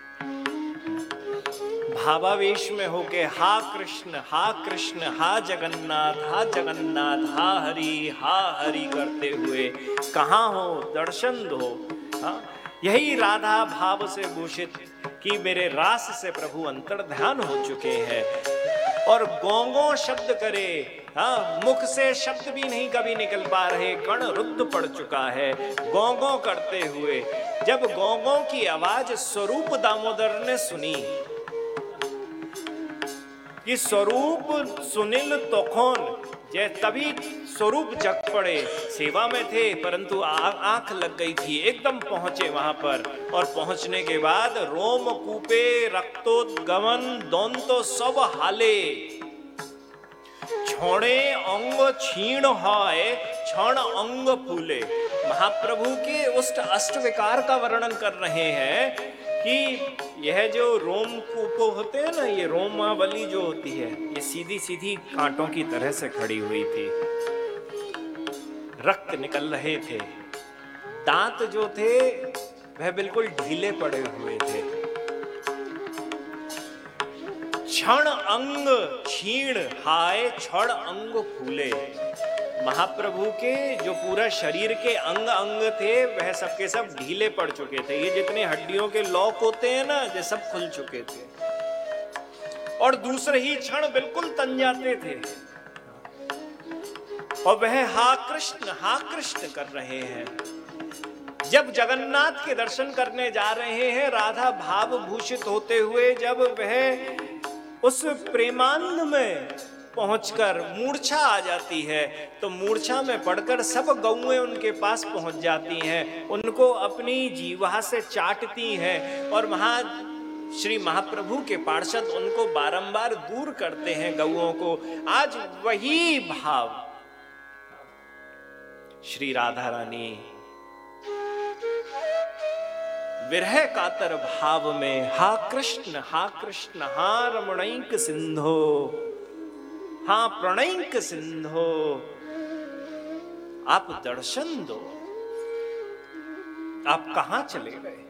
भावावेश में होके हा कृष्ण हा कृष्ण हा जगन्नाथ हा जगन्नाथ हा हरि हा हरि करते हुए कहाँ हो दर्शन दो। हाँ, यही राधा भाव से भूषित कि मेरे रास से प्रभु अंतर्ध्यान हो चुके हैं और गोंगो शब्द करे। हाँ, मुख से शब्द भी नहीं कभी निकल पा रहे, कण रुद्ध पड़ चुका है गोंगो करते हुए। जब गोंगो की आवाज स्वरूप दामोदर ने सुनी कि स्वरूप सुनील तोखोन, जे तभी स्वरूप जग पड़े, सेवा में थे परंतु आंख लग गई थी, एकदम पहुंचे वहां पर और पहुंचने के बाद रोम कूपे रक्तोद्गमन दोनतो सब हाले। छोड़े अंग छीण हाय क्षण अंग फूले। महाप्रभु के उस अष्ट विकार का वर्णन कर रहे हैं कि यह जो रोम कूप होते हैं ना, ये रोमावली जो होती है, ये सीधी सीधी कांटों की तरह से खड़ी हुई थी, रक्त निकल रहे थे, दांत जो थे वह बिल्कुल ढीले पड़े हुए थे। क्षण अंग क्षीण हाय क्षण अंग फूले। महाप्रभु के जो पूरा शरीर के अंग अंग थे वह सबके सब ढीले पड़ चुके थे। ये जितने हड्डियों के लॉक होते हैं ना, ये सब खुल चुके थे और दूसरे ही क्षण बिल्कुल तन जाते थे। और वह हा कृष्ण हा कृष्ण कर रहे हैं। जब जगन्नाथ के दर्शन करने जा रहे हैं, राधा भाव भूषित होते हुए जब वह उस प्रेमानंद में पहुंचकर मूर्छा आ जाती है, तो मूर्छा में पड़कर सब गौएं उनके पास पहुंच जाती हैं, उनको अपनी जीवा से चाटती हैं और वहां श्री महाप्रभु के पार्षद उनको बारंबार दूर करते हैं गौओं को। आज वही भाव श्री राधा रानी विरह कातर भाव में हा कृष्ण हा कृष्ण हा रमणैक सिंधो हा प्रणैक सिंधो, आप दर्शन दो, आप कहां चले गए।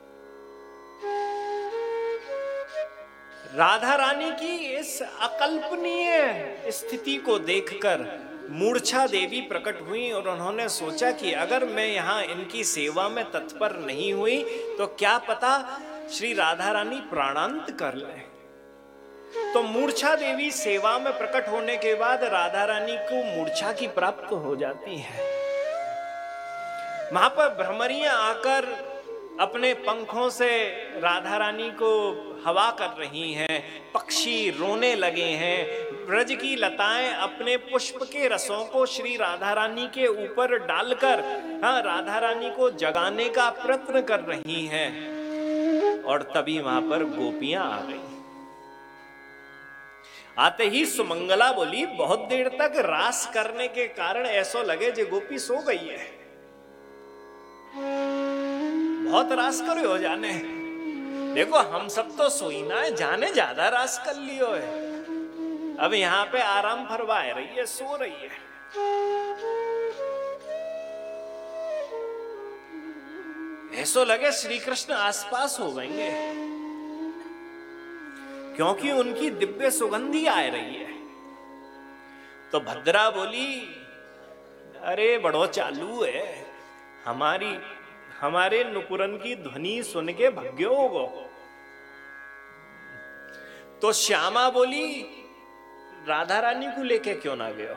राधा रानी की इस अकल्पनीय स्थिति को देखकर मूर्छा देवी प्रकट हुई और उन्होंने सोचा कि अगर मैं यहां इनकी सेवा में तत्पर नहीं हुई तो क्या पता श्री राधा रानी प्राणांत कर ले। तो मूर्छा देवी सेवा में प्रकट होने के बाद राधा रानी को मूर्छा की प्राप्त हो जाती है। वहां पर भ्रमरियां आकर अपने पंखों से राधा रानी को हवा कर रही हैं, पक्षी रोने लगे हैं, ब्रज की लताएं अपने पुष्प के रसों को श्री राधा रानी के ऊपर डालकर हाँ राधा रानी को जगाने का प्रयत्न कर रही हैं। और तभी वहां पर गोपियां आ गई। आते ही सुमंगला बोली, बहुत देर तक रास करने के कारण ऐसा लगे जे गोपी सो गई है, बहुत रास करे हो जाने। देखो हम सब तो सोई ना है, जाने ज्यादा रास कर लियो है, अब यहां पे आराम फरवा रही है, सो रही है। ऐसो लगे श्री कृष्ण आसपास हो गएंगे, क्योंकि उनकी दिव्य सुगंधी आ रही है। तो भद्रा बोली, अरे बड़ो चालू है, हमारी हमारे नुपुरन की ध्वनि सुन के भग्यो होगो। तो श्यामा बोली, राधा रानी को लेके क्यों ना गयो,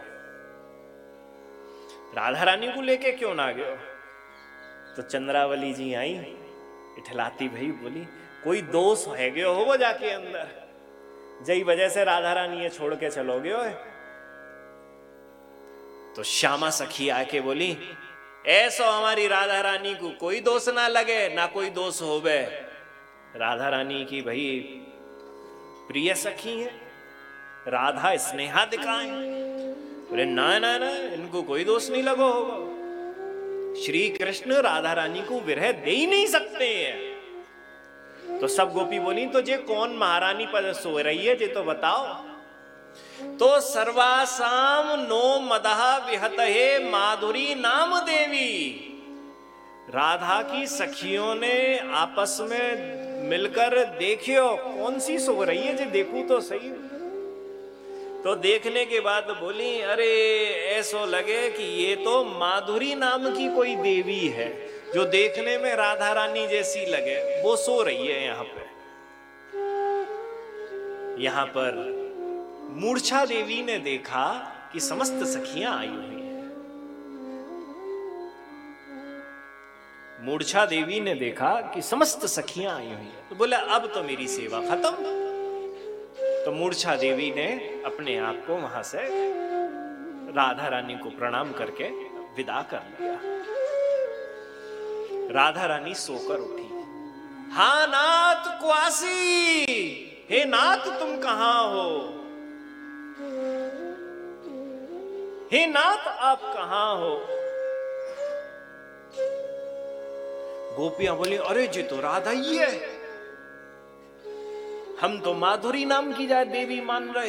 राधा रानी को लेके क्यों ना गयो। तो चंद्रावली जी आई इठलाती भई, बोली कोई दोष है गयो हो वो जाके अंदर, जई वजह से राधा रानी ये छोड़ के चलोगे हो। तो श्यामा सखी आके बोली, ऐसा हमारी राधा रानी को कोई दोष ना लगे, ना कोई दोष होवे। राधा रानी की भाई प्रिय सखी है, राधा स्नेहा दिखाएं। बोले ना ना ना, इनको कोई दोष नहीं लगो होगा। श्री कृष्ण राधा रानी को विरह दे ही नहीं सकते हैं। तो सब गोपी बोली, तो जे कौन महारानी पर सो रही है जे तो बताओ। तो सर्वासाम नो मदह विहतहे माधुरी नाम देवी। राधा की सखियों ने आपस में मिलकर देखियो कौन सी सो रही है, जे देखूं तो सही। तो देखने के बाद बोली, अरे ऐसो लगे कि ये तो माधुरी नाम की कोई देवी है, जो देखने में राधा रानी जैसी लगे, वो सो रही है यहां पे। यहां पर मूर्छा देवी ने देखा कि समस्त सखियां आई हुई हैं। मूर्छा देवी ने देखा कि समस्त सखियां आई हुई हैं, तो बोला अब तो मेरी सेवा खत्म। तो मूर्छा देवी ने अपने आप को वहां से राधा रानी को प्रणाम करके विदा कर लिया। राधा रानी सोकर उठी, हा नाथ क्वासी, हे नाथ तुम कहां हो। हे नाथ आप कहां हो? गोपियां बोली, अरे जी तो राधा ही है, हम तो माधुरी नाम की जाए देवी मान रहे।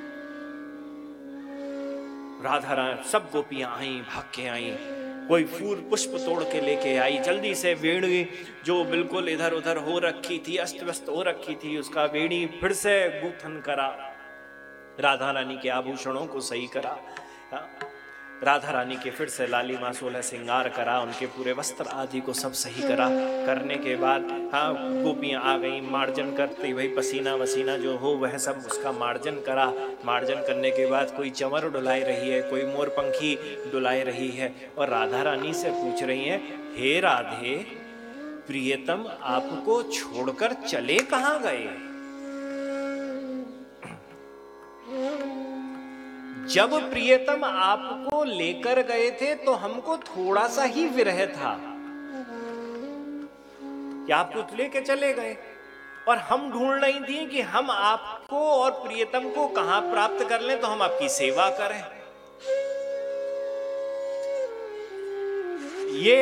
राधा रानी सब गोपियां आई, भाग के आई, कोई फूल पुष्प तोड़ के लेके आई, जल्दी से वेणी जो बिल्कुल इधर उधर हो रखी थी, अस्त व्यस्त हो रखी थी, उसका वेणी फिर से गूंथन करा, राधा रानी के आभूषणों को सही करा, राधा रानी के फिर से लालिमा सोलह श्रृंगार करा, उनके पूरे वस्त्र आदि को सब सही करा। करने के बाद हाँ गोपियां आ गई, मार्जन करते वही पसीना वसीना जो हो वह सब उसका मार्जन करा। मार्जन करने के बाद कोई चंवर डुलाई रही है, कोई मोर पंखी डुलाई रही है, और राधा रानी से पूछ रही है, हे राधे प्रियतम आपको छोड़कर चले कहां गए? जब प्रियतम आपको लेकर गए थे तो हमको थोड़ा सा ही विरह था कि आप कुछ लेके चले गए, और हम ढूंढ रही थी कि हम आपको और प्रियतम को कहां प्राप्त कर लें तो हम आपकी सेवा करें। ये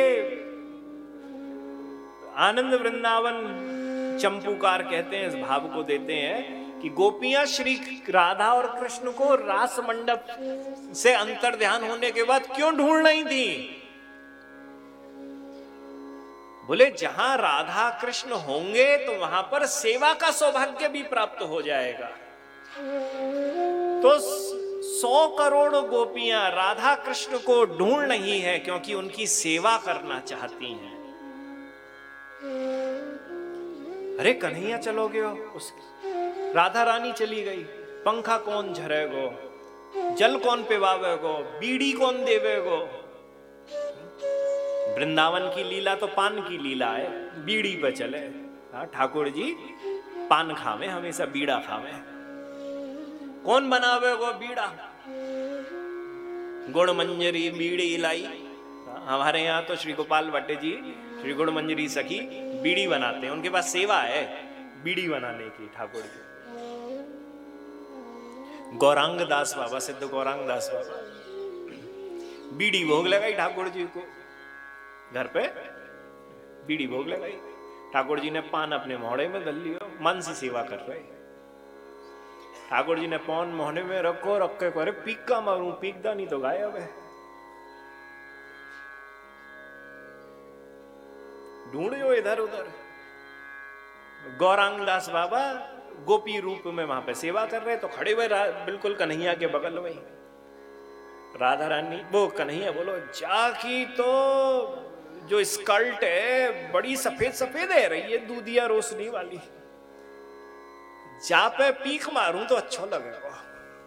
आनंद वृंदावन चंपूकार कहते हैं, इस भाव को देते हैं कि गोपियां श्री राधा और कृष्ण को रास मंडप से अंतर ध्यान होने के बाद क्यों ढूंढ रही थी? बोले जहां राधा कृष्ण होंगे तो वहां पर सेवा का सौभाग्य भी प्राप्त हो जाएगा। तो सौ करोड़ गोपियां राधा कृष्ण को ढूंढ रही है क्योंकि उनकी सेवा करना चाहती हैं। अरे कन्हैया चलोगे हो? उस राधा रानी चली गई, पंखा कौन झरेगो, जल कौन पिवावेगो, बीड़ी कौन देवेगो? वृंदावन की लीला तो पान की लीला है, बीड़ी पे चले। हाँ ठाकुर जी पान खावे, हमेशा बीड़ा खावे। कौन बनावेगो बीड़ा? गुड़ मंजरी बीड़ी लाई। हमारे यहाँ तो श्री गोपाल भट्ट जी श्री गुड़ मंजरी सखी बीड़ी बनाते हैं, उनके पास सेवा है बीड़ी बनाने की ठाकुर जी। गौरांग दास बाबा, सिद्ध गौरांग दास बाबा बीड़ी भोग लगाई ठाकुर जी को, घर पे बीड़ी भोग लगाई। ठाकुर जी ने पान अपने मोहड़े में धर लियो, मन से सेवा कर रहे। ठाकुर जी ने पान मोहने में रखो, रख के करे पीका मारूं, पीकदा नहीं तो गायब है। ढूंढो इधर उधर। गौरांग दास बाबा गोपी रूप में वहां पे सेवा कर रहे, तो खड़े हुए बिल्कुल कन्हैया के बगल में। राधा रानी वो कन्हैया बोलो जाकी तो जो स्कर्ट है बड़ी सफेद सफेद है रही है, दूधिया रोशनी वाली, जा पे पीक मारूं तो अच्छा लगेगा।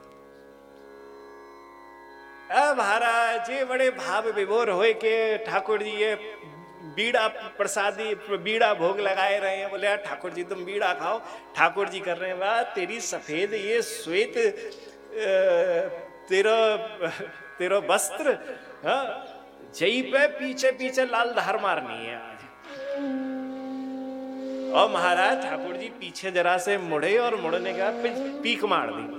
अब महाराज ये बड़े भाव विभोर होए के ठाकुर जी ये बीड़ा प्रसादी बीड़ा भोग लगाए रहे हैं। बोले ठाकुर जी तुम बीड़ा खाओ। ठाकुर जी कर रहे हैं, वाह तेरी सफेद ये श्वेत तेरा तेरा वस्त्र, हाँ जई पे पीछे पीछे लाल धार मारनी है आज। और महाराज ठाकुर जी पीछे जरा से मुड़े और मुड़ने के बाद पीक मार दी।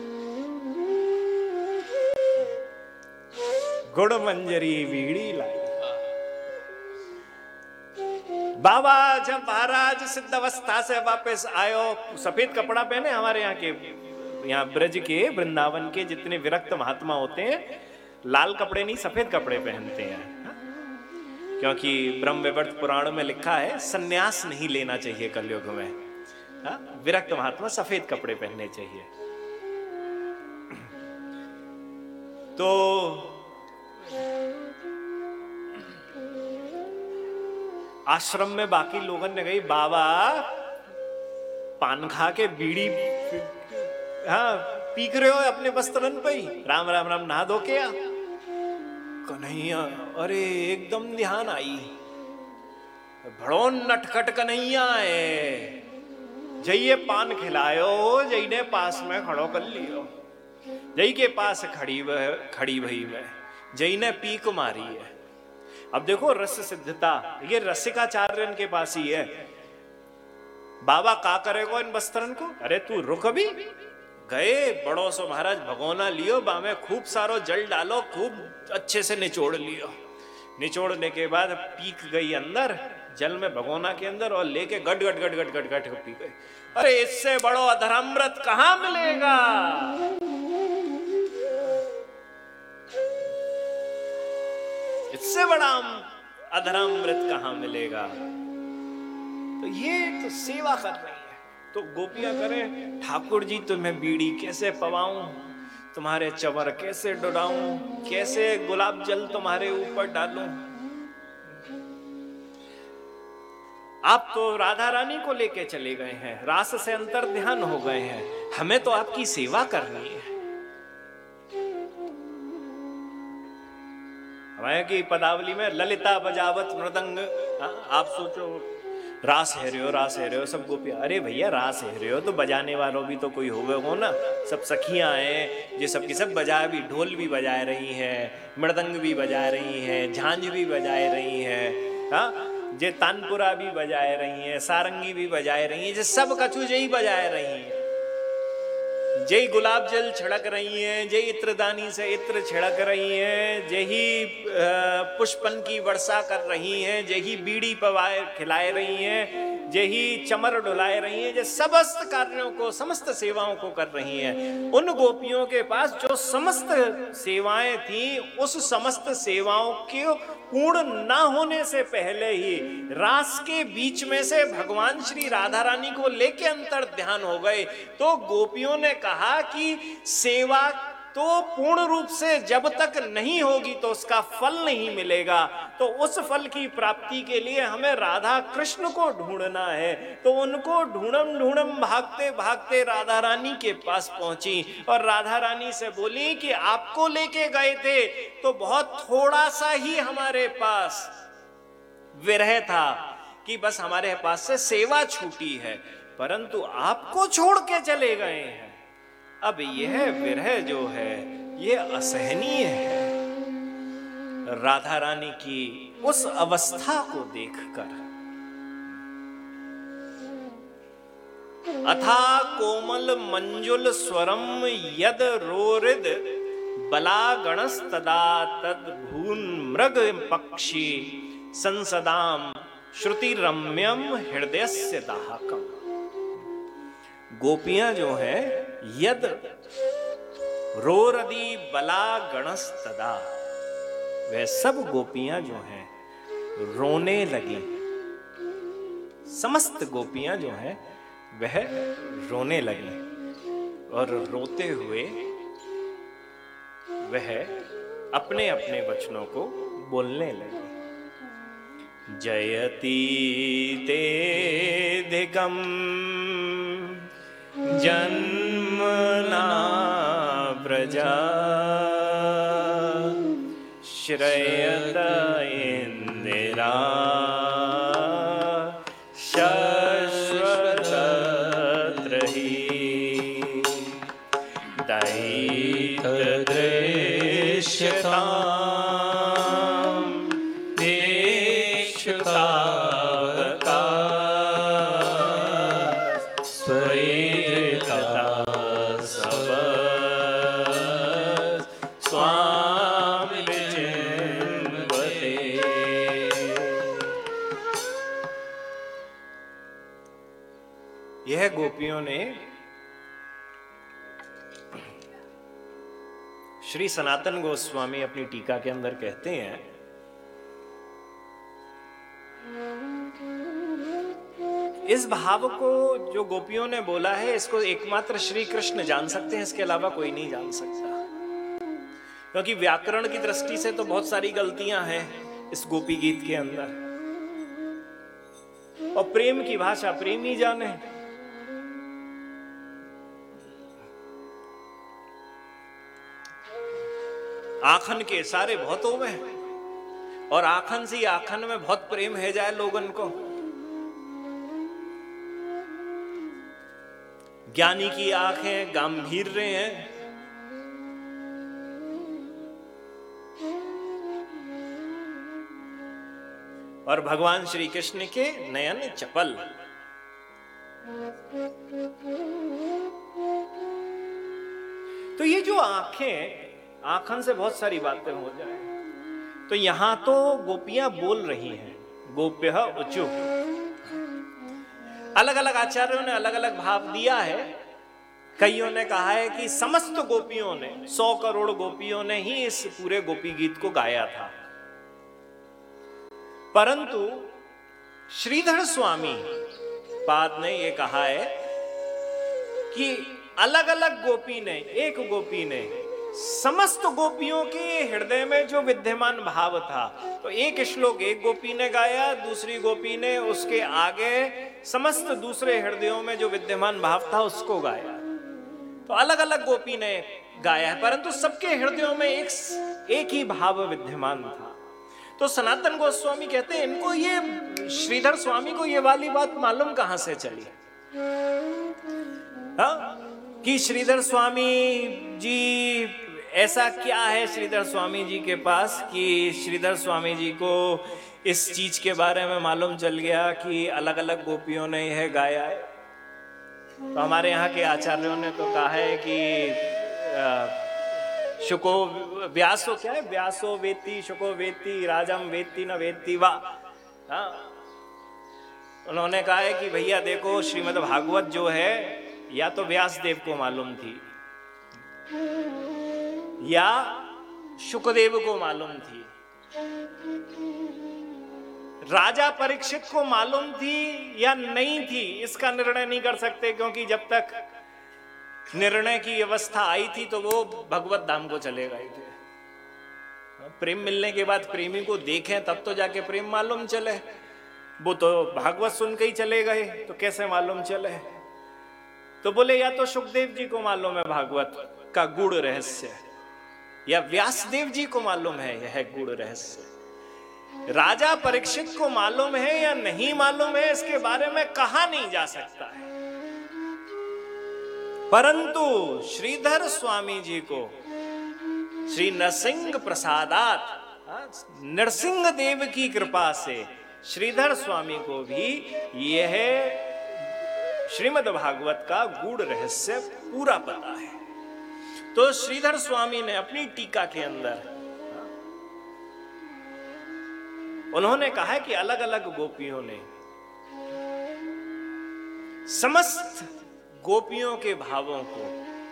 गुड़ मंजरी बीड़ी लाई। बाबा जब महाराज सिद्ध अवस्था से वापस आयो, सफेद कपड़ा पहने। हमारे यहाँ के यहाँ ब्रज के वृंदावन के जितने विरक्त महात्मा होते हैं लाल कपड़े नहीं सफेद कपड़े पहनते हैं, क्योंकि ब्रह्म वैवर्त पुराण में लिखा है सन्यास नहीं लेना चाहिए कलयुग में। हा? विरक्त महात्मा सफेद कपड़े पहनने चाहिए। तो आश्रम में बाकी लोगों ने कही बाबा पान खा के बीड़ी हाँ पीक रहे हो अपने वस्त्रन पे ही, राम राम राम नहा धो के आ। कन्हैया अरे एकदम ध्यान आई, बड़ो नटखट कन्हैया है। जइए पान खिलायो, जई ने पास में खड़ो कर लियो, जई के पास खड़ी खड़ी भई में जई ने पीक मारी है। अब देखो रस सिद्धता ये रसिकाचार्यन के पास ही है। बाबा का करेगो इन वस्त्रन को? अरे तू रुक अभी, गए बड़ो सो महाराज भगोना लियो, बामे खूब सारो जल डालो, खूब अच्छे से निचोड़ लियो। निचोड़ने के बाद पीक गई अंदर जल में, भगोना के अंदर, और लेके गट गट गट गट गट गट पी गई। अरे इससे बड़ो अधरामृत कहां मिलेगा? इससे बड़ा अधरामृत कहां मिलेगा? तो ये तो सेवा कर रही है। तो गोपियां करें, ठाकुर जी तुम्हें बीड़ी कैसे पवाऊं, तुम्हारे चवर कैसे डुराऊं, कैसे गुलाब जल तुम्हारे ऊपर डालूं। आप तो राधा रानी को लेके चले गए हैं, रास से अंतर ध्यान हो गए हैं, हमें तो आपकी सेवा करनी है। हमारे की पदावली में ललिता बजावत मृदंग, आप सोचो रास है रहे हो, रास है रहे हो, सब गोपियां, अरे भैया रास है रहे हो तो बजाने वालों भी तो कोई होगा हो ना। सब सखियां हैं, ये सब की सब बजा भी, ढोल भी बजाए रही हैं, मृदंग भी बजा रही हैं, झांझ भी बजाए रही हैं, हाँ जे तानपुरा भी बजाए रही हैं, सारंगी भी बजाए रही हैं, जे सब कछु जय बजाए रही हैं, जय गुलाब जल छिड़क रही हैं, जय इत्रदानी से इत्र छिड़क रही हैं, जही पुष्पन की वर्षा कर रही हैं, जही बीड़ी पवाए खिलाए रही हैं, जही चमर डुलाए रही हैं, जो समस्त कार्यों को, समस्त सेवाओं को कर रही हैं। उन गोपियों के पास जो समस्त सेवाएं थी, उस समस्त सेवाओं के पूर्ण ना होने से पहले ही रास के बीच में से भगवान श्री राधा रानी को लेके अंतर ध्यान हो गए। तो गोपियों ने कहा कि सेवा तो पूर्ण रूप से जब तक नहीं होगी तो उसका फल नहीं मिलेगा, तो उस फल की प्राप्ति के लिए हमें राधा कृष्ण को ढूंढना है। तो उनको ढूंढम ढूंढम भागते भागते राधा रानी के पास पहुंची और राधा रानी से बोली कि आपको लेके गए थे तो बहुत थोड़ा सा ही हमारे पास विरह था कि बस हमारे पास से सेवा छूटी है, परंतु आपको छोड़ के चले गए हैं। अब यह विरह जो है ये असहनीय है। राधा रानी की उस अवस्था को देखकर अथा कोमल मंजुल स्वरम यद रोरिद बलागणस्तदा तद भून मृग पक्षी संसदाम श्रुति रम्यम हृदयस्य दाहकम। गोपियां जो है यद रोरदी बला गणस्तदा, वह सब गोपियां जो हैं रोने लगी। समस्त गोपियां जो हैं वह रोने लगी और रोते हुए वह अपने अपने वचनों को बोलने लगी। जयति ते धिगम जन्मना प्रजा श्रयत इंदिरा शश्वतत्र हि दैत दृश्यताम् देक्षुतावका स्वैता सब स्वामी विचिन्वते। यह गोपियों ने श्री सनातन गोस्वामी अपनी टीका के अंदर कहते हैं, इस भाव को जो गोपियों ने बोला है इसको एकमात्र श्री कृष्ण जान सकते हैं, इसके अलावा कोई नहीं जान सकता। क्योंकि व्याकरण की दृष्टि से तो बहुत सारी गलतियां हैं इस गोपी गीत के अंदर, और प्रेम की भाषा प्रेम ही जाने। आखन के सारे बहुत हो गए और आखन से आखन में बहुत प्रेम है जाए लोगन को। ज्ञानी की आंखें गंभीर हैं, और भगवान श्री कृष्ण के नयन चपल। जो आंखें, आंखन से बहुत सारी बातें हो जाए, तो यहां तो गोपियां बोल रही हैं, गोप्य उचु। अलग अलग आचार्यों ने अलग अलग भाव दिया है। कईयों ने कहा है कि समस्त गोपियों ने, सौ करोड़ गोपियों ने ही इस पूरे गोपी गीत को गाया था, परंतु श्रीधर स्वामी पाद ने यह कहा है कि अलग अलग गोपी ने, एक गोपी ने समस्त गोपियों के हृदय में जो विद्यमान भाव था, तो एक श्लोक एक गोपी ने गाया, दूसरी गोपी ने उसके आगे समस्त दूसरे हृदयों में जो विद्यमान भाव था उसको गाया। तो अलग अलग गोपी ने गाया है, परंतु सबके हृदयों में एक एक ही भाव विद्यमान था। तो सनातन गोस्वामी कहते हैं, इनको ये श्रीधर स्वामी को ये वाली बात मालूम कहां से चली, हाँ? कि श्रीधर स्वामी जी, ऐसा क्या है श्रीधर स्वामी जी के पास कि श्रीधर स्वामी जी को इस चीज के बारे में मालूम चल गया कि अलग अलग गोपियों ने यह गाया है। तो हमारे यहाँ के आचार्यों ने तो कहा है कि शुको व्यासो, क्या है, व्यासो वेत्ति शुको वेत्ति राजम वेत्ति न वेत्ति वा। हाँ, उन्होंने कहा है कि भैया देखो, श्रीमद् भागवत जो है या तो व्यास देव को मालूम थी या शुकदेव को मालूम थी, राजा परीक्षित को मालूम थी या नहीं थी, इसका निर्णय नहीं कर सकते, क्योंकि जब तक निर्णय की अवस्था आई थी तो वो भगवत धाम को चले गए थे। प्रेम मिलने के बाद प्रेमी को देखें तब तो जाके प्रेम मालूम चले, वो तो भागवत सुन के ही चले गए, तो कैसे मालूम चले? तो बोले या तो सुखदेव जी को मालूम है भागवत का गूढ़ रहस्य, या व्यासदेव जी को मालूम है यह गूढ़ रहस्य। राजा परीक्षित को मालूम है या नहीं मालूम है, इसके बारे में कहा नहीं जा सकता है, परंतु श्रीधर स्वामी जी को श्री नरसिंह प्रसादात, नरसिंह देव की कृपा से श्रीधर स्वामी को भी यह श्रीमद् भागवत का गूढ़ रहस्य पूरा पता है। तो श्रीधर स्वामी ने अपनी टीका के अंदर उन्होंने कहा है कि अलग अलग गोपियों ने समस्त गोपियों के भावों को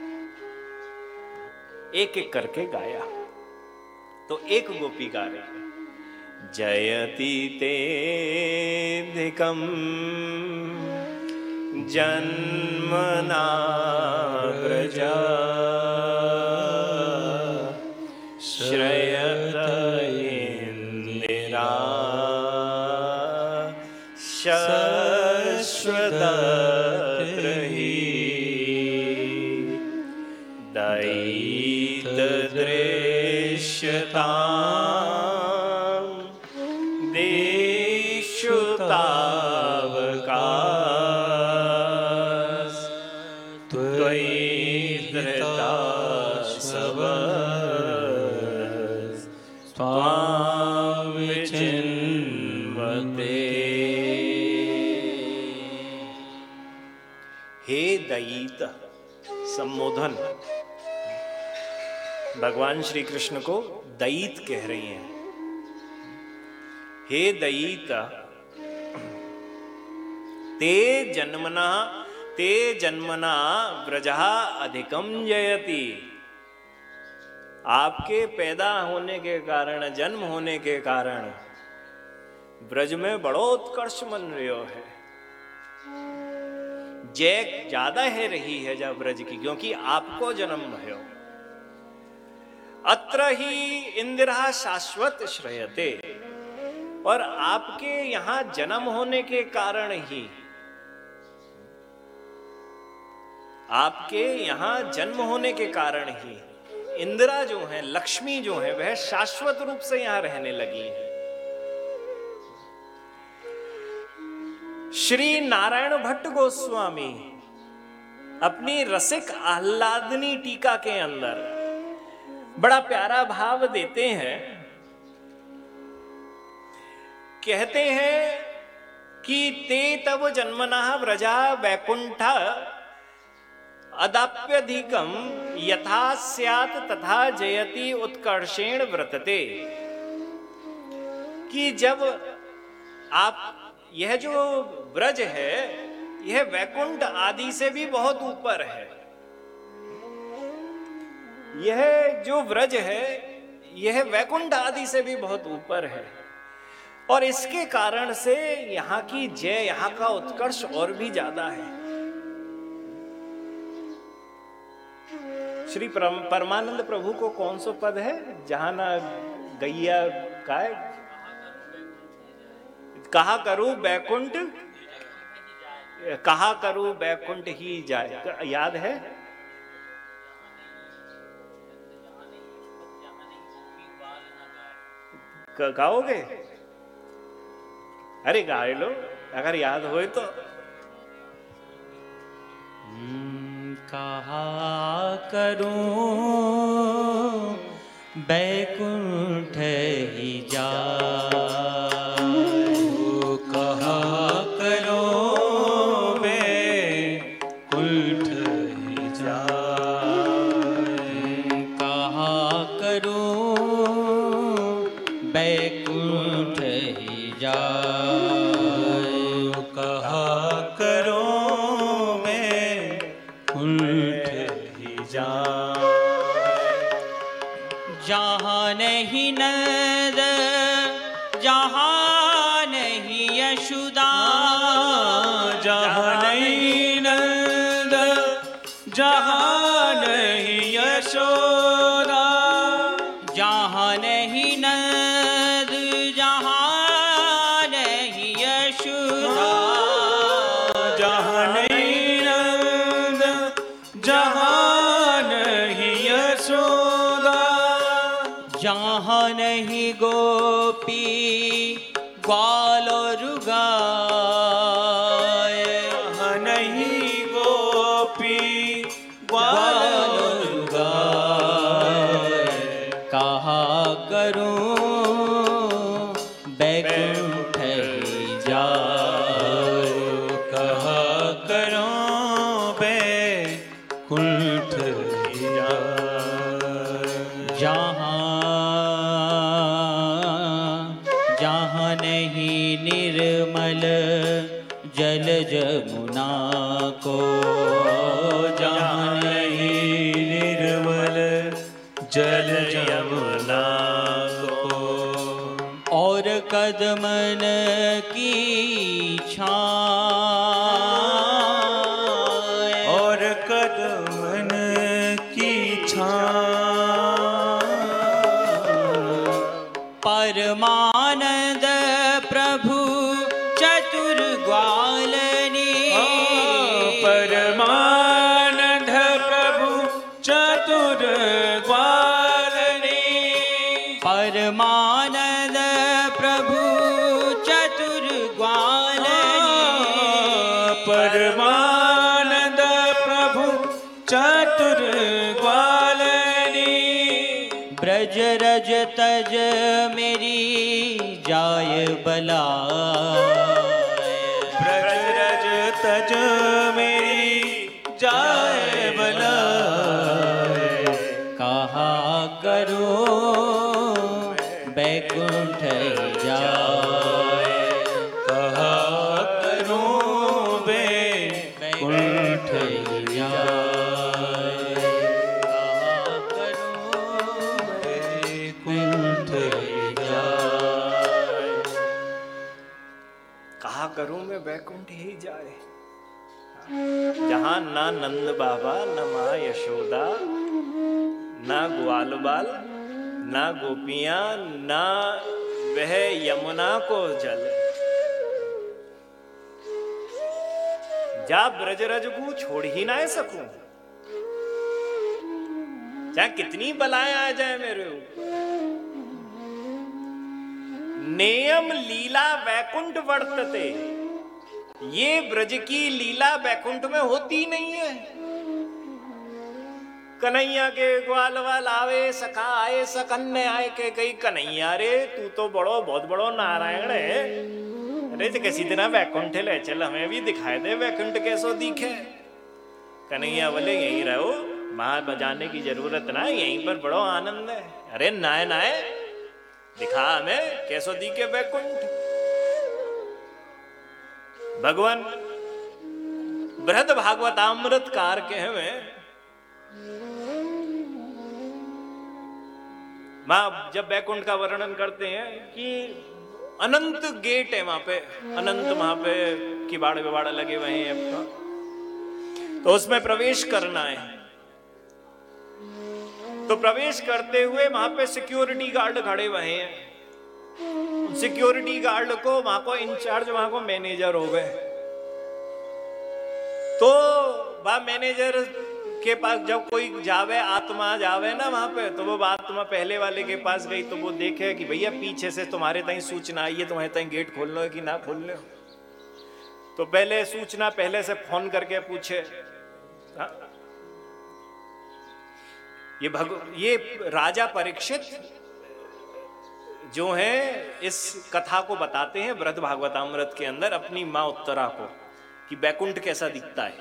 एक एक करके गाया। तो एक गोपी गा रही है, जयति तेधिकं जन्मना प्रजा श्रयत इंदिरा शश्वतत्रहि दयित दृश्यतां देशुतावकाश त्वयि धृता सबस त्वां विचिन्वते। हे दयित, संबोधन भगवान श्री कृष्ण को दयित कह रही हैं। हे दयित, ते जन्मना ते जन्मना व्रजः अधिकम जयति, आपके पैदा होने के कारण, जन्म होने के कारण ब्रज में बड़ो उत्कर्ष मन रहो है, जय ज्यादा है रही है जब ब्रज की, क्योंकि आपको जन्म भयो। अत्र ही इंदिरा शाश्वत श्रयते, और आपके यहां जन्म होने के कारण ही, आपके यहां जन्म होने के कारण ही इंदिरा जो है, लक्ष्मी जो है, वह शाश्वत रूप से यहां रहने लगी है। श्री नारायण भट्ट गोस्वामी अपनी रसिक आह्लादनी टीका के अंदर बड़ा प्यारा भाव देते हैं। कहते हैं कि ते तव जन्मना व्रजा वैकुंठ अदाप्यधिकम यथा स्यात् तथा जयति उत्कर्षेण व्रतते, कि जब आप यह जो ब्रज है यह वैकुंठ आदि से भी बहुत ऊपर है। यह जो ब्रज है यह वैकुंठ आदि से भी बहुत ऊपर है, और इसके कारण से यहाँ की जय, यहाँ का उत्कर्ष और भी ज्यादा है। श्री परमानंद प्रभु को कौन सा पद है जहां ना गैया का है, कहा करूं बैकुंठ, कहा करूं बैकुंठ ही जाए, याद है? गाओगे? अरे गाए लो अगर याद हो तो। कहा करूं बैकुंठ ही जाए, कहा करो बैकुंठ ही जाए, कहा करूं बैकुंठ ही जाए, कहा करो जहाँ नहीं नंद जहाँ नहीं यशोदा, जहाँ नहीं नंद जहाँ नहीं यशोदा, जहाँ नहीं नंद जहाँ नहीं यशोदा, जहाँ नहीं नंद जहाँ नहीं यशोदा, जहाँ नहीं गोपी ग्वाल और गाय, जहाँ नहीं गोपी ग्वाल और गाय, कहा करूं बैकुंठ ही जाए, कहा करूं बैकुंठ ही जाए, जहाँ जहाँ नहीं निर्मल जल जमुना को, जहाँ नहीं निर्मल जल जमुना को, और कदमन की छाँव, और कदमन की छाँव, परमानंद प्रभु चतुर ग्वालनी, परमानंद प्रभु चतुर ग्वालनी, परमानंद प्रभु चतुर ग्वालनी, परमानंद प्रभु चतुर ग्वालनी, ब्रज रज तज मेरी जाय बला, ब्रज रज तज मेरी जाय बला, कहा करो बैकुंठ जाए, कहा करो बैकुंठ जाए, कहा करो बैकुंठ जाए, कहा करूं मैं बैकुंठ ही जाए, जहां ना नंद बाबा न मां यशोदा, ना ग्वाल बाल ना गोपियां, ना वह यमुना को जल, जा ब्रज रज को छोड़ ही ना सकूं, चाहे कितनी बलाएं आ जाए मेरे ऊपर। नेयम लीला वैकुंठ वर्तते, ये ब्रज की लीला वैकुंठ में होती नहीं है। कन्हैया के ग्वाल वाल आवे, सखा आए, सकन्ने आए के कई कन्हैया रे तू तो बड़ो बहुत बड़ो नारायण है, अरे तो किसी दिन वैकुंठ ले चल, हमें भी दिखाई दे वैकुंठ कैसो दिखे। कन्हैया बोले यहीं रहो, वहां बजाने की जरूरत ना, यहीं पर बड़ो आनंद है। अरे नाय नाय दिखा हमें कैसो दी के बैकुंठ। भगवान बृहद भागवतामृत कार के हमें मां जब बैकुंठ का वर्णन करते हैं कि अनंत गेट है वहां पे, अनंत वहां पे किवाड़ विवाड़ लगे हुए हैं, तो उसमें प्रवेश करना है। तो प्रवेश करते हुए वहां पे सिक्योरिटी गार्ड खड़े हुए हैं। सिक्योरिटी गार्ड को वहां को इंचार्ज, वहां को मैनेजर हो गए। तो वह मैनेजर के पास जब कोई जावे, आत्मा जावे ना वहां पे, तो वो आत्मा पहले वाले के पास गई तो वो देखे कि भैया पीछे से तुम्हारे ताई सूचना आई है, तुम्हारे ताई गेट खोलना है कि ना खोलने हो। तो पहले सूचना पहले से फोन करके पूछे। हा? ये भग ये राजा परीक्षित जो है इस कथा को बताते हैं बृहद भागवतामृत के अंदर अपनी मां उत्तरा को कि बैकुंठ कैसा दिखता है।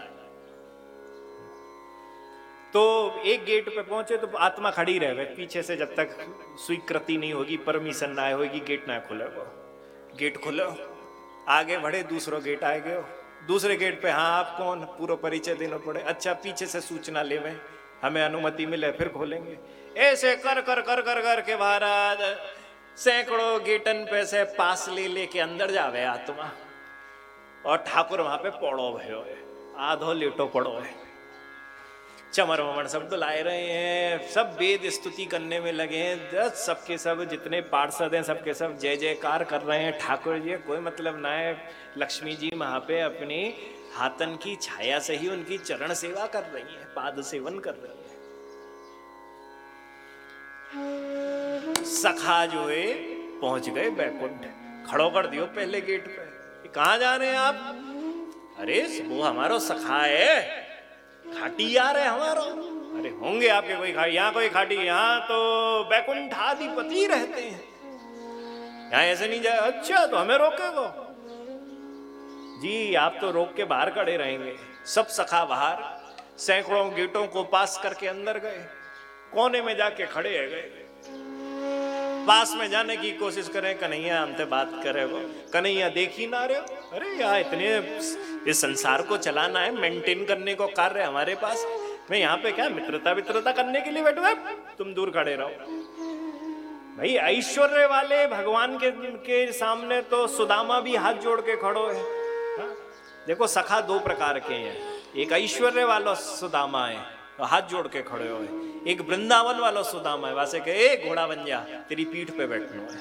तो एक गेट पे पहुंचे तो आत्मा खड़ी रहे पीछे से, जब तक स्वीकृति नहीं होगी, परमिशन ना होगी, गेट ना खुले। वो गेट खुलो, आगे बढ़े, दूसरो गेट आए गए। दूसरे गेट पे हाँ आप कौन, पूरा परिचय देना पड़े। अच्छा पीछे से सूचना ले में, हमें अनुमति मिले फिर खोलेंगे। ऐसे कर कर कर कर कर के महाराज सैकड़ों गेटन पे से पास ले लेके अंदर जावे आत्मा, और ठाकुर वहां पे पड़ो भयो है, आधो लेटो पड़ो है। चमर वमर सब तो लाए रहे हैं, सब वेद स्तुति करने में लगे हैं। सबके सब जितने पार्षद हैं सबके सब जय जयकार कर रहे हैं ठाकुर जी, कोई मतलब ना है। लक्ष्मी जी वहां पे अपनी हाथन की छाया से ही उनकी चरण सेवा कर रही है, पाद सेवन कर रही है। सखा जो है पहुंच गए बैकुंठ, खड़ो कर दियो पहले गेट पे। कहां जा रहे हैं आप? अरे वो हमारो सखा है, खाटी यार है हमारो। अरे होंगे आपके कोई खाटी, यहाँ कोई खाटी, यहाँ तो बैकुंठ आदिपति रहते हैं, यहाँ ऐसे नहीं जाए। अच्छा तो हमें रोकेगो? जी आप तो रोक के बाहर खड़े रहेंगे। सब सखा बाहर सैकड़ों गेटों को पास करके अंदर गए, कोने में जाके खड़े है गए। पास में जाने की कोशिश करें, कन्हैया हमसे बात करे, वो कन्हैया देख ही ना रहे हो। अरे यार इतने इस संसार को चलाना है, मेंटेन करने को कार्य हमारे पास, मैं यहाँ पे क्या मित्रता वित्रता करने के लिए बैठूंगा? तुम दूर खड़े रहो। भाई ऐश्वर्य वाले भगवान के के सामने तो सुदामा भी हाथ जोड़ के खड़ो है। हा? देखो सखा दो प्रकार के हैं, एक ऐश्वर्य वाला सुदामा है तो हाथ जोड़ के खड़े हो, एक वृंदावन वाला सुदामा है वैसे के ए घोड़ा बन जा, तेरी पीठ पे बैठना है।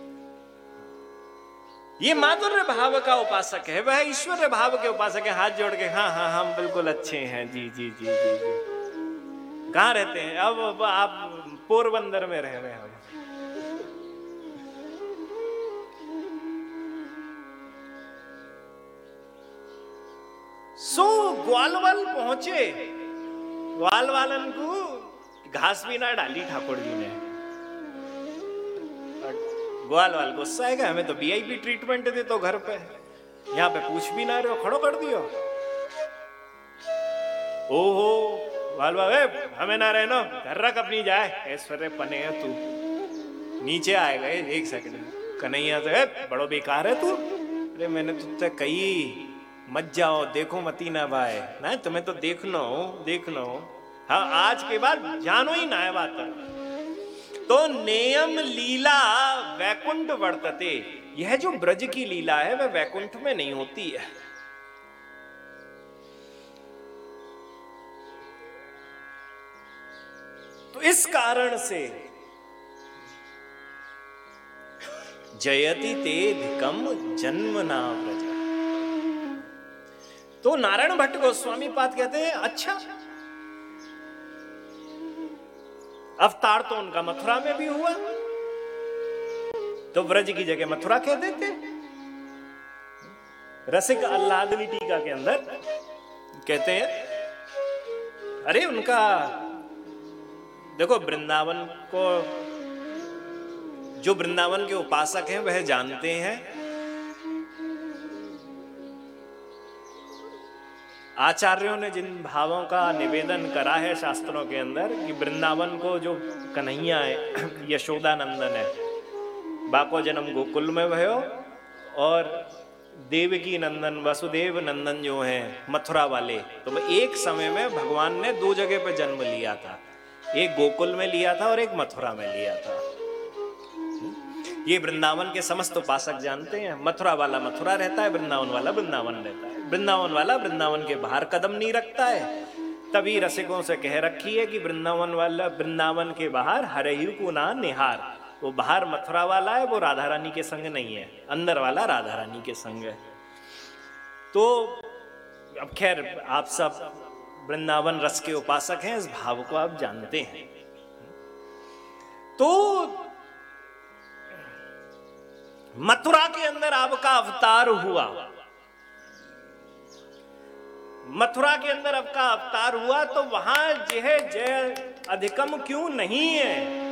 ये माधुर्य भाव का उपासक है, वह ईश्वर्य भाव के उपासक है। हाथ जोड़ के हाँ हाँ हम बिल्कुल अच्छे हैं जी जी जी जी जी। कहाँ रहते हैं? अब, अब आप पोरबंदर में रह रहे हैं। सो ग्वालवाल पहुंचे, ग्वाल वालन को घास भी ना डाली ठाकुर जी ने। ग्वाल वाल गुस्सा है, हमें तो वीआईपी ट्रीटमेंट दे तो घर पे, यहाँ पे पूछ भी ना रहे हो, खड़ो कर दियो। ओहो ग्वाल वाल हमें ना रहना, घर रख अपनी जाए, ऐश्वर्य पने है तू। नीचे आए गए एक सेकंड, कन्हैया से बड़ो बेकार है तू। अरे मैंने तुझसे कही मत जाओ, देखो मती ना भाई, ना तुम्हें तो देखना हो देखना हो। हाँ आज के बाद जानो ही ना है बात। तो नेयम लीला वैकुंठ वर्तते, यह जो ब्रज की लीला है वह वैकुंठ में नहीं होती है। तो इस कारण से जयति ते धिकम जन्मना व्रज। तो नारायण भट्ट गोस्वामी पाद कहते हैं अच्छा अवतार तो उनका मथुरा में भी हुआ, तो व्रज की जगह मथुरा कह देते। रसिक आह्लादनी टीका के अंदर कहते हैं अरे उनका देखो वृंदावन को जो वृंदावन के उपासक हैं वह जानते हैं आचार्यों ने जिन भावों का निवेदन करा है शास्त्रों के अंदर कि वृंदावन को जो कन्हैया है, यशोदा नंदन है, बाको जन्म गोकुल में भयो, और देवकी नंदन वसुदेव नंदन जो हैं मथुरा वाले, तो वो एक समय में भगवान ने दो जगह पे जन्म लिया था, एक गोकुल में लिया था और एक मथुरा में लिया था। ये वृंदावन के समस्त उपासक जानते हैं। मथुरा वाला मथुरा रहता है, वृंदावन वाला वृंदावन रहता है। वृंदावन वाला वृंदावन के बाहर कदम नहीं रखता है, तभी रसिकों से कह रखी है कि वृंदावन वाला वृंदावन के बाहर हरयु को ना निहार। वो बाहर मथुरा वाला है, वो राधा रानी के संग नहीं है, अंदर वाला राधा रानी के संग है। तो अब खैर आप सब वृंदावन रस के उपासक हैं, इस भाव को आप जानते हैं। तो मथुरा के अंदर आपका अवतार हुआ, मथुरा के अंदर आपका अवतार हुआ, तो वहां जय जय अधिकम क्यों नहीं है?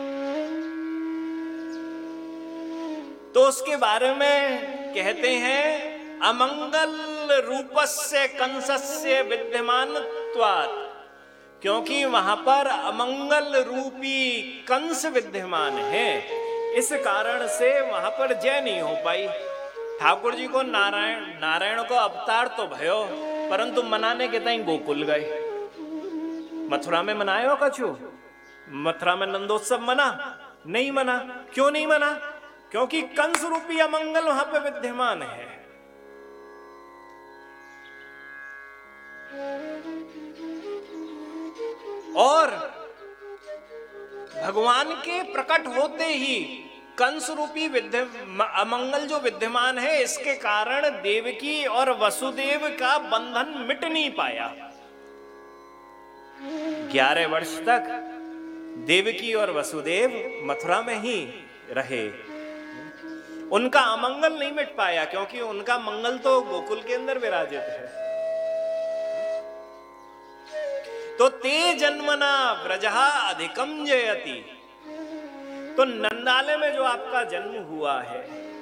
तो उसके बारे में कहते हैं अमंगल रूपस्य कंसस्य विद्यमानत्वात्, क्योंकि वहां पर अमंगल रूपी कंस विद्यमान है, इस कारण से वहां पर जय नहीं हो पाई। ठाकुर जी को नारायण नारायण को अवतार तो भयो, परंतु मनाने के ताई गोकुल गए। मथुरा में मनाए हो कछु? मथुरा में नंदोत्सव मना? नहीं मना। क्यों नहीं मना? क्योंकि कंस रूपी अमंगल वहां पे विद्यमान है। और भगवान के प्रकट होते ही कंस रूपी विद्य अमंगल जो विद्यमान है, इसके कारण देवकी और वसुदेव का बंधन मिट नहीं पाया। ग्यारह वर्ष तक देवकी और वसुदेव मथुरा में ही रहे, उनका अमंगल नहीं मिट पाया, क्योंकि उनका मंगल तो गोकुल के अंदर विराजित है। तो ते जन्मना व्रजहा अधिकम जयति, तो नंदालय में जो आपका जन्म हुआ है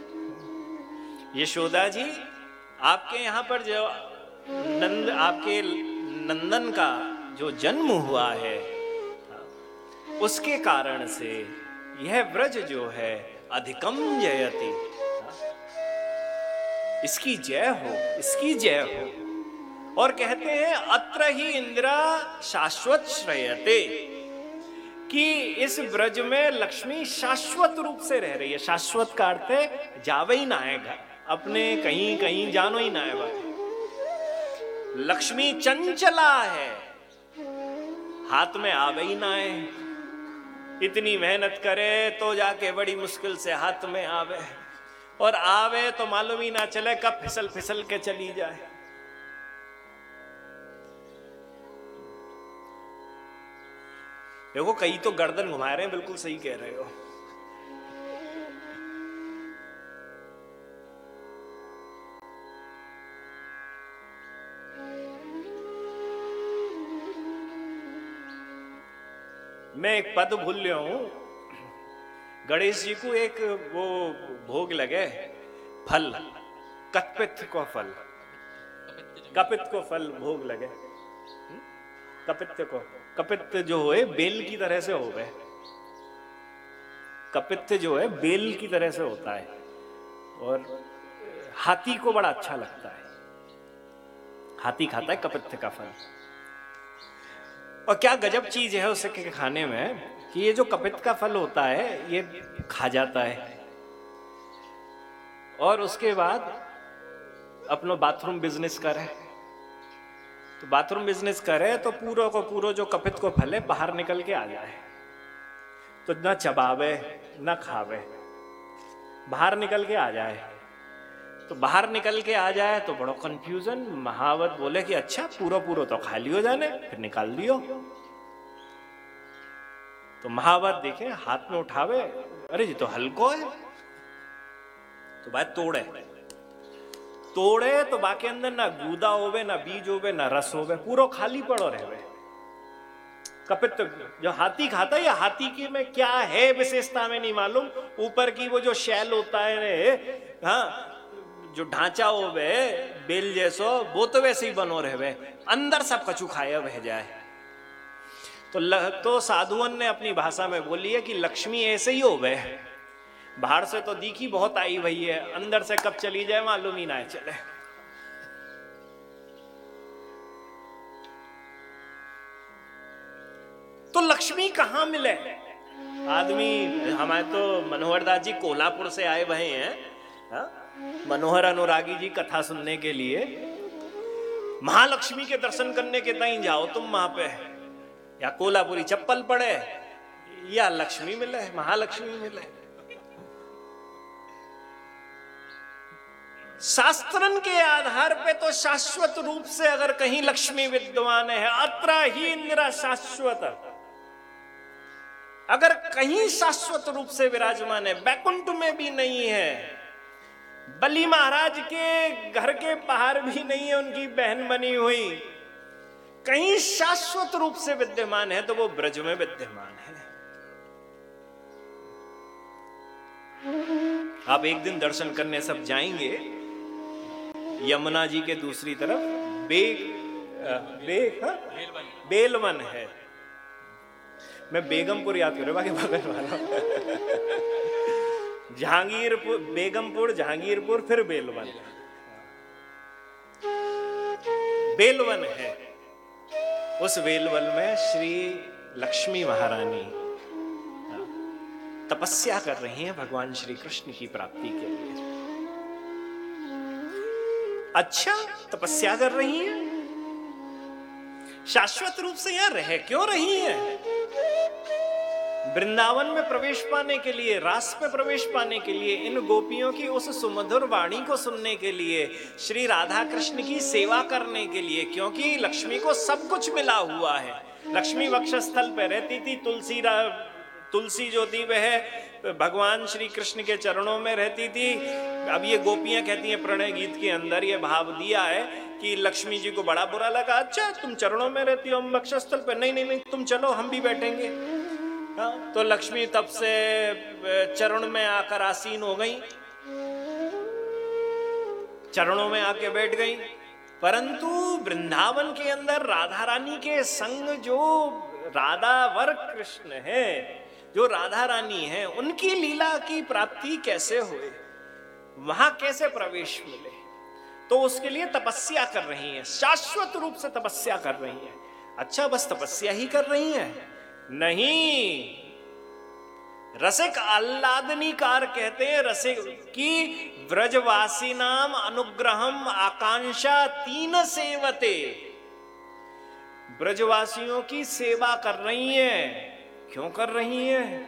यशोदा जी, आपके यहां पर जो नंद आपके नंदन का जो जन्म हुआ है, उसके कारण से यह व्रज जो है अधिकम जयति, इसकी जय हो, इसकी जय हो। और कहते हैं अत्र ही इंदिरा शाश्वत श्रेयते, कि इस ब्रज में लक्ष्मी शाश्वत रूप से रह रही है। शाश्वत का अर्थ है जावे ही ना है घर अपने, कहीं कहीं जानो ही ना है भाई। लक्ष्मी चंचला है, हाथ में आवे ही ना है, इतनी मेहनत करे तो जाके बड़ी मुश्किल से हाथ में आवे, और आवे तो मालूम ही ना चले कब फिसल फिसल के चली जाए। देखो कई तो गर्दन घुमा रहे हैं, बिल्कुल सही कह रहे हो। मैं एक पद भूल लिया हूं। गणेश जी को एक वो भोग लगे फल, कपित्थ को फल, कपित्थ को फल भोग लगे। कपित्थ को कपित्थ जो है बेल की तरह से हो गए, कपित्थ जो है बेल की तरह से होता है, और हाथी को बड़ा अच्छा लगता है, हाथी खाता है कपित्थ का फल। और क्या गजब चीज है उसके खाने में कि ये जो कपित्थ का फल होता है ये खा जाता है, और उसके बाद अपना बाथरूम बिजनेस करे। तो बाथरूम बिजनेस करे तो पूरा को पूरा जो कपित्थ को फल है बाहर निकल के आ जाए, तो ना चबावे ना खावे, बाहर निकल के आ जाए। तो बाहर निकल के आ जाए तो बड़ा कंफ्यूजन। महावत बोले कि अच्छा पूरा पूरा तो खाली हो जाने, फिर निकाल दियो। तो महावत देखे हाथ में उठावे, अरे जी तो हल्को है, तो भाई तोड़े तोड़े तो बाकी अंदर ना गूदा होवे, ना बीज होवे, ना रस होवे, पूरा खाली पड़ो रहे। कपित्थ जो हाथी खाता है, या हाथी की में क्या है विशेषता में नहीं मालूम, ऊपर की वो जो शैल होता है रे, हाँ जो ढांचा हो वे बेल जैसो वो तो वैसे ही बनो रहे, अंदर सब कछु खाया बह जाए। तो ल, तो साधुअन ने अपनी भाषा में बोली है कि लक्ष्मी ऐसे ही हो वे, बाहर से तो दिखी बहुत आई भई है, अंदर से कब चली जाए मालूम ही ना चले। तो लक्ष्मी कहां मिले? आदमी हमारे तो मनोहर दास जी कोल्हापुर से आए भए हैं, हा? मनोहर अनुरागी जी कथा सुनने के लिए। महालक्ष्मी के दर्शन करने के तई जाओ तुम वहां पे, या कोल्हापुरी चप्पल पड़े या लक्ष्मी मिले, महालक्ष्मी मिले। शास्त्रन के आधार पे तो शाश्वत रूप से अगर कहीं लक्ष्मी विद्यमान है, अत्र ही इंदिरा शाश्वत, अगर कहीं शाश्वत रूप से विराजमान है, बैकुंठ में भी नहीं है, बलि महाराज के घर के बाहर भी नहीं है उनकी बहन बनी हुई, कहीं शाश्वत रूप से विद्यमान है तो वो ब्रज में विद्यमान है। आप एक दिन दर्शन करने सब जाएंगे यमुना जी के दूसरी तरफ बेग बेग हाँ? बेलवन है। मैं बेगमपुर याद करूं बाकी बगल वाला जहांगीरपुर, बेगमपुर, जहांगीरपुर, फिर बेलवन। बेलवन है, उस बेलवन में श्री लक्ष्मी महारानी तपस्या कर रही हैं भगवान श्री कृष्ण की प्राप्ति के लिए। अच्छा, तपस्या कर रही हैं, शाश्वत रूप से यहां रह क्यों रही हैं? वृंदावन में प्रवेश पाने के लिए, रास में प्रवेश पाने के लिए, इन गोपियों की उस सुमधुर वाणी को सुनने के लिए, श्री राधा कृष्ण की सेवा करने के लिए, क्योंकि लक्ष्मी को सब कुछ मिला हुआ है। लक्ष्मी वक्षस्थल पे रहती थी, तुलसी तुलसी जो थी वह भगवान श्री कृष्ण के चरणों में रहती थी। अब ये गोपियां कहती हैं, प्रणय गीत के अंदर ये भाव दिया है कि लक्ष्मी जी को बड़ा बुरा लगा, अच्छा तुम चरणों में रहती हो, हम वक्षस्थल पे, नहीं नहीं नहीं तुम चलो हम भी बैठेंगे। हाँ, तो लक्ष्मी तब से चरण में आकर आसीन हो गई, चरणों में आके बैठ गई। परंतु वृंदावन के अंदर राधा रानी के संग जो राधा वर कृष्ण है, जो राधा रानी है, उनकी लीला की प्राप्ति कैसे हुए, वहां कैसे प्रवेश मिले? तो उसके लिए तपस्या कर रही हैं, शाश्वत रूप से तपस्या कर रही हैं। अच्छा, बस तपस्या ही कर रही हैं? नहीं, रसिक आह्लादनीकार कहते हैं रसिक की व्रजवासी नाम अनुग्रहम आकांक्षा तीन सेवते। ब्रजवासियों की सेवा कर रही हैं। क्यों कर रही हैं?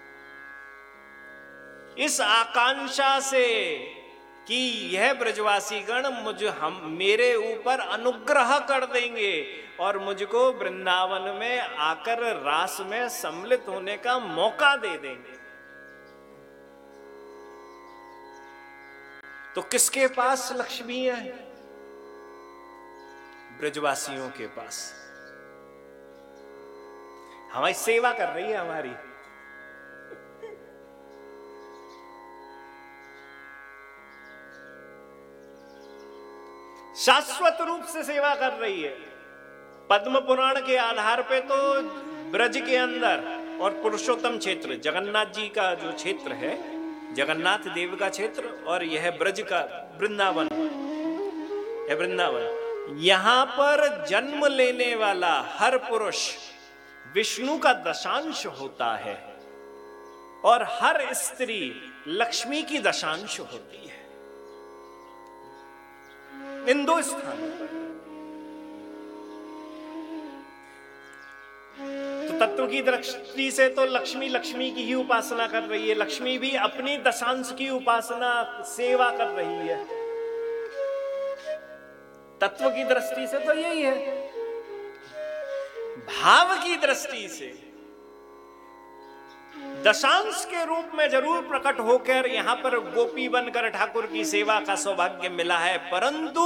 इस आकांक्षा से कि यह ब्रजवासी गण मुझ हम मेरे ऊपर अनुग्रह कर देंगे और मुझको वृंदावन में आकर रास में सम्मिलित होने का मौका दे देंगे। तो किसके पास लक्ष्मी है? ब्रजवासियों के पास। हमारी सेवा कर रही है हमारी। शाश्वत रूप से सेवा कर रही है। पद्म पुराण के आधार पे तो ब्रज के अंदर और पुरुषोत्तम क्षेत्र, जगन्नाथ जी का जो क्षेत्र है, जगन्नाथ देव का क्षेत्र, और यह ब्रज का वृंदावन है, वृंदावन, यहां पर जन्म लेने वाला हर पुरुष विष्णु का दशांश होता है और हर स्त्री लक्ष्मी की दशांश होती है। इन दो स्थानों पर तो तत्व की दृष्टि से तो लक्ष्मी लक्ष्मी की ही उपासना कर रही है, लक्ष्मी भी अपनी दशांश की उपासना सेवा कर रही है। तत्व की दृष्टि से तो यही है। भाव की दृष्टि से दशांश के रूप में जरूर प्रकट होकर यहां पर गोपी बनकर ठाकुर की सेवा का सौभाग्य मिला है, परंतु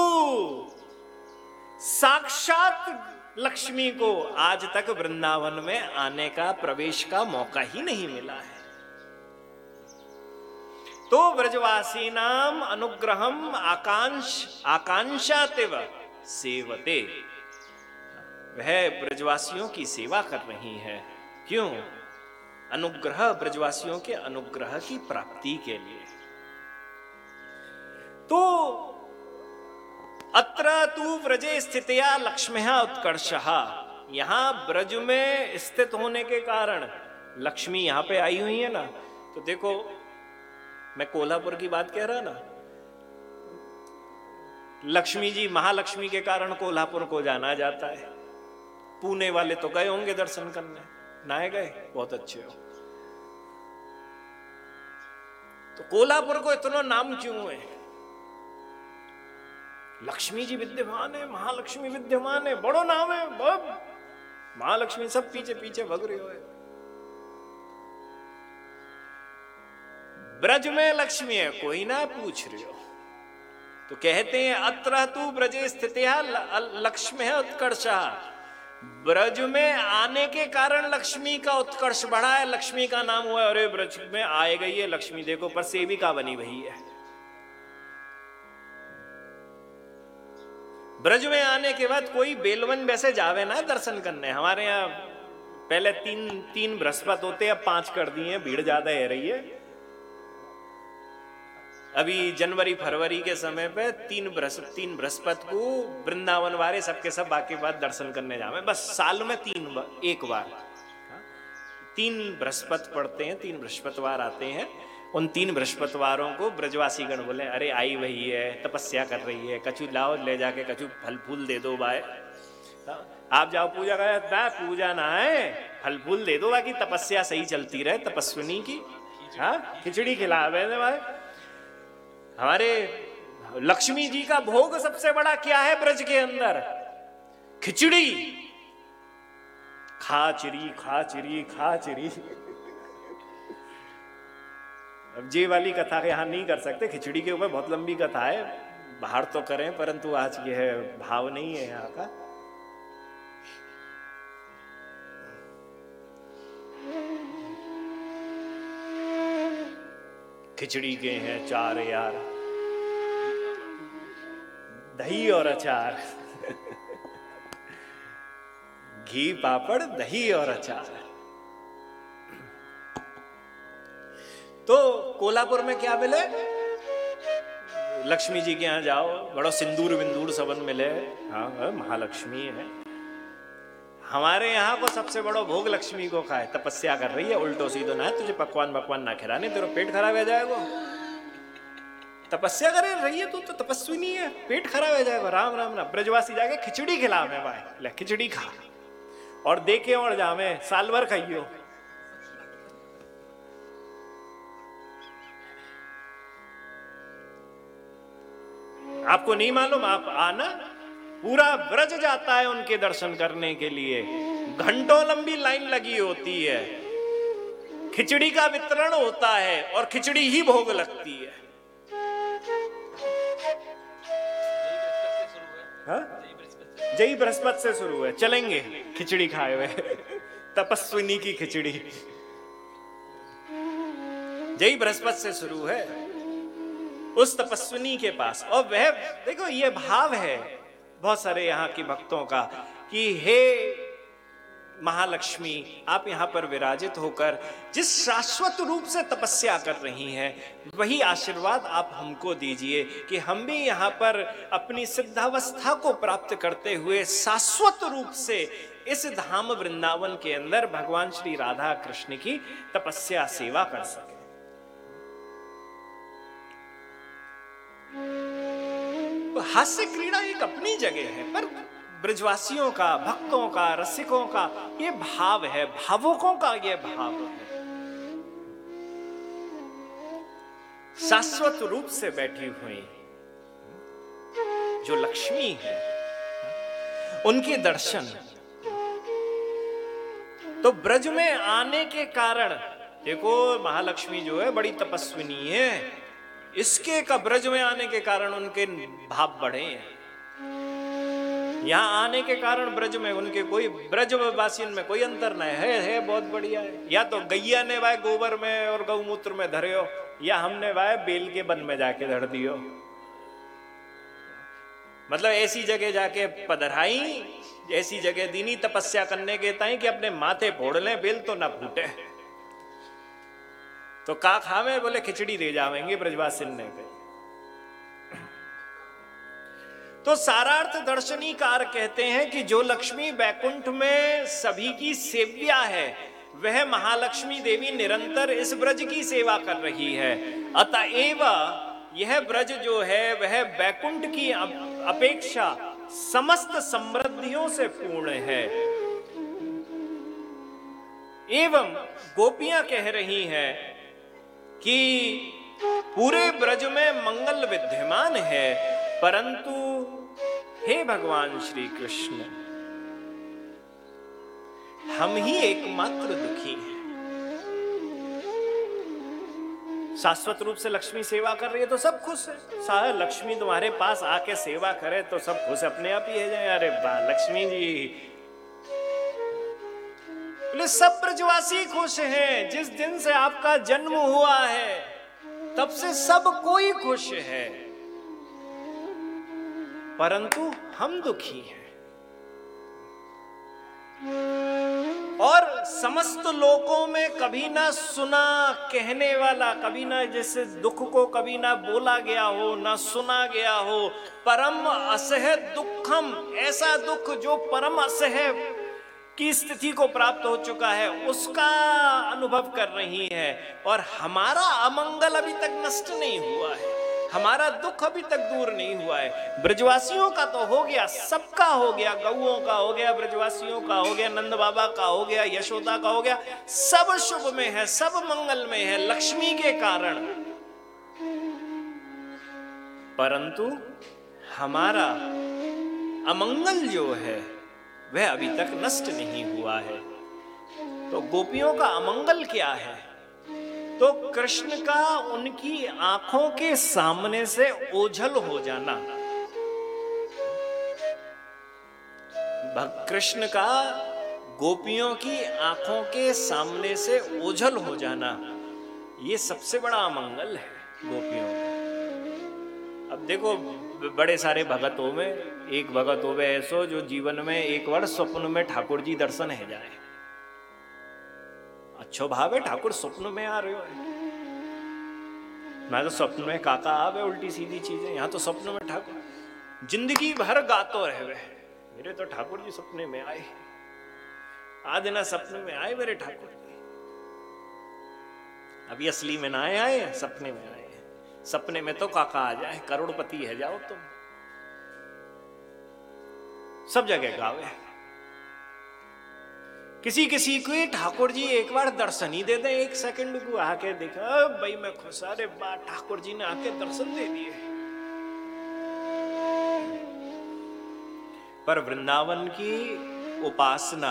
साक्षात लक्ष्मी को आज तक वृंदावन में आने का, प्रवेश का मौका ही नहीं मिला है। तो ब्रजवासी नाम अनुग्रहम आकांक्ष आकांक्षातिव सेवते, वह ब्रजवासियों की सेवा कर रही है। क्यों? अनुग्रह, ब्रजवासियों के अनुग्रह की प्राप्ति के लिए। तो अत्र तू व्रजे स्थितया लक्ष्म्या उत्कर्षः, यहां ब्रज में स्थित होने के कारण लक्ष्मी यहां पे आई हुई है ना। तो देखो, मैं कोल्हापुर की बात कह रहा ना, लक्ष्मी जी, महालक्ष्मी के कारण कोल्हापुर को जाना जाता है। पुणे वाले तो गए होंगे दर्शन करने, ना गए? बहुत अच्छे हो। तो कोल्हापुर को इतना नाम क्यों है? लक्ष्मी जी विद्यमान है, महालक्ष्मी विद्यमान है, बड़ो नाम है। महालक्ष्मी सब पीछे पीछे भग रहे हो। ब्रज में लक्ष्मी है, कोई ना पूछ रहे हो। तो कहते हैं अत्र तू ब्रजे स्थितया लक्ष्मी है उत्कर्षा, ब्रज में आने के कारण लक्ष्मी का उत्कर्ष बढ़ा है, लक्ष्मी का नाम हुआ। अरे ब्रज में आए गई है लक्ष्मी, देखो पर सेविका बनी हुई है। ब्रज में आने के बाद कोई बेलवन वैसे जावे ना दर्शन करने। हमारे यहाँ पहले तीन तीन बृहस्पति होते, अब पांच कर दिए, भीड़ ज्यादा है रही है। अभी जनवरी फरवरी के समय पे तीन बृहस्पति तीन बृहस्पति को वृंदावन वाले सबके सब बाकी बात दर्शन करने जावे। बस साल में तीन बार, एक बार तीन बृहस्पति पढ़ते हैं, तीन बृहस्पतिवार आते हैं। उन तीन बृहस्पतिवारों को ब्रजवासी गण बोले अरे आई वही है, तपस्या कर रही है, कछु लाओ, ले जाके कछु फल फूल दे दो भाई। आप जाओ पूजा कर, पूजा ना है, फल फूल दे दो, बाकी तपस्या सही चलती रहे तपस्विनी की। हाँ, खिचड़ी खिलावे भाई। हमारे लक्ष्मी जी का भोग सबसे बड़ा क्या है ब्रज के अंदर? खिचड़ी। खाचरी खाचरी खाचरी। अब जी वाली कथा यहां नहीं कर सकते, खिचड़ी के ऊपर बहुत लंबी कथा है, बाहर तो करें, परंतु आज यह भाव नहीं है यहां का। खिचड़ी के हैं चार यार, दही और अचार। घी पापड़ दही और अचार। तो कोल्हापुर में क्या मिले? लक्ष्मी जी के यहां जाओ, बड़ा सिंदूर विंदूर सबन मिले। हाँ, महालक्ष्मी है। हमारे यहाँ को सबसे बड़ा भोग लक्ष्मी को खाए। तपस्या कर रही है, उल्टो सीधो ना है, तुझे पकवान पकवान ना खिलाने, तेरा पेट खराब हो जाएगा। तपस्या कर रही है तू तो तपस्वी नहीं है, पेट खराब हो जाएगा। राम राम राम। ब्रजवासी जाके खिचड़ी खिलावे भाई, ले खिचड़ी खा और देखे और जावे, साल भर खाइयो। आपको नहीं मालूम? आप आना, पूरा ब्रज जाता है उनके दर्शन करने के लिए। घंटों लंबी लाइन लगी होती है, खिचड़ी का वितरण होता है और खिचड़ी ही भोग लगती है। जय बृहस्पति से शुरू है, चलेंगे खिचड़ी खाए हुए। तपस्विनी की खिचड़ी जय बृहस्पति से शुरू है उस तपस्विनी के पास। और वह देखो, ये भाव है बहुत सारे यहाँ के भक्तों का कि हे महालक्ष्मी, आप यहाँ पर विराजित होकर जिस शाश्वत रूप से तपस्या कर रही हैं, वही आशीर्वाद आप हमको दीजिए कि हम भी यहाँ पर अपनी सिद्धावस्था को प्राप्त करते हुए शाश्वत रूप से इस धाम वृंदावन के अंदर भगवान श्री राधा कृष्ण की तपस्या सेवा कर सके। हास्य क्रीड़ा एक अपनी जगह है, पर ब्रजवासियों का, भक्तों का, रसिकों का ये भाव है, भावुकों का ये भाव है। शाश्वत रूप से बैठी हुई जो लक्ष्मी है, उनके दर्शन। तो ब्रज में आने के कारण देखो, महालक्ष्मी जो है बड़ी तपस्विनी है, इसके का ब्रज में आने के कारण उनके भाव बढ़े हैं। यहां आने के कारण ब्रज में उनके कोई ब्रजवासियों में कोई अंतर नहीं है, है बहुत बढ़िया है। या तो गैया ने भाई गोबर में और गौमूत्र में धरे हो, या हमने वाह बेल के बन में जाके धर दियो। मतलब ऐसी जगह जाके पधराई, ऐसी जगह दीनी तपस्या करने के ताई कि अपने माथे फोड़ लें, बेल तो ना फूटे। तो का खावे, बोले खिचड़ी दे जावेंगे ब्रजवासिन ने कही। तो सारार्थ दर्शनीकार कहते हैं कि जो लक्ष्मी बैकुंठ में सभी की सेव्या है, वह महालक्ष्मी देवी निरंतर इस ब्रज की सेवा कर रही है। अतएव यह ब्रज जो है वह बैकुंठ की अपेक्षा समस्त समृद्धियों से पूर्ण है। एवं गोपियां कह रही हैं कि पूरे ब्रज में मंगल विद्यमान है, परंतु हे भगवान श्री कृष्ण, हम ही एकमात्र दुखी हैं। शाश्वत रूप से लक्ष्मी सेवा कर रही है तो सब खुश है। सारा लक्ष्मी तुम्हारे पास आके सेवा करे तो सब खुश अपने आप ही है जाए। अरे वाह लक्ष्मी जी, बोले सब ब्रजवासी खुश हैं। जिस दिन से आपका जन्म हुआ है तब से सब कोई खुश है, परंतु हम दुखी हैं। और समस्त लोकों में कभी ना सुना कहने वाला, कभी ना जैसे दुख को कभी ना बोला गया हो, ना सुना गया हो, परम असह दुखम, ऐसा दुख जो परम असह की स्थिति को प्राप्त हो चुका है, उसका अनुभव कर रही है। और हमारा अमंगल अभी तक नष्ट नहीं हुआ है, हमारा दुख अभी तक दूर नहीं हुआ है। ब्रजवासियों का तो हो गया, सबका हो गया, गौओं का हो गया, ब्रजवासियों का हो गया, नंद बाबा का हो गया, यशोदा का हो गया, सब शुभ में है, सब मंगल में है लक्ष्मी के कारण। परंतु हमारा अमंगल जो है वह अभी तक नष्ट नहीं हुआ है। तो गोपियों का अमंगल क्या है? तो कृष्ण का उनकी आंखों के सामने से ओझल हो जाना, कृष्ण का गोपियों की आंखों के सामने से ओझल हो जाना, ये सबसे बड़ा अमंगल है गोपियों का। अब देखो बड़े सारे भगतों में एक भगत हो गए ऐसो जो जीवन में एक बार स्वप्न में ठाकुर जी दर्शन है जाए। अच्छो भाव है, ठाकुर स्वप्न में आ रहे हो। मैं तो स्वप्न में काका आवे उल्टी सीधी चीजें, यहां तो स्वप्न में ठाकुर जिंदगी भर गातो रहे। मेरे तो ठाकुर जी सपने में आए, आज ना सपने में आए मेरे ठाकुर जी। अभी असली में ना आए, आए सपने में आए। सपने में तो काका आ जाए, करोड़पति है जाओ तुम। सब जगह गावे। किसी किसी को ठाकुर जी एक बार दर्शन ही दे दे, एक सेकंड को आके देखा भाई मैं खुश, अरे बा ठाकुर जी ने आके दर्शन दे दिए। पर वृंदावन की उपासना,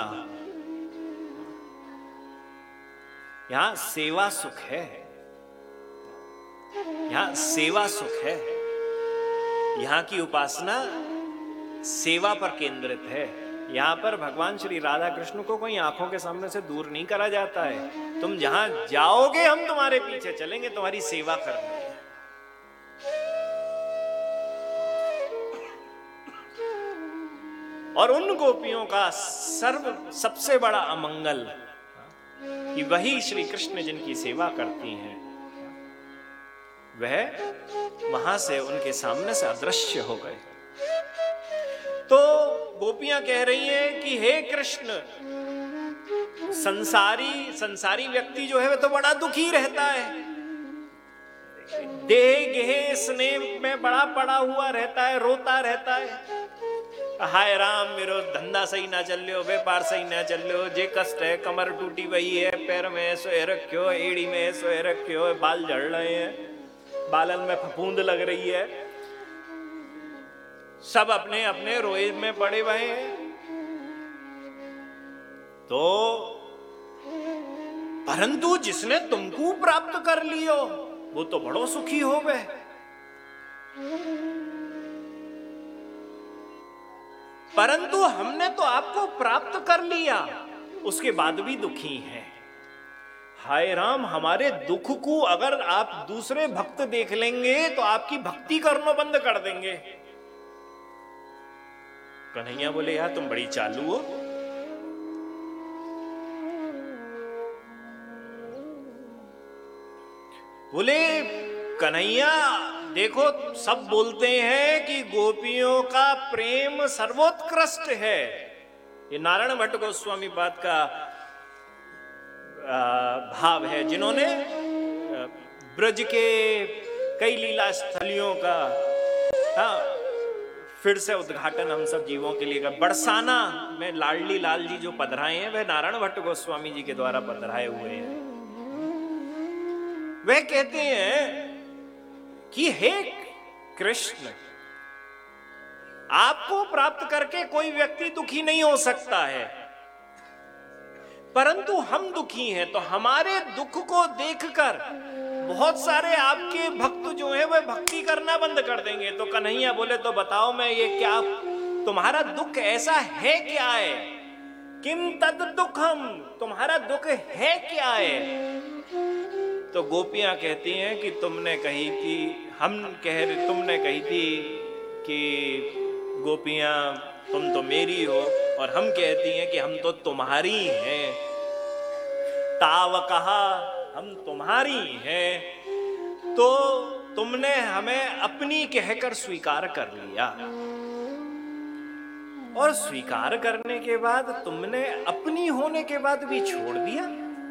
यहां सेवा सुख है, यहां सेवा सुख है। यहां की उपासना सेवा पर केंद्रित है। यहां पर भगवान श्री राधा कृष्ण को कोई आंखों के सामने से दूर नहीं करा जाता है। तुम जहां जाओगे हम तुम्हारे पीछे चलेंगे, तुम्हारी सेवा करनी है। और उन गोपियों का सर्व सबसे बड़ा अमंगल कि वही श्री कृष्ण जिनकी सेवा करती हैं वह वहां से उनके सामने से अदृश्य हो गए। तो गोपियां कह रही हैं कि हे कृष्ण, संसारी संसारी व्यक्ति जो है वह तो बड़ा दुखी रहता है, देह गेह स्नेह में बड़ा पड़ा हुआ रहता है, रोता रहता है। हाय राम मेरो धंधा सही ना चल लो, व्यापार सही ना चल लो, जे कष्ट है, कमर टूटी हुई है, पैर में सोए रखियो, एड़ी में सोए रखियो, बाल झड़ रहे हैं, बालन में फफूंद लग रही है, सब अपने अपने रोए में पड़े हुए हैं। तो परंतु जिसने तुमको प्राप्त कर लियो वो तो बड़ो सुखी हो गए। परंतु हमने तो आपको प्राप्त कर लिया, उसके बाद भी दुखी हैं। हाय राम, हमारे दुख को अगर आप दूसरे भक्त देख लेंगे तो आपकी भक्ति करना बंद कर देंगे। कन्हैया बोले यार तुम बड़ी चालू हो। बोले कन्हैया देखो, सब बोलते हैं कि गोपियों का प्रेम सर्वोत्कृष्ट है। ये नारायण भट्ट गोस्वामी पाद का भाव है, जिन्होंने ब्रज के कई लीला स्थलियों का हाँ फिर से उद्घाटन हम सब जीवों के लिए का बरसाना में लाडली लाल जी जो पधराए हैं वह नारायण भट्ट गोस्वामी जी के द्वारा पधराए हुए हैं। वह कहते हैं कि हे कृष्ण, आपको प्राप्त करके कोई व्यक्ति दुखी नहीं हो सकता है, परंतु हम दुखी हैं तो हमारे दुख को देखकर बहुत सारे आपके भक्त जो हैं वह भक्ति करना बंद कर देंगे। तो कन्हैया बोले तो बताओ मैं ये क्या, तुम्हारा दुख ऐसा है क्या है? किम तद दुखम, तुम्हारा दुख है क्या है? तो गोपियां कहती हैं कि तुमने कही थी, हम कह रहे तुमने कही थी कि गोपियां तुम तो मेरी हो, और हम कहती हैं कि हम तो तुम्हारी हैं। ताव कहा हम तुम्हारी हैं, तो तुमने हमें अपनी कहकर स्वीकार कर लिया, और स्वीकार करने के बाद तुमने अपनी होने के बाद भी छोड़ दिया।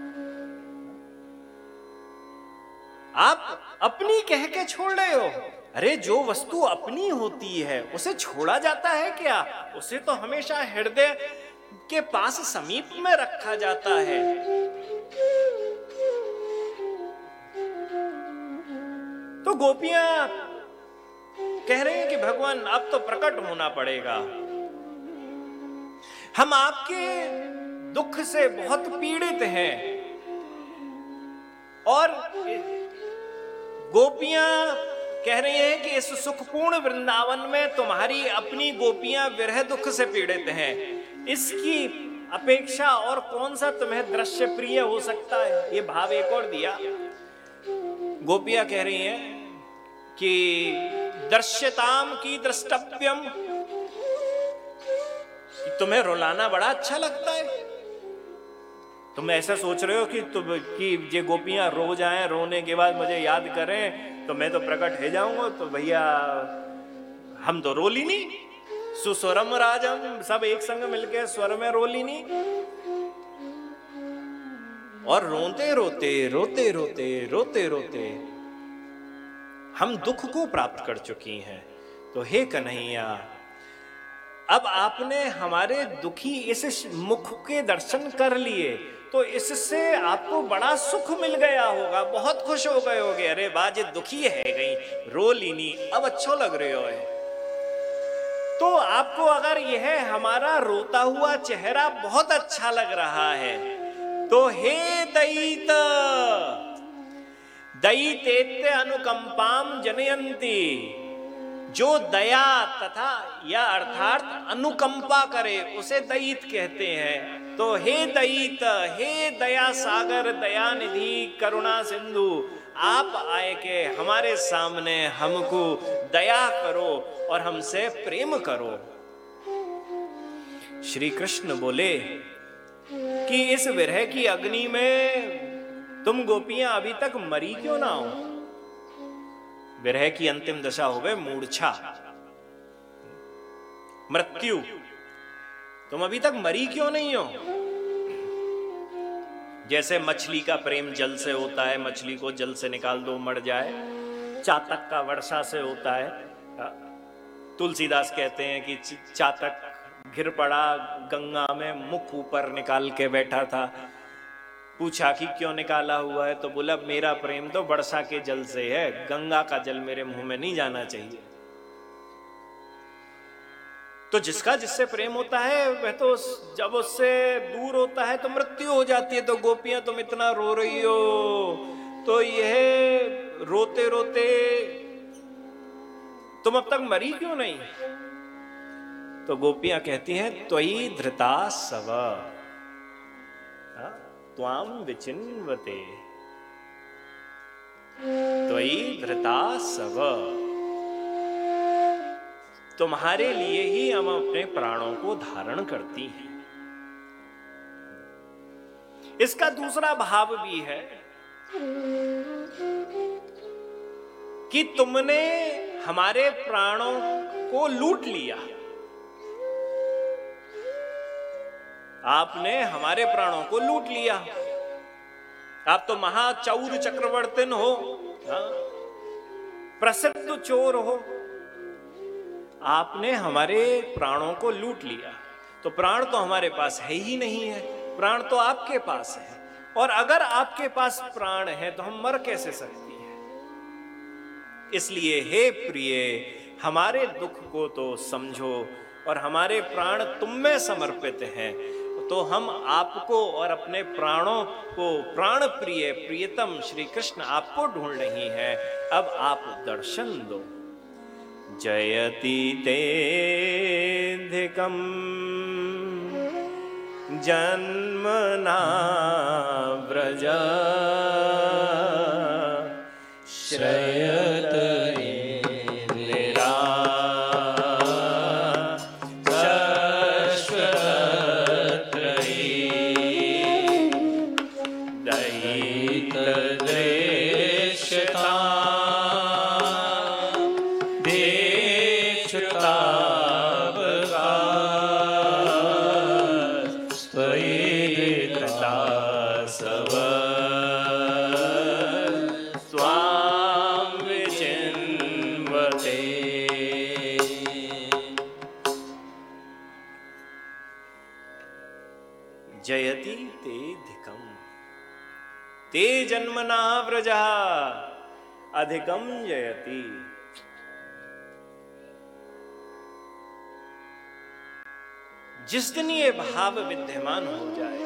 आप अपनी कह के छोड़ रहे हो। अरे जो वस्तु अपनी होती है उसे छोड़ा जाता है क्या? उसे तो हमेशा हृदय के पास समीप में रखा जाता है। तो गोपियां कह रहे हैं कि भगवान अब तो प्रकट होना पड़ेगा, हम आपके दुख से बहुत पीड़ित हैं। और गोपियां कह रही हैं कि इस सुखपूर्ण वृंदावन में तुम्हारी अपनी गोपियां विरह दुख से पीड़ित हैं, इसकी अपेक्षा और कौन सा तुम्हें दृश्य प्रिय हो सकता है? ये भाव एक और दिया। गोपियां कह रही हैं कि दृश्यताम की द्रष्टव्यम, तुम्हें रुलाना बड़ा अच्छा लगता है। तुम ऐसा सोच रहे हो कि तुम कि ये गोपियां रो जाएं, रोने के बाद मुझे याद करें तो मैं तो प्रकट हो जाऊंगा। तो भैया हम तो रोली नहीं, सुस्वरम राजम, सब एक संग मिलके स्वर में रोली नहीं। और रोते रोते रोते रोते रोते रोते हम दुख को प्राप्त कर चुकी हैं। तो हे कन्हैया, अब आपने हमारे दुखी इस मुख के दर्शन कर लिए तो इससे आपको बड़ा सुख मिल गया होगा, बहुत खुश हो गए होगे। अरे बाजे दुखी है गई, रो लीनी, अब अच्छो लग रहे हो है। तो आपको अगर यह हमारा रोता हुआ चेहरा बहुत अच्छा लग रहा है तो हे दयित, दयितेत्य अनुकंपाम जनयंती, जो दया तथा या अर्थात अनुकंपा करे उसे दयित कहते हैं। तो हे दयित, हे दया सागर, दया निधि, करुणा सिंधु, आप आए के हमारे सामने हमको दया करो और हमसे प्रेम करो। श्री कृष्ण बोले कि इस विरह की अग्नि में तुम गोपियां अभी तक मरी क्यों ना हो? विरह की अंतिम दशा हो गए मूर्छा, मृत्यु, तुम अभी तक मरी क्यों नहीं हो? जैसे मछली का प्रेम जल से होता है, मछली को जल से निकाल दो मर जाए, चातक का वर्षा से होता है। तुलसीदास कहते हैं कि चातक गिर पड़ा गंगा में, मुख ऊपर निकाल के बैठा था, पूछा कि क्यों निकाला हुआ है? तो बोला मेरा प्रेम तो वर्षा के जल से है, गंगा का जल मेरे मुंह में नहीं जाना चाहिए। तो जिसका जिससे प्रेम होता है वह तो जब उससे दूर होता है तो मृत्यु हो जाती है। तो गोपियां तुम इतना रो रही हो, तो यह रोते रोते तुम अब तक मरी क्यों नहीं? तो गोपियां कहती हैं त्वयि धृता सव, त्वाम विचिन्वते त्वयि धृता सव। तुम्हारे लिए ही हम अपने प्राणों को धारण करती हैं। इसका दूसरा भाव भी है कि तुमने हमारे प्राणों को लूट लिया। आपने हमारे प्राणों को लूट लिया। आप तो महाचौर चक्रवर्तिन हो, हाँ? प्रसिद्ध चोर हो। आपने हमारे प्राणों को लूट लिया। तो प्राण तो हमारे पास है ही नहीं है, प्राण तो आपके पास है। और अगर आपके पास प्राण है तो हम मर कैसे सकती हैं? इसलिए हे प्रिय, हमारे दुख को तो समझो और हमारे प्राण तुम में समर्पित हैं। तो हम आपको और अपने प्राणों को, प्राण प्रिय प्रियतम श्री कृष्ण आपको ढूंढ रही हैं। अब आप दर्शन दो। जयति तेऽधिकं जन्मना व्रज श्रयत जयति तेऽधिकं ते जन्मना व्रजः अधिकं जयति। जिस दिन ये भाव विद्यमान हो जाए,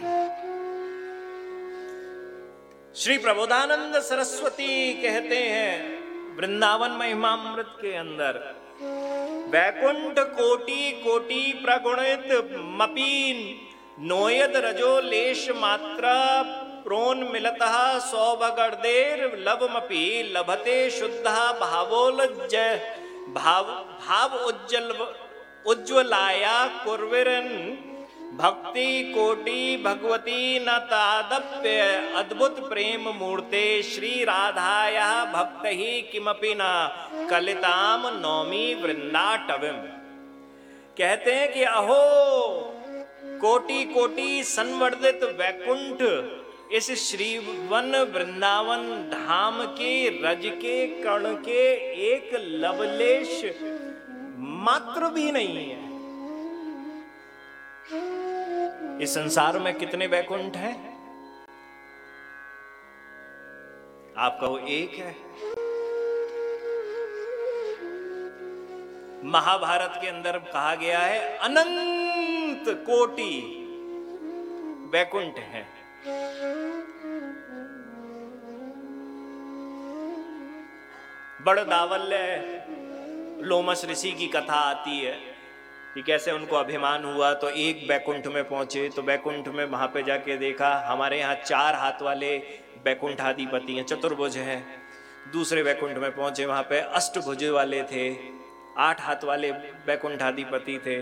श्री प्रबोधानंद सरस्वती कहते हैं वृंदावन महिमामृत के अंदर, वैकुंठ कोटि कोटि प्रगुणित मपीन नोयद रजो लेश मात्रा प्रोन मिलतः सौभगर्देर लवमपि लभते शुद्धः भावोलज्ज भाव भाव उज्जल उज्ज्वलाया कुर्विरन भक्ति कोटि भगवती न तादप्य अद्भुत प्रेम मूर्ते श्री राधाया भक्त ही किमपि न कलिताम नौमी वृंदाटविम। कहते हैं कि अहो कोटि कोटि संवर्धित वैकुंठ इस श्रीवन वृंदावन धाम के रज के कण के एक लवलेश मात्र भी नहीं है। इस संसार में कितने वैकुंठ हैं? आप कहो एक है। महाभारत के अंदर कहा गया है अनंत कोटि वैकुंठ हैं। बड़ दावल्य लोमस ऋषि की कथा आती है कि कैसे उनको अभिमान हुआ तो एक वैकुंठ में पहुंचे। तो वैकुंठ में वहां पे जाके देखा हमारे यहाँ चार हाथ वाले वैकुंठाधिपति हैं, चतुर्भुज हैं। दूसरे वैकुंठ में पहुंचे, वहां पे अष्टभुज वाले थे, आठ हाथ वाले वैकुंठाधिपति थे।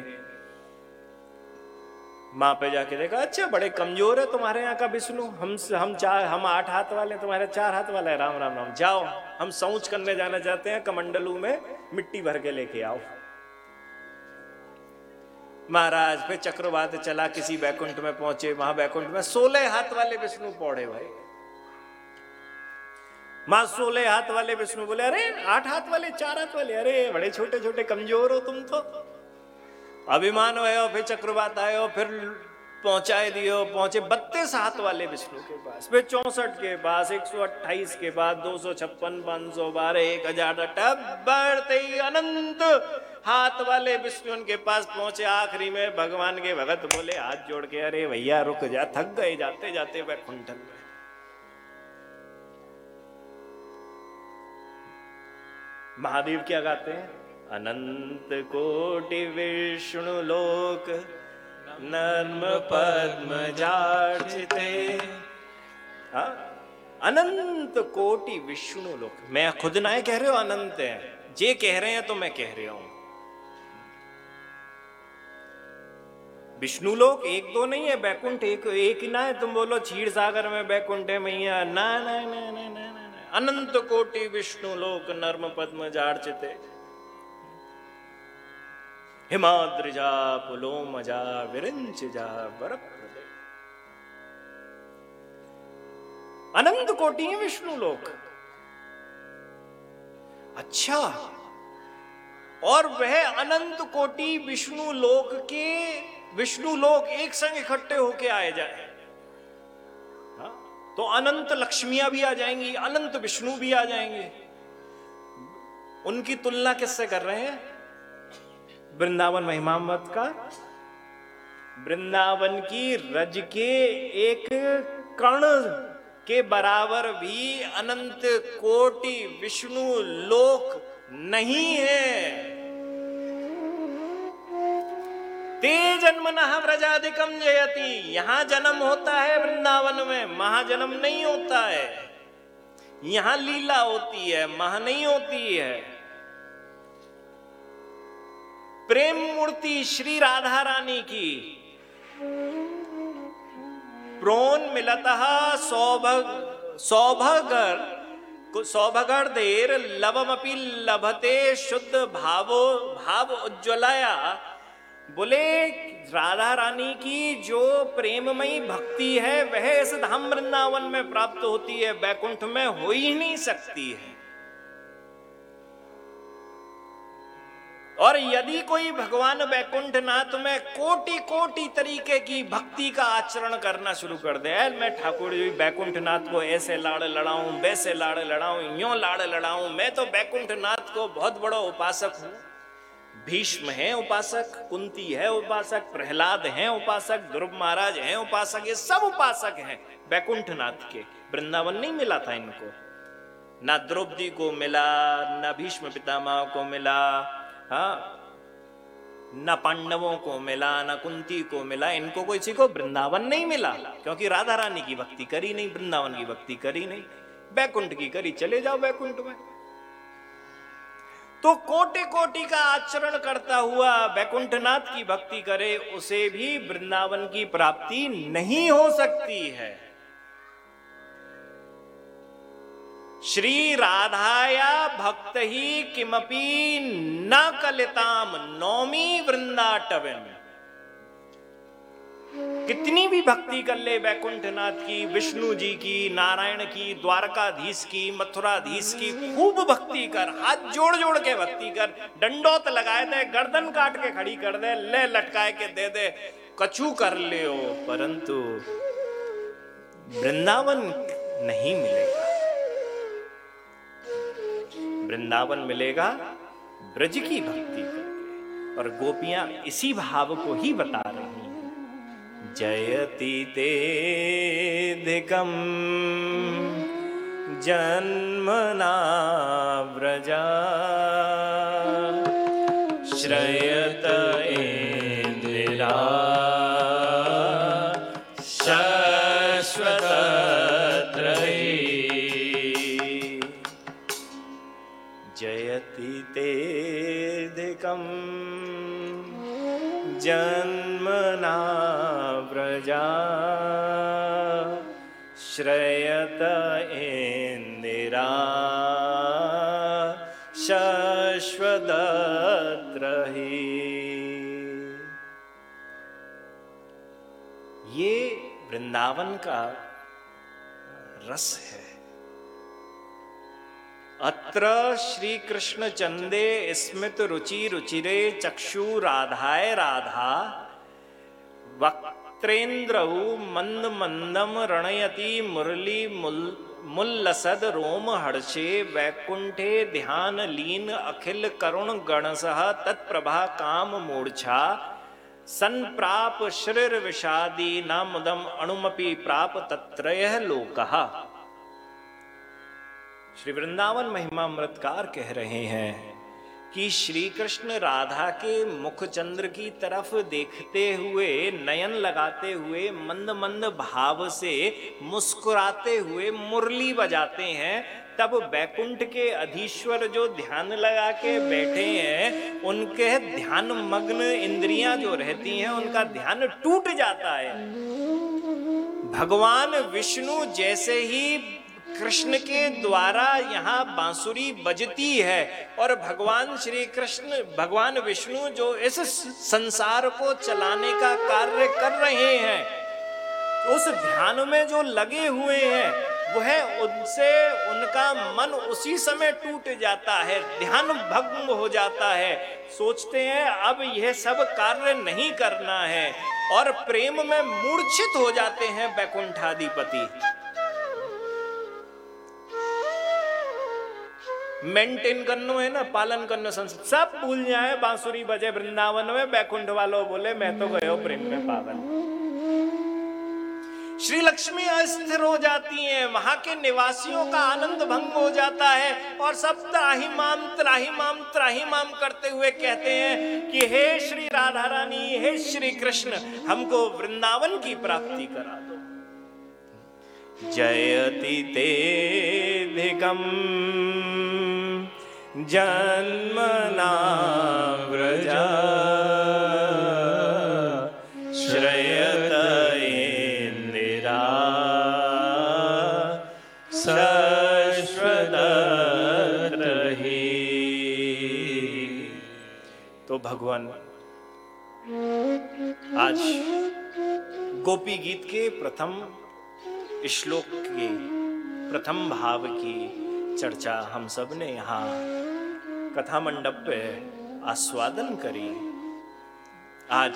वहां पे जाके देखा अच्छा बड़े कमजोर है तुम्हारे यहाँ का विष्णु, हम हम चार हम आठ हाथ वाले, तुम्हारे चार हाथ वाला है। राम राम राम, जाओ हम शौच करने जाना चाहते हैं, कमंडलू में मिट्टी भर के लेके आओ। महाराज फिर चक्रवात चला, किसी वैकुंठ में पहुंचे, वहां वैकुंठ में सोलह हाथ वाले विष्णु पौड़े भाई। मां सोलह हाथ वाले विष्णु बोले अरे आठ हाथ वाले, चार हाथ वाले, अरे बड़े छोटे छोटे कमजोर हो तुम तो। अभिमान हो, फिर चक्रवात आयो, फिर पहुंचाए दियो। पहुंचे बत्तीस हाथ वाले विष्णु के पास, फिर चौसठ के पास, एक सौ अट्ठाईस के बाद दो सौ छप्पन, पांच सौ बारह, एक हजार बढ़ते ही अनंत हाथ वाले विष्णु के पास पहुंचे। आखिरी में भगवान के भगत बोले हाथ जोड़ के अरे भैया रुक जा, थक गए जाते जाते वैकुंठन में। महादेव क्या गाते हैं? अनंत कोटि विष्णु लोक नर्म पद्मजार्चिते। हाँ, अनंत कोटि विष्णु लोक। मैं खुद ना कह रहे हो अनंत है, जे कह रहे हैं तो मैं कह रहा हूं। विष्णु लोक एक दो नहीं है, बैकुंठ एक एक ही ना है। तुम बोलो क्षीर सागर में बैकुंठ है मैया, ना ना ना ना ना ना, अनंत कोटि विष्णु लोक नर्म पद्मजार्चिते। हिमाद्रिजा पुलोमजा विरंचजा वरप्रदे। अनंत कोटि है विष्णु लोक। अच्छा, और वह अनंत कोटि विष्णु लोक के विष्णु लोक एक संग इकट्ठे होके आए जाए, हाँ? तो अनंत लक्ष्मियां भी आ जाएंगी, अनंत विष्णु भी आ जाएंगे। उनकी तुलना किससे कर रहे हैं? वृंदावन महिमामृत का, वृंदावन की रज के एक कण के बराबर भी अनंत कोटि विष्णु लोक नहीं है। ते जन्मनः व्रजाधिकम जयति। यहां जन्म होता है वृंदावन में, महाजन्म नहीं होता है। यहां लीला होती है, महा नहीं होती है। प्रेम मूर्ति श्री राधा रानी की प्रोन मिलतः सौभग सौभगर सौभगर देर लवमपि लभते शुद्ध भावो भाव उज्ज्वलया। बोले राधा रानी की जो प्रेममयी भक्ति है वह इस धाम वृंदावन में प्राप्त होती है, बैकुंठ में हो ही नहीं सकती है। और यदि कोई भगवान बैकुंठनाथ में कोटि कोटि तरीके की भक्ति का आचरण करना शुरू कर दे, मैं ठाकुर जी बैकुंठनाथ को ऐसे लाड़ लड़ाऊं, वैसे लाड़ लड़ाऊं, यूं लाड़ लड़ाऊं, मैं तो बैकुंठनाथ को बहुत बड़ा उपासक हूं। भीष्म है उपासक, कुंती है उपासक, प्रहलाद है उपासक, ध्रुव महाराज हैं उपासक, ये सब उपासक हैं बैकुंठनाथ के। वृंदावन नहीं मिला था इनको, ना द्रौपदी को मिला, ना भीष्म पितामह को मिला, हाँ, न पांडवों को मिला, न कुंती को मिला, इनको किसी को वृंदावन नहीं मिला, क्योंकि राधा रानी की भक्ति करी नहीं, वृंदावन की भक्ति करी नहीं, बैकुंठ की करी, चले जाओ बैकुंठ में। तो कोटि कोटि का आचरण करता हुआ बैकुंठनाथ की भक्ति करे, उसे भी वृंदावन की प्राप्ति नहीं हो सकती है। श्री राधाया भक्त ही किमपि न कलिताम नौमी वृंदाटवन। कितनी भी भक्ति कर ले बैकुंठनाथ की, विष्णु जी की, नारायण की, द्वारकाधीश की, मथुराधीश की, खूब भक्ति कर, हाथ जोड़ जोड़ के भक्ति कर, डंडौत लगाए दे, गर्दन काट के खड़ी कर दे, ले लटकाए के दे दे, कछु कर ले हो, परंतु वृंदावन नहीं मिलेगा। वृंदावन मिलेगा ब्रज की भक्ति करके। और गोपियां इसी भाव को ही बता रही हैं। जयति तेधिकं जन्मना व्रजा श्रयत इंदिरा तेधिकं जन्मना व्रजा श्रयत इंदिरा शश्वदत्रहि। ये वृंदावन का रस है। अत्र श्री कृष्ण चंदे स्मित रुचि रुचिरे चक्षु राधाय राधा वक्त्रेन्द्रौ मंद मंदम रणयति मुरली मुल्लसद रोम हर्षे वैकुंठे ध्यान लीन अखिल करुण गणसः तत्प्रभा काम मूर्छा संप्राप श्रीर विषादी नामुदम अणुमपि प्राप तत्रयः लोकः। श्री वृंदावन महिमामृतकार कह रहे हैं कि श्री कृष्ण राधा के मुख चंद्र की तरफ देखते हुए, नयन लगाते हुए, मंद मंद भाव से मुस्कुराते हुए मुरली बजाते हैं, तब बैकुंठ के अधीश्वर जो ध्यान लगा के बैठे हैं, उनके ध्यान मग्न इंद्रियां जो रहती हैं, उनका ध्यान टूट जाता है। भगवान विष्णु जैसे ही कृष्ण के द्वारा यहाँ बांसुरी बजती है और भगवान श्री कृष्ण, भगवान विष्णु जो इस संसार को चलाने का कार्य कर रहे हैं, उस ध्यान में जो लगे हुए हैं, वह उनसे उनका मन उसी समय टूट जाता है, ध्यान भंग हो जाता है। सोचते हैं अब यह सब कार्य नहीं करना है और प्रेम में मूर्छित हो जाते हैं बैकुंठाधिपति। मेंटेन करनो है ना, पालन करनो, संस्कृत सब भूल जाए, बांसुरी बजे वृंदावन में, बैकुंठ वालों बोले मैं तो गयो प्रेम में पागल। श्री लक्ष्मी अस्थिर हो जाती हैं, वहां के निवासियों का आनंद भंग हो जाता है और सब त्राही माम त्राही माम त्राही माम करते हुए कहते हैं कि हे श्री राधा रानी, हे श्री कृष्ण, हमको वृंदावन की प्राप्ति करा दो। जयति तेधिकम जन्मना व्रजा श्रयत इंदिरा शाश्वत रही। तो भगवान आज गोपी गीत के प्रथम श्लोक के प्रथम भाव की चर्चा हम सब ने यहाँ कथा मंडप पे आस्वादन करी। आज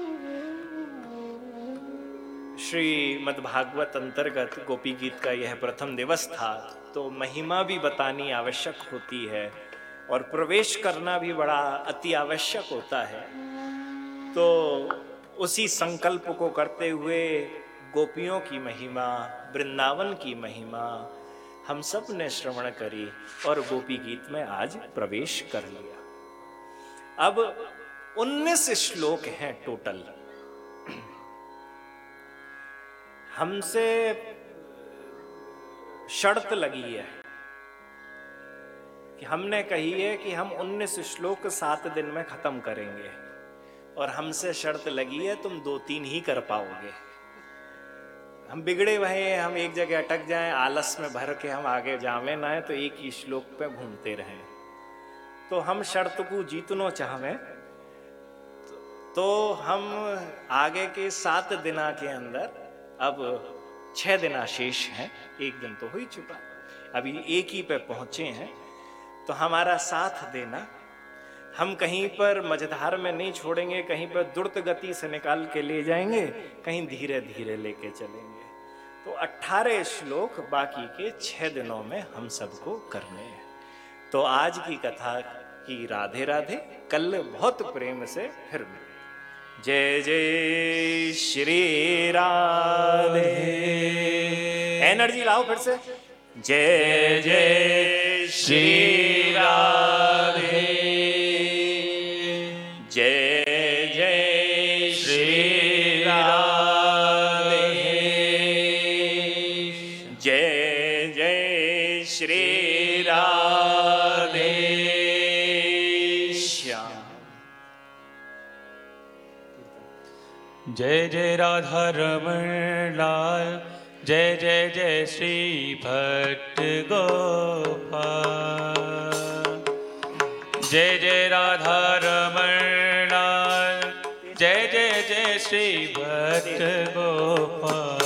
श्रीमद्भागवत अंतर्गत गोपी गीत का यह प्रथम दिवस था, तो महिमा भी बतानी आवश्यक होती है और प्रवेश करना भी बड़ा अति आवश्यक होता है। तो उसी संकल्प को करते हुए गोपियों की महिमा, वृंदावन की महिमा हम सब ने श्रवण करी और गोपी गीत में आज प्रवेश कर लिया। अब उन्नीस श्लोक हैं टोटल। हमसे शर्त लगी है कि हमने कही है कि हम उन्नीस श्लोक सात दिन में खत्म करेंगे, और हमसे शर्त लगी है तुम दो तीन ही कर पाओगे। हम बिगड़े हुए हैं, हम एक जगह अटक जाएं, आलस में भर के हम आगे जावे ना है तो एक ही श्लोक पे घूमते रहें। तो हम शर्त को जीतनो चाहवे तो हम आगे के सात दिना के अंदर, अब छह दिना शेष हैं, एक दिन तो हो ही चुका, अभी एक ही पे पहुंचे हैं, तो हमारा साथ देना। हम कहीं पर मझधार में नहीं छोड़ेंगे, कहीं पर द्रुत गति से निकाल के ले जाएंगे, कहीं धीरे धीरे लेके चलेंगे। तो अठारह श्लोक बाकी के छह दिनों में हम सबको करने हैं। तो आज की कथा की राधे राधे, कल बहुत प्रेम से फिर मिले। जय जय श्री राधे। एनर्जी लाओ फिर से। जय जय श्री राधे, जय जय श्री राधे, जय जय श्री राधे श्याम। जय जय राधा रमण लाल, जय जय जय श्री भट्ट गोपाल। जय जय राधा रमण लाल, जय जय जय श्री भट्ट गोपाल।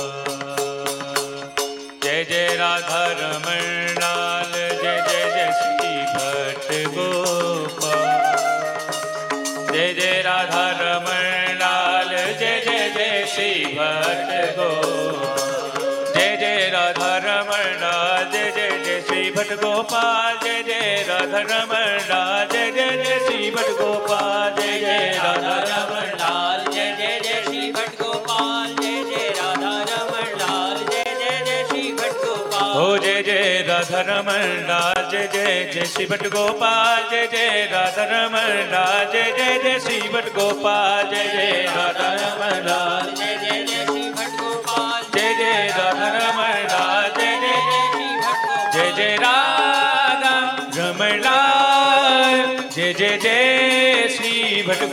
जय जय राधा रमण लाल, जय जय जय श्री भट्ट गोपाल। जय जय राधा रमण लाल, जय जय जय श्री भट्ट गोपाल। जय जय राधा रमण लाल, जय जय जय श्री भट्ट गोपाल। जय जय राधा रमण लाल, जय जय जय श्री भट्ट गोपाल। जय जय राधा रमण लाल, जय जय जय श्री भट्ट गोपाल। जय जय राधा रमण लाल, जय जय जय श्री भट्ट गोपाल। हो जय जय राधा रमण लाल जय जय जय श्री भट्ट गोपाल जय जय राधा रमण लाल जय जय जय श्री भट्ट गोपाल जय जय राधा रमण लाल जय जय जय श्री भट्ट गोपाल जय जय राधा रमण लाल जय जय जय जय राधा रमण लाल जय जय जय श्री भट्ट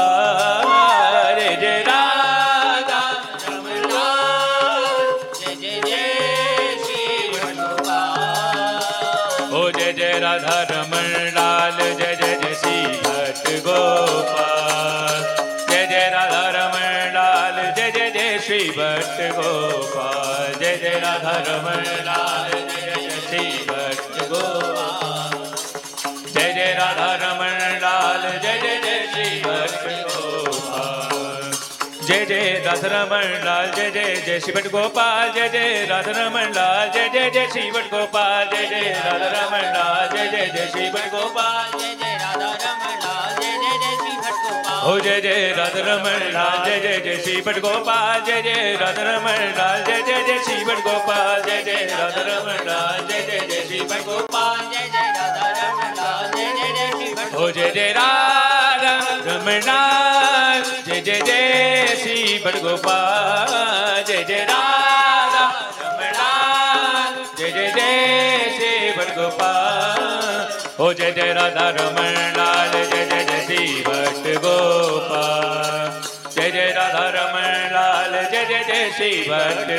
गोपाल जय जय राधा रमण लाल जय जय जय श्री भट्ट गोपाल ओ जय जय राधा रमण लाल जय जय जय श्री भट्ट गोपाल जय जय राधा रमण लाल जय जय जय श्री भट्ट गोपाल जय जय राधा रमण लाल जय जय जय श्री भट्ट गोपाल जय जय राधा रमण लाल जय जय जय श्री भट्ट गोपाल जय जय राधा रमण लाल जय जय जय श्री भट्ट गोपाल जय जय राधा रमण लाल जय जय जय श्री भट्ट गोपाल जय जय राधा रमण लाल जय जय जय श्री भट्ट गोपाल जय जय राधा रमण लाल जय जय जय श्री भट्ट गोपाल हो जय जय राधा रमण लाल जय जय जय श्री भट्ट गोपाल जय जय राधा रमण लाल जय जय जय श्री भट्ट गोपाल जय जय राधा रमण लाल जय जय जय श्री भट्ट गोपाल जय जय राधा रमण लाल जय जय जय श्री भट्ट हो जय जय राधा रमण लाल जय जय जय श्री भट्ट गोपाल जय जय राधा रमण लाल जय जय जय श्री भट्ट गोपाल हो जय जय राधा रमण लाल जय जय जय श्री भट्ट गोपाल जय जय राधा रमण लाल जय जय जय श्री भट्ट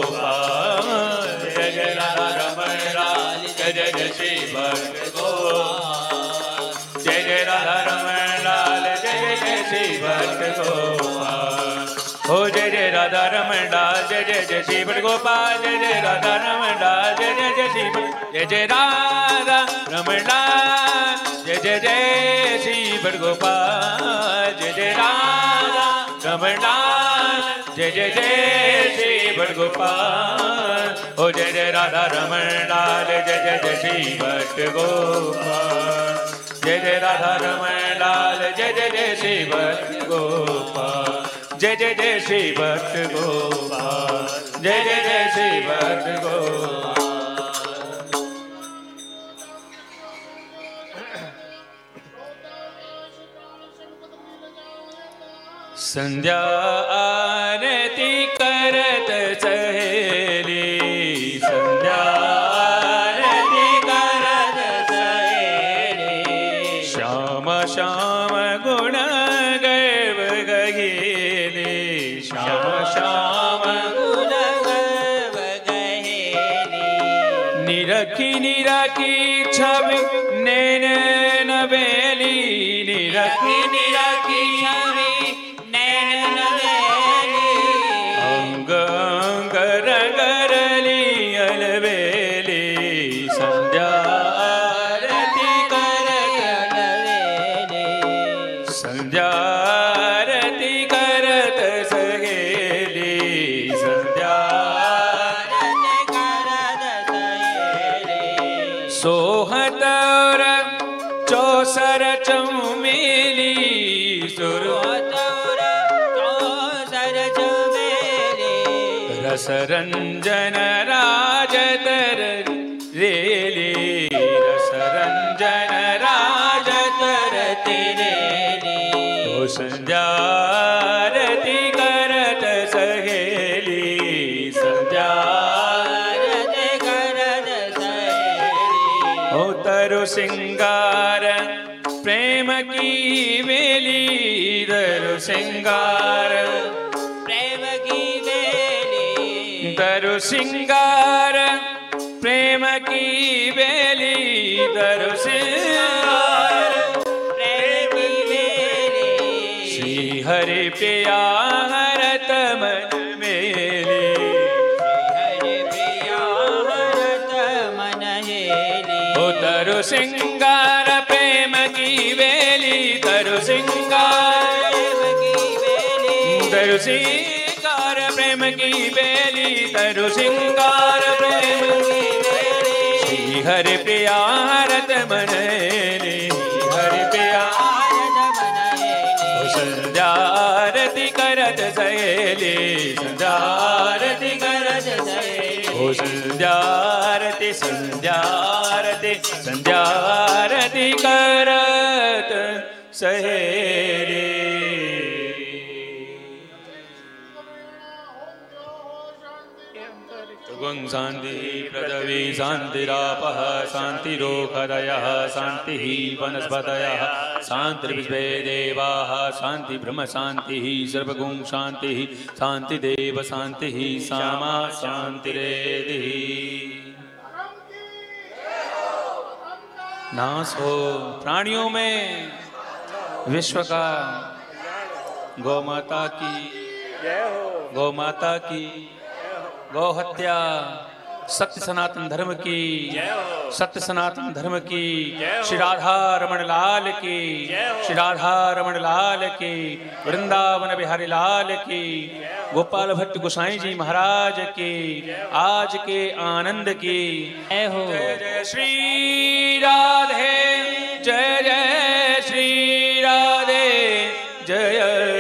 गोपाल जय जय राधा रमण लाल जय जय जय श्री भट्ट गोपाल जय जय राधा रमण लाल जय जय जय श्री भट्ट गोपाल हो जय जय राधा रमण लाल जय जय जय श्री भट्ट गोपाल जय जय राधा रमण लाल जय जय जय श्री भट्ट जय जय राधा रमण लाल जय जय जय श्री भट्ट गोपाल जय जय राधा रमण लाल जय जय जय श्री भट्ट गोपाल हो जय जय राधा रमण लाल जय जय जय श्री भट्ट गोपाल जय जय राधा रमण लाल जय जय जय श्री भट्ट गोपाल जय जय जय श्री भट्ट गोपाल जय जय जय श्री भट्ट गोपाल संध्या आरती करत सहेली संध्या आरती करत सहेली श्याम श्याम गुण गर्व गहेली श्याम श्याम गुण गर्व गहेली निरखी निरखी छवि नैन नवेली निरखी निरखी छवि अंग अंग रगरली अलवेली संध्या आरती करत अलवेली संध्या आरती करत सहेली संध्या आरती करत सहेली सोहत चौसर चौमेली सुरत रस रंजन राजतर रेली रस रंजन राजतर तेरेली तो संध्या आरती करत सहेली संध्या आरती करत सहेली हो तरु सिंगार प्रेम की वेली तरु सिंगार तरु सिंगार प्रेम की बेली तरु सिंगार प्रेम की बेली श्री हरि प्रिया हरत मन मेली श्री हरि प्रिया हरत मन हेली ओ तरु सिंगार प्रेम की बेली तरु सिंगार प्रेम की बेली तरु सिंगार प्रेम की बेली तरु सिंगार प्रेम की बेली श्री हरि प्रिया हरत मन हेली हरि प्रिया हरत मन हेली संध्या आरती करत सहेली संध्या आरती करत सहेली ओ संध्या आरती संध्या सहेरे। गुं शांति पृथ्वी शांतिरापः शांतिरोषधयः शांतिः वनस्पतयः शांतिर्विश्वे देवाः शांति ब्रह्म शांतिः सर्वगुं शांतिः शांतिदेव शांतिः सामा शांतिरेधिः। नाश हो प्राणियों में विश्व का। गौ माता की गौ माता की गौ हत्या सत्य सनातन धर्म की सत्य सनातन धर्म की। श्री राधा रमण लाल की श्री राधा रमण लाल की वृंदावन बिहारी लाल की गोपाल भट्ट गोसाई जी महाराज की आज के आनंद की जय हो। जय जय श्री राधे जय जय श्री राधे जय